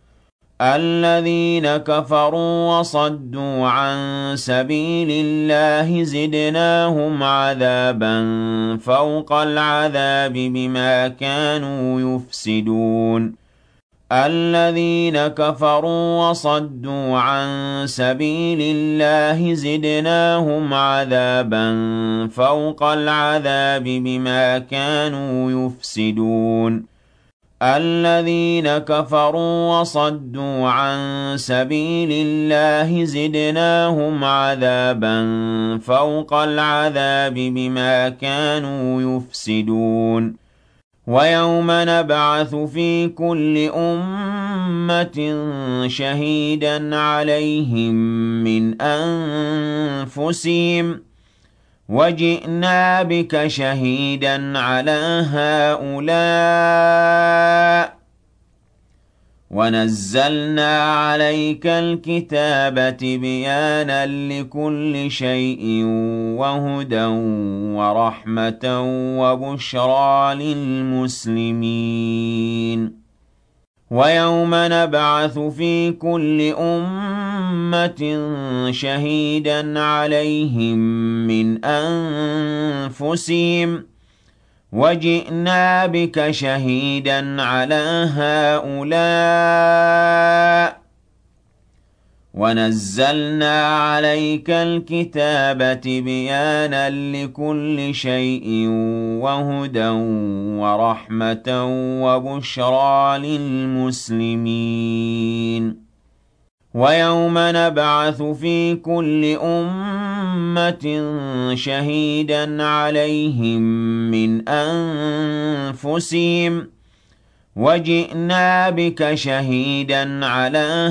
الَّذِينَ كَفَرُوا وَصَدُّوا عَن سَبِيلِ اللَّهِ زِدْنَاهُمْ عَذَابًا فَوْقَ الْعَذَابِ بِمَا كَانُوا يُفْسِدُونَ الَّذِينَ كَفَرُوا وَصَدُّوا عَن سَبِيلِ اللَّهِ زِدْنَاهُمْ عَذَابًا فَوْقَ الْعَذَابِ بِمَا كَانُوا يُفْسِدُونَ الَّذِينَ كَفَرُوا وَصَدُّوا عَن سَبِيلِ اللَّهِ زِدْنَاهُمْ عَذَابًا فَوْقَ الْعَذَابِ بِمَا كَانُوا يُفْسِدُونَ وَيَوْمَ نَبْعَثُ فِي كُلِّ أُمَّةٍ شَهِيدًا عَلَيْهِم مِّنْ أَنفُسِهِمْ وَجِئْنَا بِكَ شَهِيدًا عَلَىٰ هَٰؤُلَاءِ وَنَزَّلْنَا عَلَيْكَ الْكِتَابَ تِبْيَانًا لِّكُلِّ شَيْءٍ وَهُدًى وَرَحْمَةً وَبُشْرَىٰ لِلْمُسْلِمِينَ وَيَوْمَ نَبْعَثُ فِي كُلِّ أُمَّةٍ شَهِيدًا عَلَيْهِم مِّنْ أَنفُسِهِمْ وَجِئْنَا بِكَ شَهِيدًا عَلَىٰ هَٰؤُلَاءِ وَنَزَّلْنَا عَلَيْكَ الْكِتَابَ تِبْيَانًا لِّكُلِّ شَيْءٍ وَهُدًى وَرَحْمَةً وَبُشْرَىٰ لِلْمُسْلِمِينَ وَيَوْمَ نَبْعَثُ فِي كُلِّ أُمَّةٍ شَهِيدًا عَلَيْهِم مِّنْ أَنفُسِهِمْ وَجِئْنَا بِكَ شَهِيدًا عَلَىٰ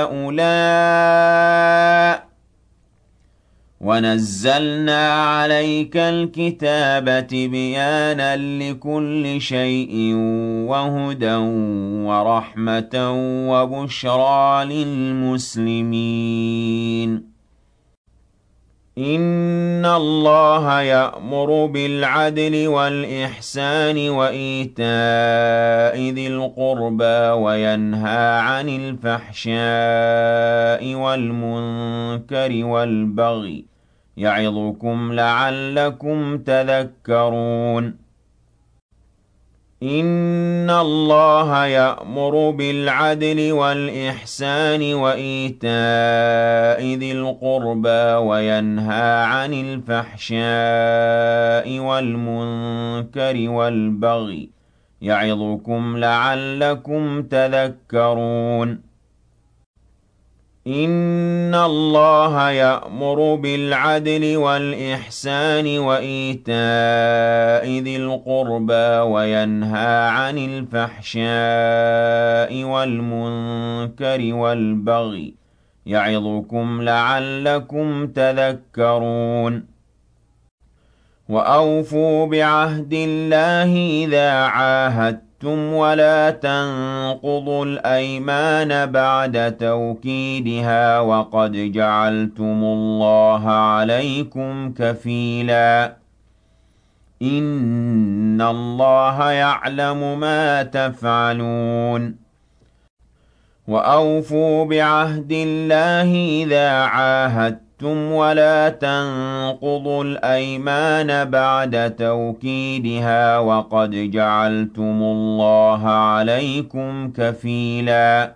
هَٰؤُلَاءِ وَنَزَّلْنَا عَلَيْكَ الْكِتَابَ تِبْيَانًا لِّكُلِّ شَيْءٍ وَهُدًى وَرَحْمَةً وَبُشْرَىٰ لِلْمُسْلِمِينَ إِنَّ اللَّهَ يَأْمُرُ بِالْعَدْلِ وَالْإِحْسَانِ وَإِيتَاءِ ذِي الْقُرْبَىٰ وَيَنْهَىٰ عَنِ الْفَحْشَاءِ وَالْمُنكَرِ وَالْبَغْيِ يَعِظُكُمْ لَعَلَّكُمْ تَذَكَّرُونَ إِنَّ اللَّهَ يَأْمُرُ بِالْعَدْلِ وَالْإِحْسَانِ وَإِيتَاءِ ذِي الْقُرْبَىٰ وَيَنْهَىٰ عَنِ الْفَحْشَاءِ وَالْمُنكَرِ وَالْبَغْيِ يَعِظُكُمْ لَعَلَّكُمْ تَذَكَّرُونَ إِنَّ اللَّهَ يَأْمُرُ بِالْعَدْلِ وَالْإِحْسَانِ وَإِيتَاءِ ذِي الْقُرْبَىٰ وَيَنْهَىٰ عَنِ الْفَحْشَاءِ وَالْمُنكَرِ وَالْبَغْيِ يَعِظُكُمْ لَعَلَّكُمْ تَذَكَّرُونَ وَأَوْفُوا بِعَهْدِ اللَّهِ إِذَا عَاهَدتُّمْ وَلَا تَنقُضُوا الْأَيْمَانَ بَعْدَ تَوْكِيدِهَا وَقَدْ جَعَلْتُمُ اللَّهَ عَلَيْكُمْ كَفِيلًا إِنَّ اللَّهَ يَعْلَمُ مَا تَفْعَلُونَ وَأَوْفُوا بِعَهْدِ اللَّهِ إِذَا عَاهَدتُّمْ وَلَا تَنقُضُوا الْأَيْمَانَ بَعْدَ تَوْكِيدِهَا وَقَدْ جَعَلْتُمُ اللَّهَ عَلَيْكُمْ كَفِيلًا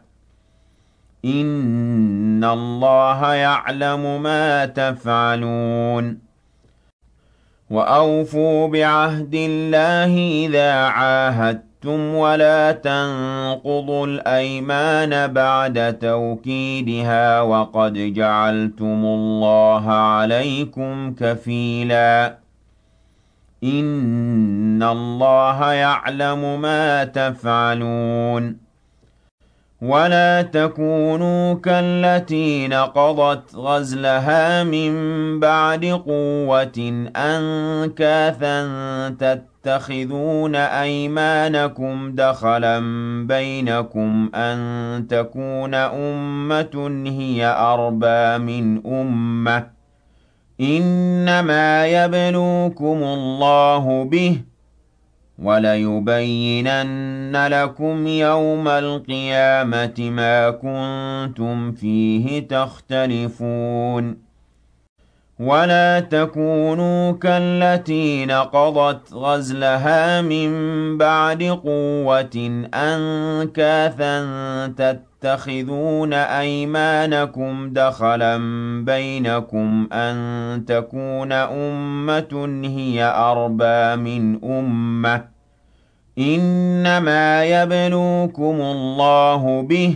إِنَّ اللَّهَ يَعْلَمُ مَا تَفْعَلُونَ وَأَوْفُوا بِعَهْدِ اللَّهِ إِذَا عَاهَدتُّمْ وَلَا تَنقُضُوا الْأَيْمَانَ بَعْدَ تَوْكِيدِهَا وَقَدْ جَعَلْتُمُ اللَّهَ عَلَيْكُمْ كَفِيلًا إِنَّ اللَّهَ يَعْلَمُ مَا تَفْعَلُونَ وَلَا تَكُونُوا كَالَّتِي نَقَضَتْ غَزْلَهَا مِن بَعْدِ قُوَّةٍ أَنكَاثًا تَتَّخِذُونَ أَيْمَانَكُمْ دَخَلًا بَيْنَكُمْ أَن تَكُونَ أُمَّةٌ هِيَ أَرْبَىٰ مِنْ أُمَّةٍ ۚ إِنَّمَا يَبْلُوكُمُ اللَّهُ بِهِ ۚ وَلَيُبَيِّنَنَّ لَكُمْ يَوْمَ الْقِيَامَةِ مَا كُنتُمْ فِيهِ تَخْتَلِفُونَ وَلَا تَكُونُوا كَالَّتِي نَقَضَتْ غَزْلَهَا مِن بَعْدِ قُوَّةٍ أَنكَاثًا تَتَّخِذُونَ أَيْمَانَكُمْ دَخَلًا بَيْنَكُمْ أَن تَكُونَ أُمَّةٌ هِيَ أَرْبَىٰ مِنْ أُمَّةٍ ۚ إِنَّمَا يَبْلُوكُمُ اللَّهُ بِهِ ۚ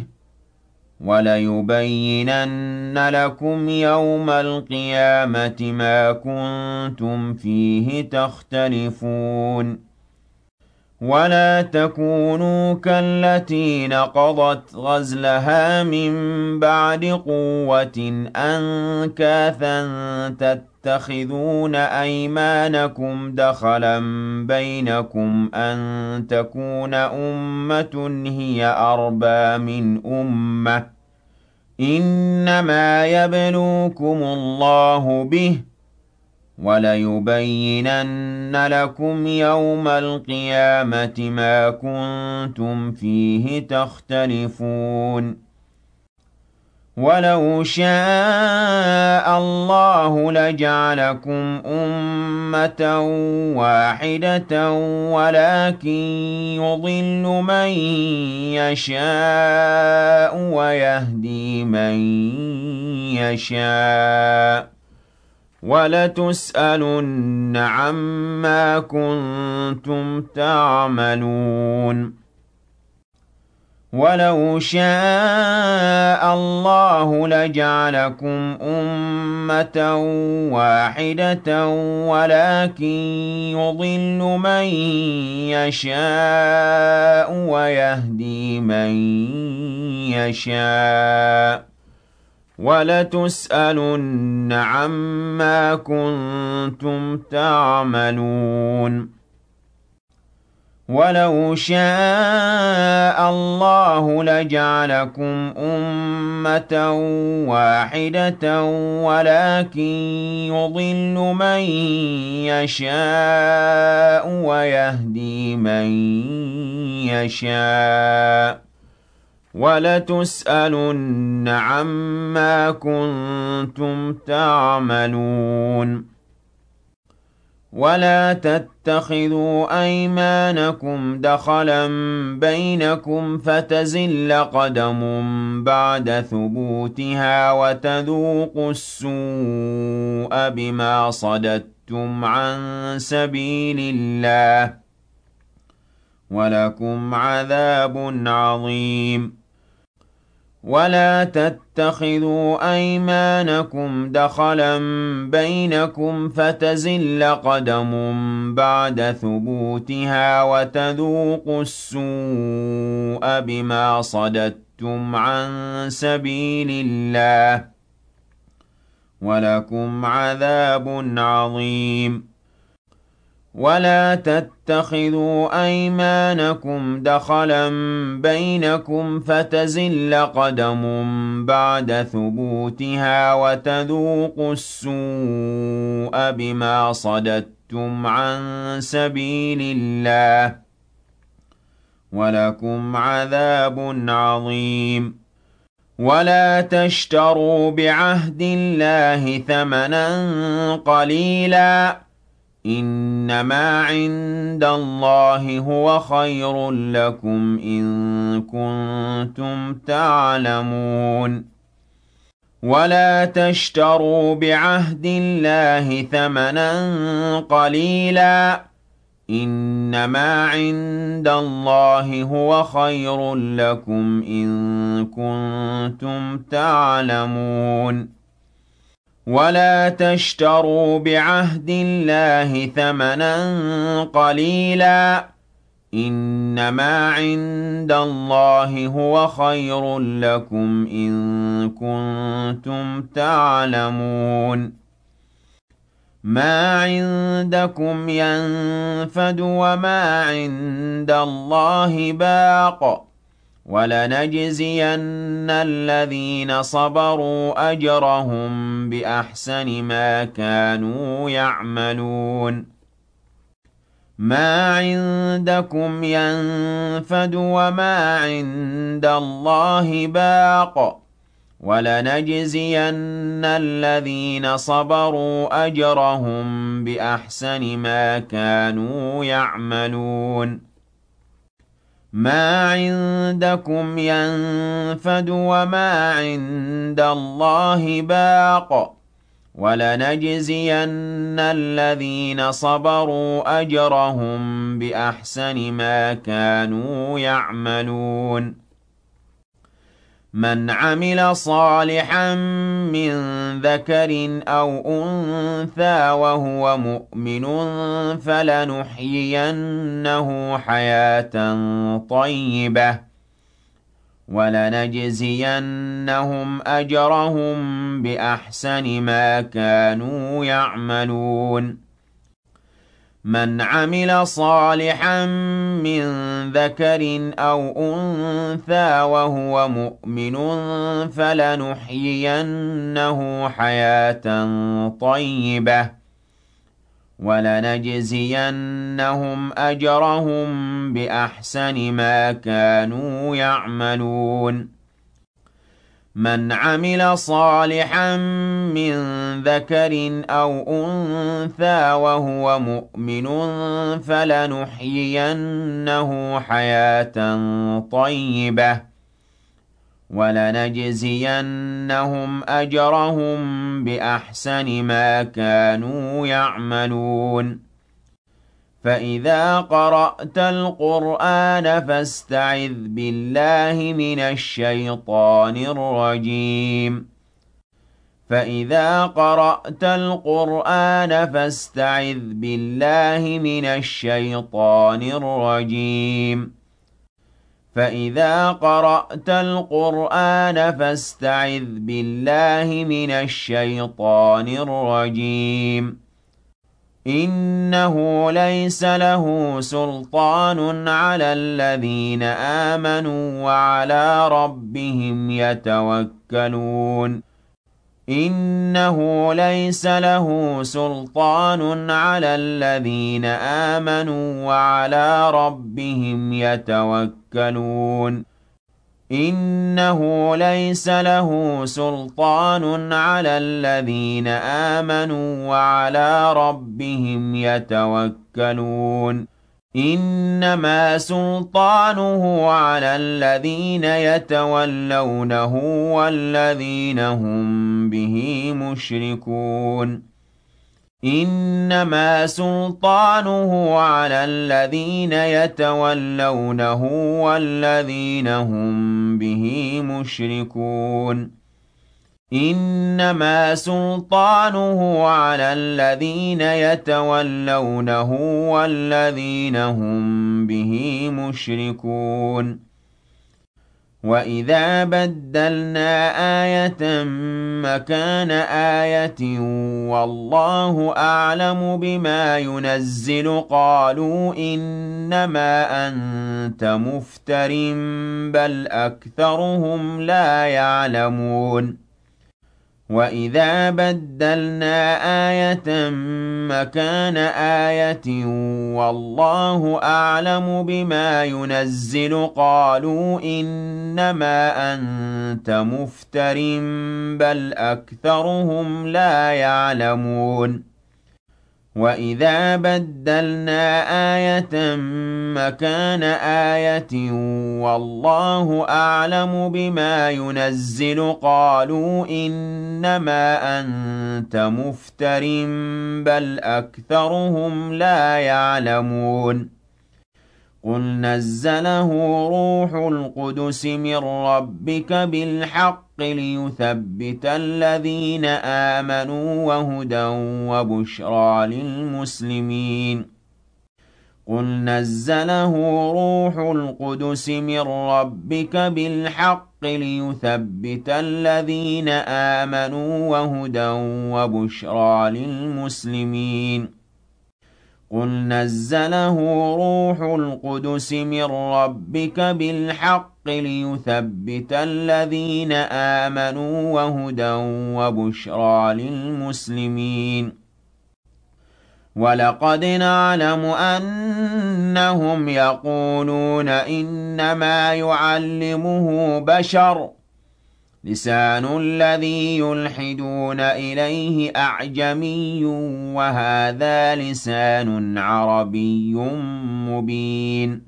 وَلَيُبَيِّنَنَّ لَكُمْ يَوْمَ الْقِيَامَةِ مَا كُنتُمْ فِيهِ تَخْتَلِفُونَ وَلَا تَكُونُوا كَالَّتِي نَقَضَتْ غَزْلَهَا مِن بَعْدِ قُوَّةٍ أَنكَاثًا تتخذون أيمانكم دخلا بينكم أن تكون أمة هي أربى من أمة إنما يبلوكم الله به وليبينن لكم يوم القيامة ما كنتم فيه تختلفون ولو شاء الله لجعلكم أمة واحدة ولكن يضل من يشاء ويهدي من يشاء ولتسألن عما كنتم تعملون ولو شاء الله لجعلكم أمة واحدة ولكن يضل من يشاء ويهدي من يشاء ولتسألن عما كنتم تعملون ولو شاء الله لجعلكم أمة واحدة ولكن يضل من يشاء ويهدي من يشاء ولتسألن عما كنتم تعملون ولا تتخذوا أيمانكم دخلا بينكم فتزل قدم بعد ثبوتها وتذوقوا السوء بما صددتم عن سبيل الله ولكم عذاب عظيم ولا تتخذوا أيمانكم دخلا بينكم فتزل قدم بعد ثبوتها وتذوقوا السوء بما صددتم عن سبيل الله ولكم عذاب عظيم ولا تتخذوا أيمانكم دخلا بينكم فتزل قدم بعد ثبوتها وتذوقوا السوء بما صددتم عن سبيل الله ولكم عذاب عظيم ولا تشتروا بعهد الله ثمنا قليلا إنما عند الله هو خير لكم إن كنتم تعلمون ولا تشتروا بعهد الله ثمنا قليلا إنما عند الله هو خير لكم إن كنتم تعلمون ولا تشتروا بعهد الله ثمنا قليلا إنما عند الله هو خير لكم إن كنتم تعلمون ما عندكم ينفد وما عند الله باق ولنجزين الذين صبروا أجرهم بأحسن ما كانوا يعملون ما عندكم ينفد وما عند الله باق ولنجزين الذين صبروا أجرهم بأحسن ما كانوا يعملون ما عندكم ينفد وما عند الله باق ولنجزين الذين صبروا أجرهم بأحسن ما كانوا يعملون من عمل صالحا من ذكر أو أنثى وهو مؤمن فلنحيينه حياة طيبة وَلَنَجْزِيَنَّهُمْ أَجْرَهُم بِأَحْسَنِ مَا كَانُوا يَعْمَلُونَ مَنْ عَمِلَ صَالِحًا مِّن ذَكَرٍ أَوْ أُنثَىٰ وَهُوَ مُؤْمِنٌ فَلَنُحْيِيَنَّهُ حَيَاةً طَيِّبَةً وَلَنَجْزِيَنَّهُمْ أَجْرَهُم بِأَحْسَنِ مَا كَانُوا يَعْمَلُونَ مَنْ عَمِلَ صَالِحًا مِّن ذَكَرٍ أَوْ أُنثَىٰ وَهُوَ مُؤْمِنٌ فَلَنُحْيِيَنَّهُ حَيَاةً طَيِّبَةً وَلَنَجْزِيَنَّهُمْ أَجْرَهُم بِأَحْسَنِ مَا كَانُوا يَعْمَلُونَ فَإِذَا قَرَأْتَ الْقُرْآنَ فَاسْتَعِذْ بِاللَّهِ مِنَ الشَّيْطَانِ الرَّجِيمِ فَإِذَا قَرَأْتَ الْقُرْآنَ فَاسْتَعِذْ بِاللَّهِ مِنَ الشَّيْطَانِ الرَّجِيمِ فَإِذَا قَرَأْتَ الْقُرْآنَ فَاسْتَعِذْ بِاللَّهِ مِنَ الشَّيْطَانِ الرَّجِيمِ إِنَّهُ لَيْسَ لَهُ سُلْطَانٌ عَلَى الَّذِينَ آمَنُوا وَعَلَىٰ رَبِّهِمْ يَتَوَكَّلُونَ إِنَّهُ لَيْسَ لَهُ سُلْطَانٌ عَلَى الَّذِينَ آمَنُوا وَعَلَىٰ رَبِّهِمْ يَتَوَكَّلُونَ إِنَّهُ لَيْسَ لَهُ سُلْطَانٌ عَلَى الَّذِينَ آمَنُوا وَعَلَىٰ رَبِّهِمْ يَتَوَكَّلُونَ إِنَّمَا سُلْطَانُهُ عَلَى الَّذِينَ يَتَوَلَّوْنَهُ وَالَّذِينَ هُم بِهِ مُشْرِكُونَ إِنَّمَا سُلْطَانُهُ عَلَى الَّذِينَ يَتَوَلَّوْنَهُ وَالَّذِينَ هُم بِهِ مُشْرِكُونَ إِنَّمَا سُلْطَانُهُ عَلَى الَّذِينَ يَتَوَلَّوْنَهُ وَالَّذِينَ هُم بِهِ مُشْرِكُونَ وَإِذَا بَدَّلْنَا آيَةً مَّكَانَ آيَةٍ وَاللَّهُ أَعْلَمُ بِمَا يُنَزِّلُ قَالُوا إِنَّمَا أَنتَ مُفْتَرٍ بَلْ أَكْثَرُهُمْ لَا يَعْلَمُونَ وَإِذَا بَدَّلْنَا آيَةً مَّكَانَ آيَةٍ وَاللَّهُ أَعْلَمُ بِمَا يُنَزِّلُ قَالُوا إِنَّمَا أَنتَ مُفْتَرٍ بَلْ أَكْثَرُهُمْ لَا يَعْلَمُونَ وَإِذَا بَدَّلْنَا آيَةً مَّكَانَ آيَةٍ وَاللَّهُ أَعْلَمُ بِمَا يُنَزِّلُ قَالُوا إِنَّمَا أَنتَ مُفْتَرٍ بَلْ أَكْثَرُهُمْ لَا يَعْلَمُونَ قُلْ نَزَّلَهُ رُوحُ الْقُدُسِ مِن رَّبِّكَ بِالْحَقِّ لِيُثَبِّتَ الَّذِينَ آمَنُوا وَهُدًى وَبُشْرَىٰ لِلْمُسْلِمِينَ قُلْ نَزَّلَهُ رُوحُ الْقُدُسِ مِن رَّبِّكَ بِالْحَقِّ لِيُثَبِّتَ الَّذِينَ آمَنُوا وَهُدًى وَبُشْرَىٰ لِلْمُسْلِمِينَ قُلْ نَزَّلَهُ رُوحُ الْقُدُسِ مِن رَّبِّكَ بِالْحَقِّ لِيُثَبِّتَ الَّذِينَ آمَنُوا وَهُدًى وَبُشْرَىٰ لِلْمُسْلِمِينَ وَلَقَدْ نَعْلَمُ أَنَّهُمْ يَقُولُونَ إِنَّمَا يُعَلِّمُهُ بَشَرٌ لِسَانُ الَّذِي يُلْحِدُونَ إِلَيْهِ أَعْجَمِيٌّ وَهَٰذَا لِسَانٌ عَرَبِيٌّ مُّبِينٌ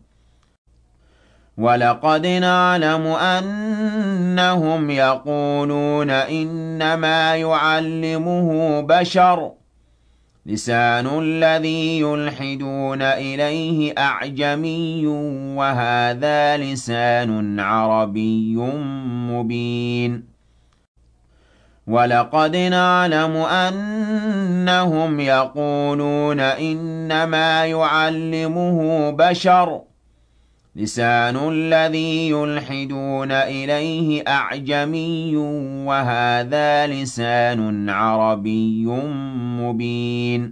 وَلَقَدْ نَعْلَمُ أَنَّهُمْ يَقُولُونَ إِنَّمَا يُعَلِّمُهُ بَشَرٌ لِسَانُ الَّذِي يُلْحِدُونَ إِلَيْهِ أَعْجَمِيٌّ وَهَٰذَا لِسَانٌ عَرَبِيٌّ مُّبِينٌ وَلَقَدْ نَعْلَمُ أَنَّهُمْ يَقُولُونَ إِنَّمَا يُعَلِّمُهُ بَشَرٌ لسان الذي يلحدون إليه أعجمي وهذا لسان عربي مبين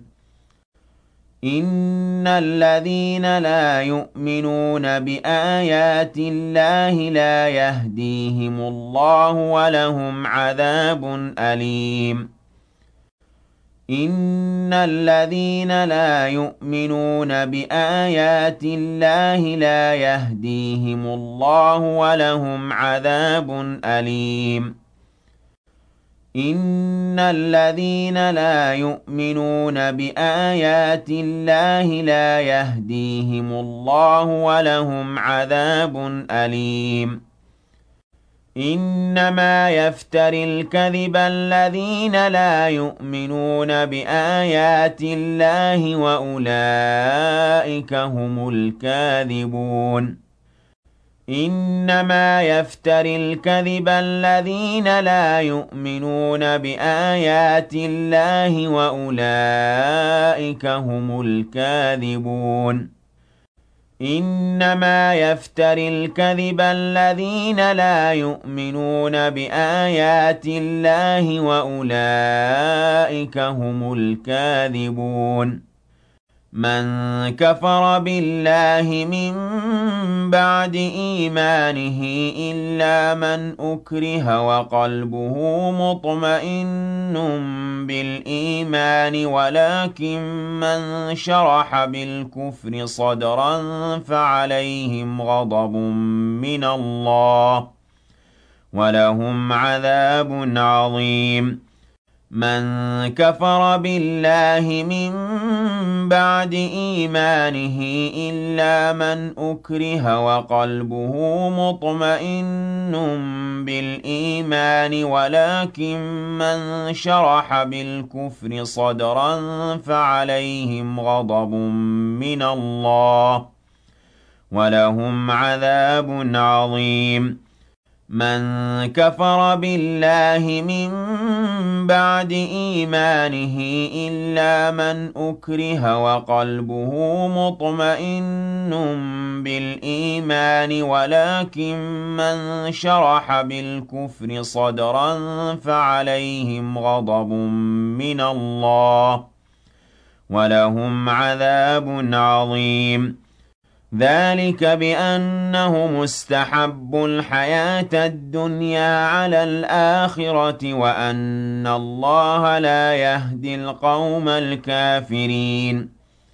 إن الذين لا يؤمنون بآيات الله لا يهديهم الله ولهم عذاب أليم إن الذين لا يؤمنون بآيات الله لا يهديهم الله ولهم عذاب أليم إن الذين لا يؤمنون بآيات الله لا يهديهم الله ولهم عذاب أليم إنما يفتري الكذب الذين لا يؤمنون بآيات الله وأولئك هم الكاذبون إنما يفتري الكذب الذين لا يؤمنون بآيات الله وأولئك هم الكاذبون إنما يفتري الكذب الذين لا يؤمنون بآيات الله وأولئك هم الكاذبون من كفر بالله من بعد إيمانه إلا من أكره وقلبه مطمئن بالإيمان ولكن من شرح بالكفر صدرا فعليهم غضب من الله ولهم عذاب عظيم من كفر بالله من بعد إيمانه إلا من أكره وقلبه مطمئن بالإيمان ولكن من شرح بالكفر صدرا فعليهم غضب من الله ولهم عذاب عظيم من كفر بالله من بعد إيمانه إلا من أكره وقلبه مطمئن بالإيمان ولكن من شرح بالكفر صدرا فعليهم غضب من الله ولهم عذاب عظيم ذلك بأنهم استحبوا الحياة الدنيا على الآخرة وأن الله لا يهدي القوم الكافرين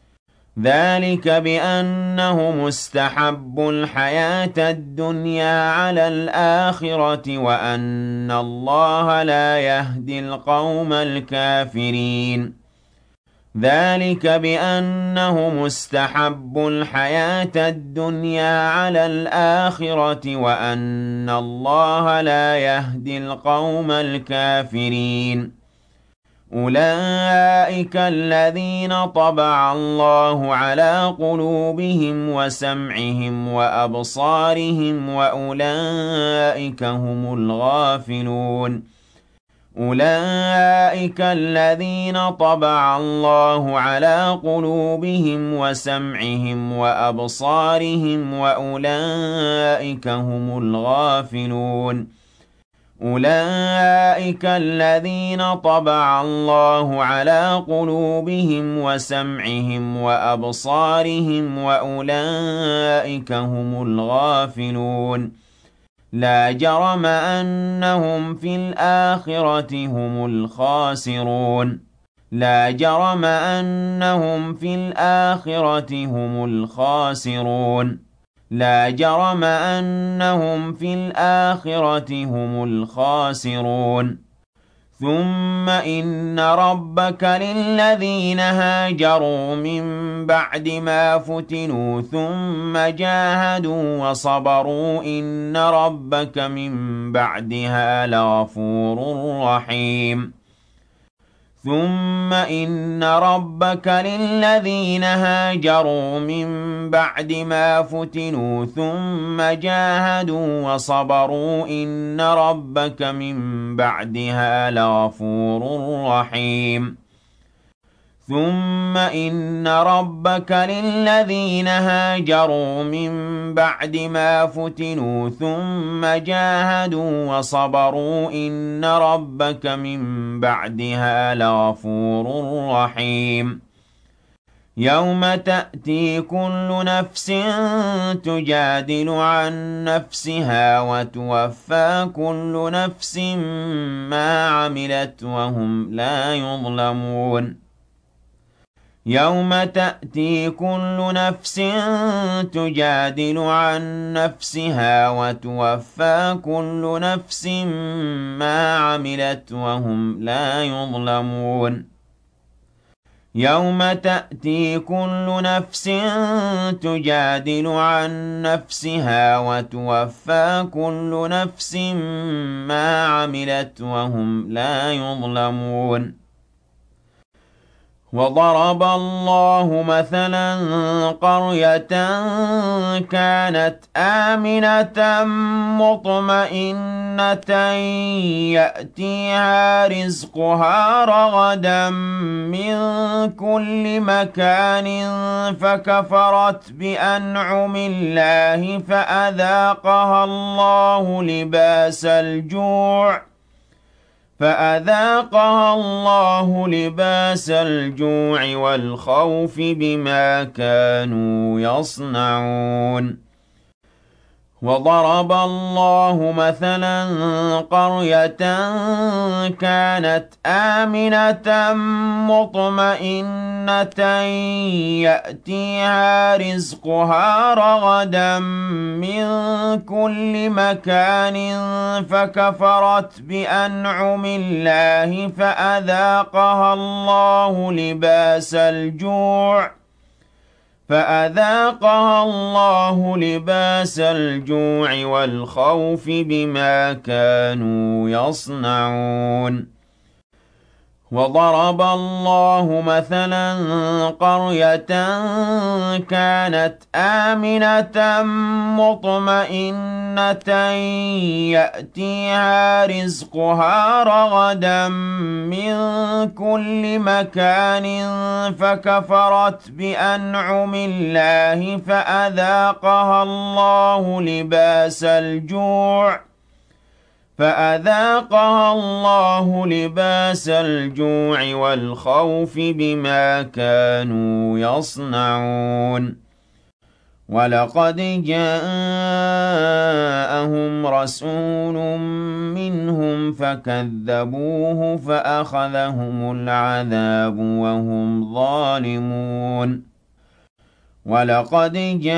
ذلك بأنهم استحبوا الحياة الدنيا على الآخرة وأن الله لا يهدي القوم الكافرين ذلك بأنهم استحبوا الحياة الدنيا على الآخرة وأن الله لا يهدي القوم الكافرين أولئك الذين طبع الله على قلوبهم وسمعهم وأبصارهم وأولئك هم الغافلون أولئك الذين طبع الله على قلوبهم وسمعهم وأبصارهم وأولئك هم الغافلون أولئك الذين طبع الله على قلوبهم وسمعهم وأبصارهم وأولئك هم الغافلون لا جرم أنهم في الآخرة هم الخاسرون لا جرم أنهم في الآخرة هم الخاسرون لا جرم أنهم في الآخرة هم الخاسرون ثم إن ربك للذين هاجروا من بعد ما فتنوا ثم جاهدوا وصبروا إن ربك من بعدها لغفور رحيم ثم إن ربك للذين هاجروا من بعد ما فتنوا ثم جاهدوا وصبروا إن ربك من بعدها لغفور رحيم ثم إن ربك للذين هاجروا من بعد ما فتنوا ثم جاهدوا وصبروا إن ربك من بعدها لغفور رحيم يوم تأتي كل نفس تجادل عن نفسها وتوفى كل نفس ما عملت وهم لا يظلمون يوم تأتي كل نفس تجادل عن نفسها وتوفى كل نفس ما عملت وهم لا يظلمون يوم تأتي كل نفس تجادل عن نفسها وتوفى كل نفس ما عملت وهم لا يظلمون وضرب الله مثلا قرية كانت آمنة مطمئنة يأتيها رزقها رغدا من كل مكان فكفرت بأنعم الله فأذاقها الله لباس الجوع والخوف بما كانوا يصنعون وضرب الله مثلا قرية كانت آمنة مطمئنة يأتيها رزقها رغدا من كل مكان فكفرت بأنعم الله فأذاقها الله لباس الجوع والخوف بما كانوا يصنعون وضرب الله مثلا قرية كانت آمنة مطمئنة يأتيها رزقها رغدا من كل مكان فكفرت بأنعم الله فأذاقها الله لباس الجوع والخوف بما كانوا يصنعون ولقد جاءهم رسول منهم فكذبوه فأخذهم العذاب وهم ظالمون ولقد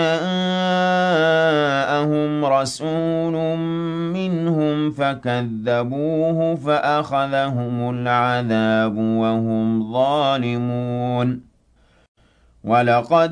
جاءهم رسول منهم فكذبوه فأخذهم العذاب وهم ظالمون ولقد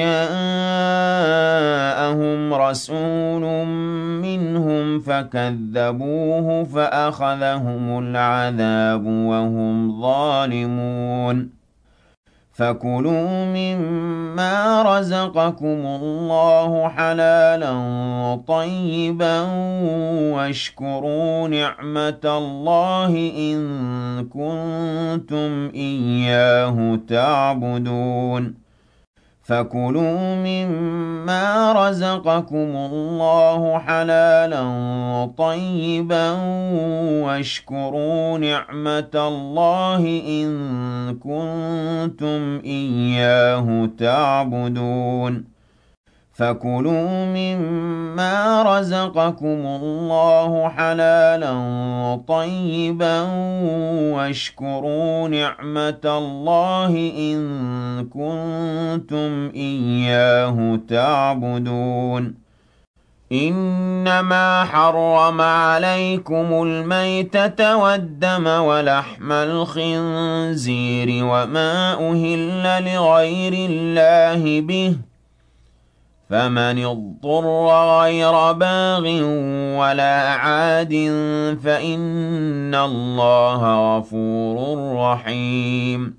جاءهم رسول منهم فكذبوه فأخذهم العذاب وهم ظالمون فكلوا مما رزقكم الله حلالا طيبا واشكروا نعمة الله إن كنتم إياه تعبدون فكلوا مما رزقكم الله حلالا طيبا واشكروا نعمة الله إن كنتم إياه تعبدون فكلوا مما رزقكم الله حلالا طيبا واشكروا نعمة الله إن كنتم إياه تعبدون إنما حرم عليكم الميتة والدم ولحم الخنزير وما أهل لغير الله به فمن اضطر غير باغ ولا عاد فإن الله غفور رحيم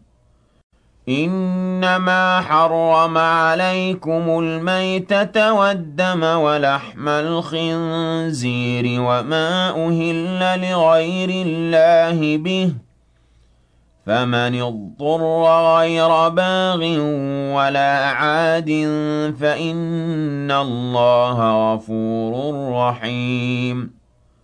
إنما حرم عليكم الميتة والدم ولحم الخنزير وما أهل لغير الله به فمن اضطر غير باغ ولا عاد فإن الله غفور رحيم.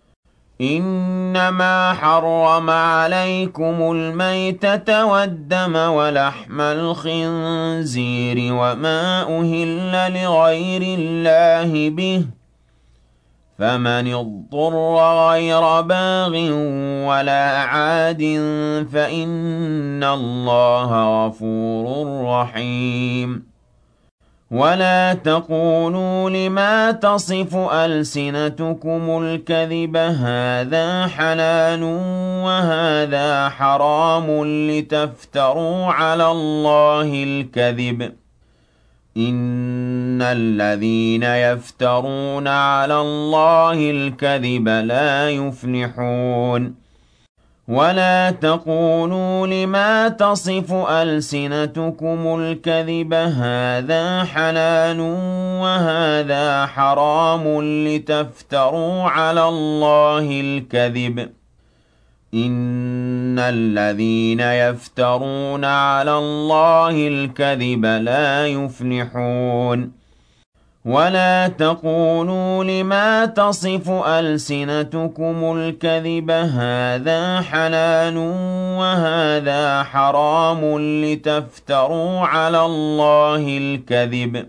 إنما حرم عليكم الميتة والدم ولحم الخنزير وما أهل لغير الله به، فمن اضطر غير باغ ولا عاد فإن الله غفور رحيم. ولا تقولوا لما تصف ألسنتكم الكذب هذا حلال وهذا حرام لتفتروا على الله الكذب، إن الذين يفترون على الله الكذب لا يفلحون. ولا تقولوا لما تصف ألسنتكم الكذب هذا حلال وهذا حرام لتفتروا على الله الكذب، إن الذين يفترون على الله الكذب لا يفلحون. ولا تقولوا لما تصف ألسنتكم الكذب هذا حلال وهذا حرام لتفتروا على الله الكذب،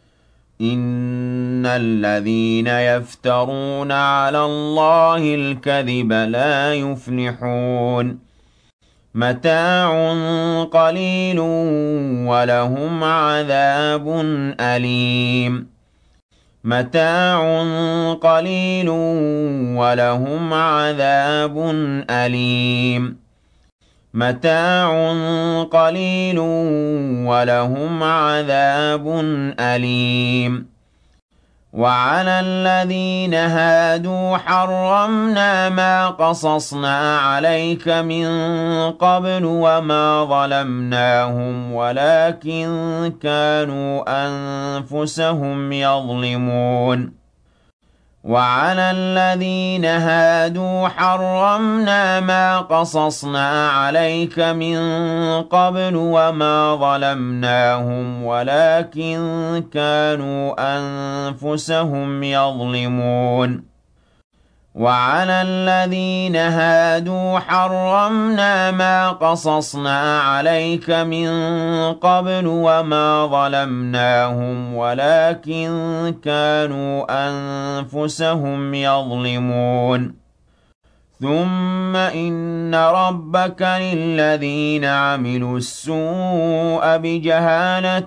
إن الذين يفترون على الله الكذب لا يفلحون. متاع قليل ولهم عذاب أليم. متاع قليل ولهم عذاب أليم. متاع قليل ولهم عذاب أليم. وعلى الذين هادوا حرمنا ما قصصنا عليك من قبل وما ظلمناهم ولكن كانوا أنفسهم يظلمون. وعلى الذين هادوا حرمنا ما قصصنا عليك من قبل وما ظلمناهم ولكن كانوا أنفسهم يظلمون. وعلى الذين هادوا حرمنا ما قصصنا عليك من قبل وما ظلمناهم ولكن كانوا أنفسهم يظلمون. ثم إن ربك للذين عملوا السوء بجهالة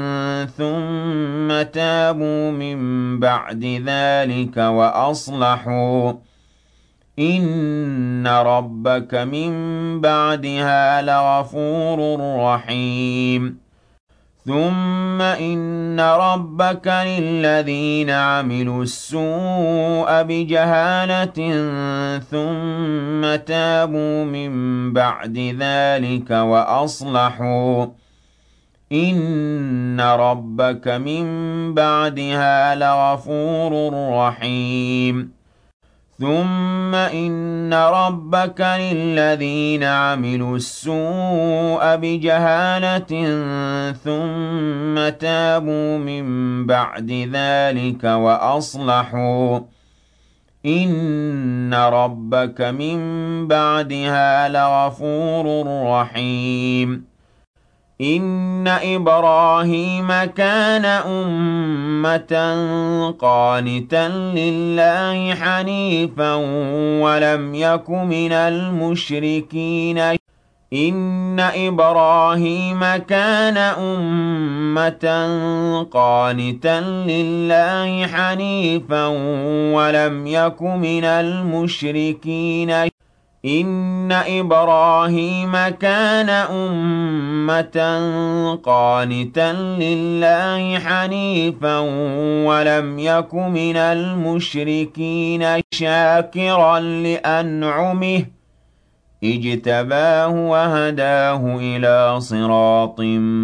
ثم تابوا من بعد ذلك وأصلحوا إن ربك من بعدها لغفور رحيم. ثم إن ربك للذين عملوا السوء بجهالة ثم تابوا من بعد ذلك وأصلحوا إن ربك من بعدها لغفور رحيم. ثم إن ربك للذين عملوا السوء بجهالة ثم تابوا من بعد ذلك وأصلحوا إن ربك من بعدها لغفور رحيم. إن إبراهيم كان أمة قانتا لله حنيفا ولم يك من المشركين. إن إبراهيم كان أمة قانتا لله حنيفا ولم يك من المشركين. إن إبراهيم كان أمة قانتا لله حنيفا ولم يك من المشركين شاكرا لأنعمه اجتباه وهداه إلى صراط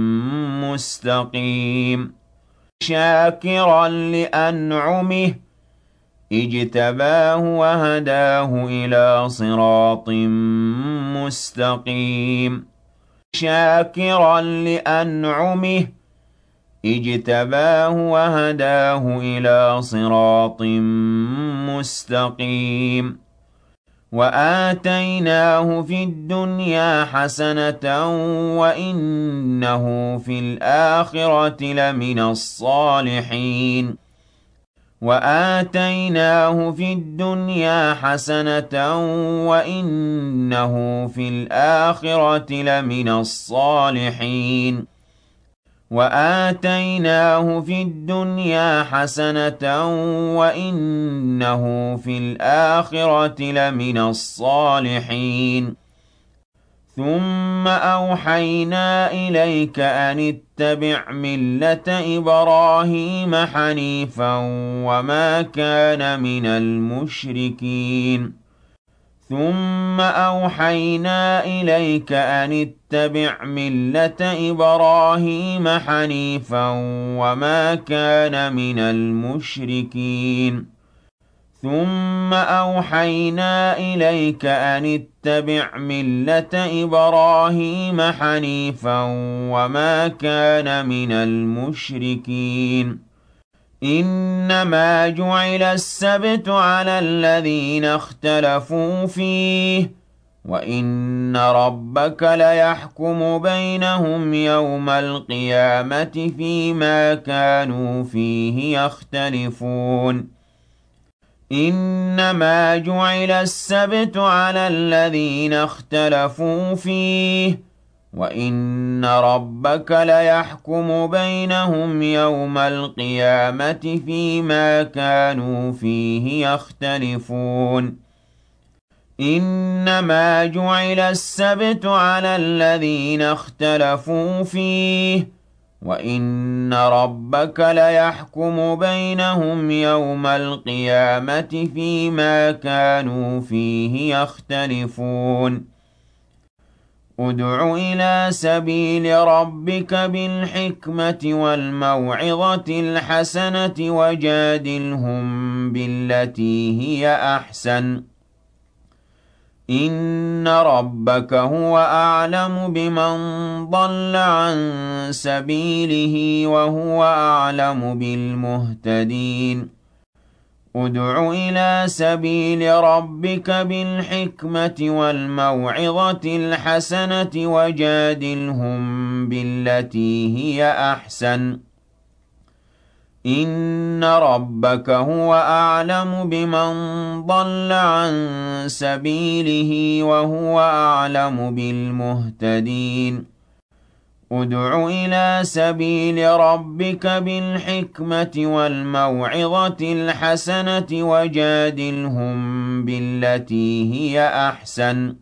مستقيم. شاكرا لأنعمه اجتباه وهداه إلى صراط مستقيم. شاكرا لأنعمه اجتباه وهداه إلى صراط مستقيم وآتيناه في الدنيا حسنة وإنه في الآخرة لمن الصالحين وآتيناه في الدنيا حسنة وإنه في الآخرة لمن الصالحين وآتيناه في الدنيا حسنة وإنه في الآخرة لمن الصالحين ثم أوحينا إليك أن اتبع ملة إبراهيم حنيفا وما كان من المشركين ثم أوحينا إليك أن اتبع ملة إبراهيم حنيفا وما كان من المشركين ثم أوحينا إليك أن اتبع ملة إبراهيم حنيفا وما كان من المشركين إنما جعل السبت على الذين اختلفوا فيه وإن ربك ليحكم بينهم يوم القيامة فيما كانوا فيه يختلفون إنما جعل السبت على الذين اختلفوا فيه وإن ربك ليحكم بينهم يوم القيامة فيما كانوا فيه يختلفون إنما جعل السبت على الذين اختلفوا فيه وإن ربك ليحكم بينهم يوم القيامة فيما كانوا فيه يختلفون ادع إلى سبيل ربك بالحكمة والموعظة الحسنة وجادلهم بالتي هي أحسن إن ربك هو أعلم بمن ضل عن سبيله وهو أعلم بالمهتدين ادع إلى سبيل ربك بالحكمة والموعظة الحسنة وجادلهم بالتي هي أحسن إن ربك هو أعلم بمن ضل عن سبيله وهو أعلم بالمهتدين ادع إلى سبيل ربك بالحكمة والموعظة الحسنة وجادلهم بالتي هي أحسن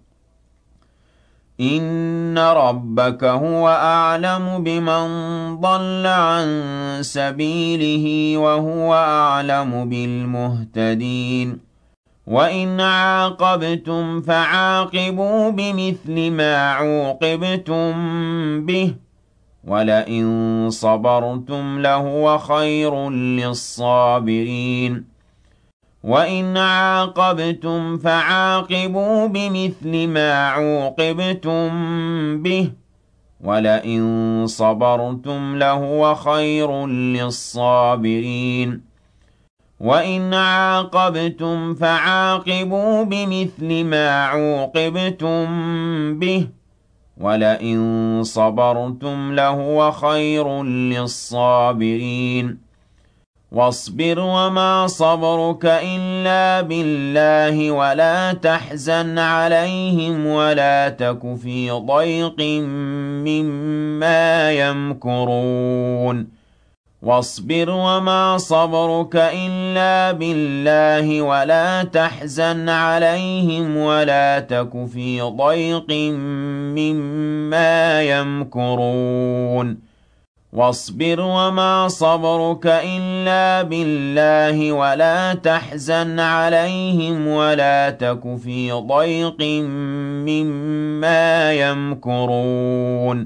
إن ربك هو أعلم بمن ضل عن سبيله وهو أعلم بالمهتدين وإن عاقبتم فعاقبوا بمثل ما عوقبتم به ولئن صبرتم لهو خير للصابرين وإن عاقبتم فعاقبوا بمثل ما عوقبتم به ولئن صبرتم لهو خير للصابرين وإن عاقبتم فعاقبوا بمثل ما عوقبتم به ولئن صبرتم لهو خير للصابرين واصبر وما صبرك إلا بالله ولا تحزن عليهم ولا تك في ضيق مما يمكرون واصبر وما صبرك إلا بالله ولا تحزن عليهم ولا تك في ضيق مما يمكرون واصبر وما صبرك إلا بالله ولا تحزن عليهم ولا تك في ضيق مما يمكرون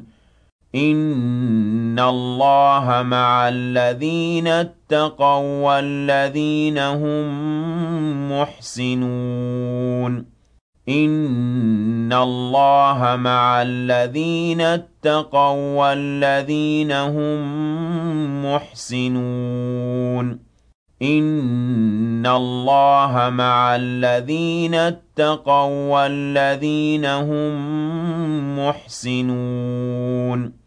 إن الله مع الذين اتقوا والذين هم محسنون إن اللَّهَ مَعَ الَّذِينَ اتَّقَوا وَّالَّذِينَ هُم مُّحْسِنُونَ إِنَّ اللَّهَ مَعَ الَّذِينَ اتَّقَوا وَّالَّذِينَ هُم مُّحْسِنُونَ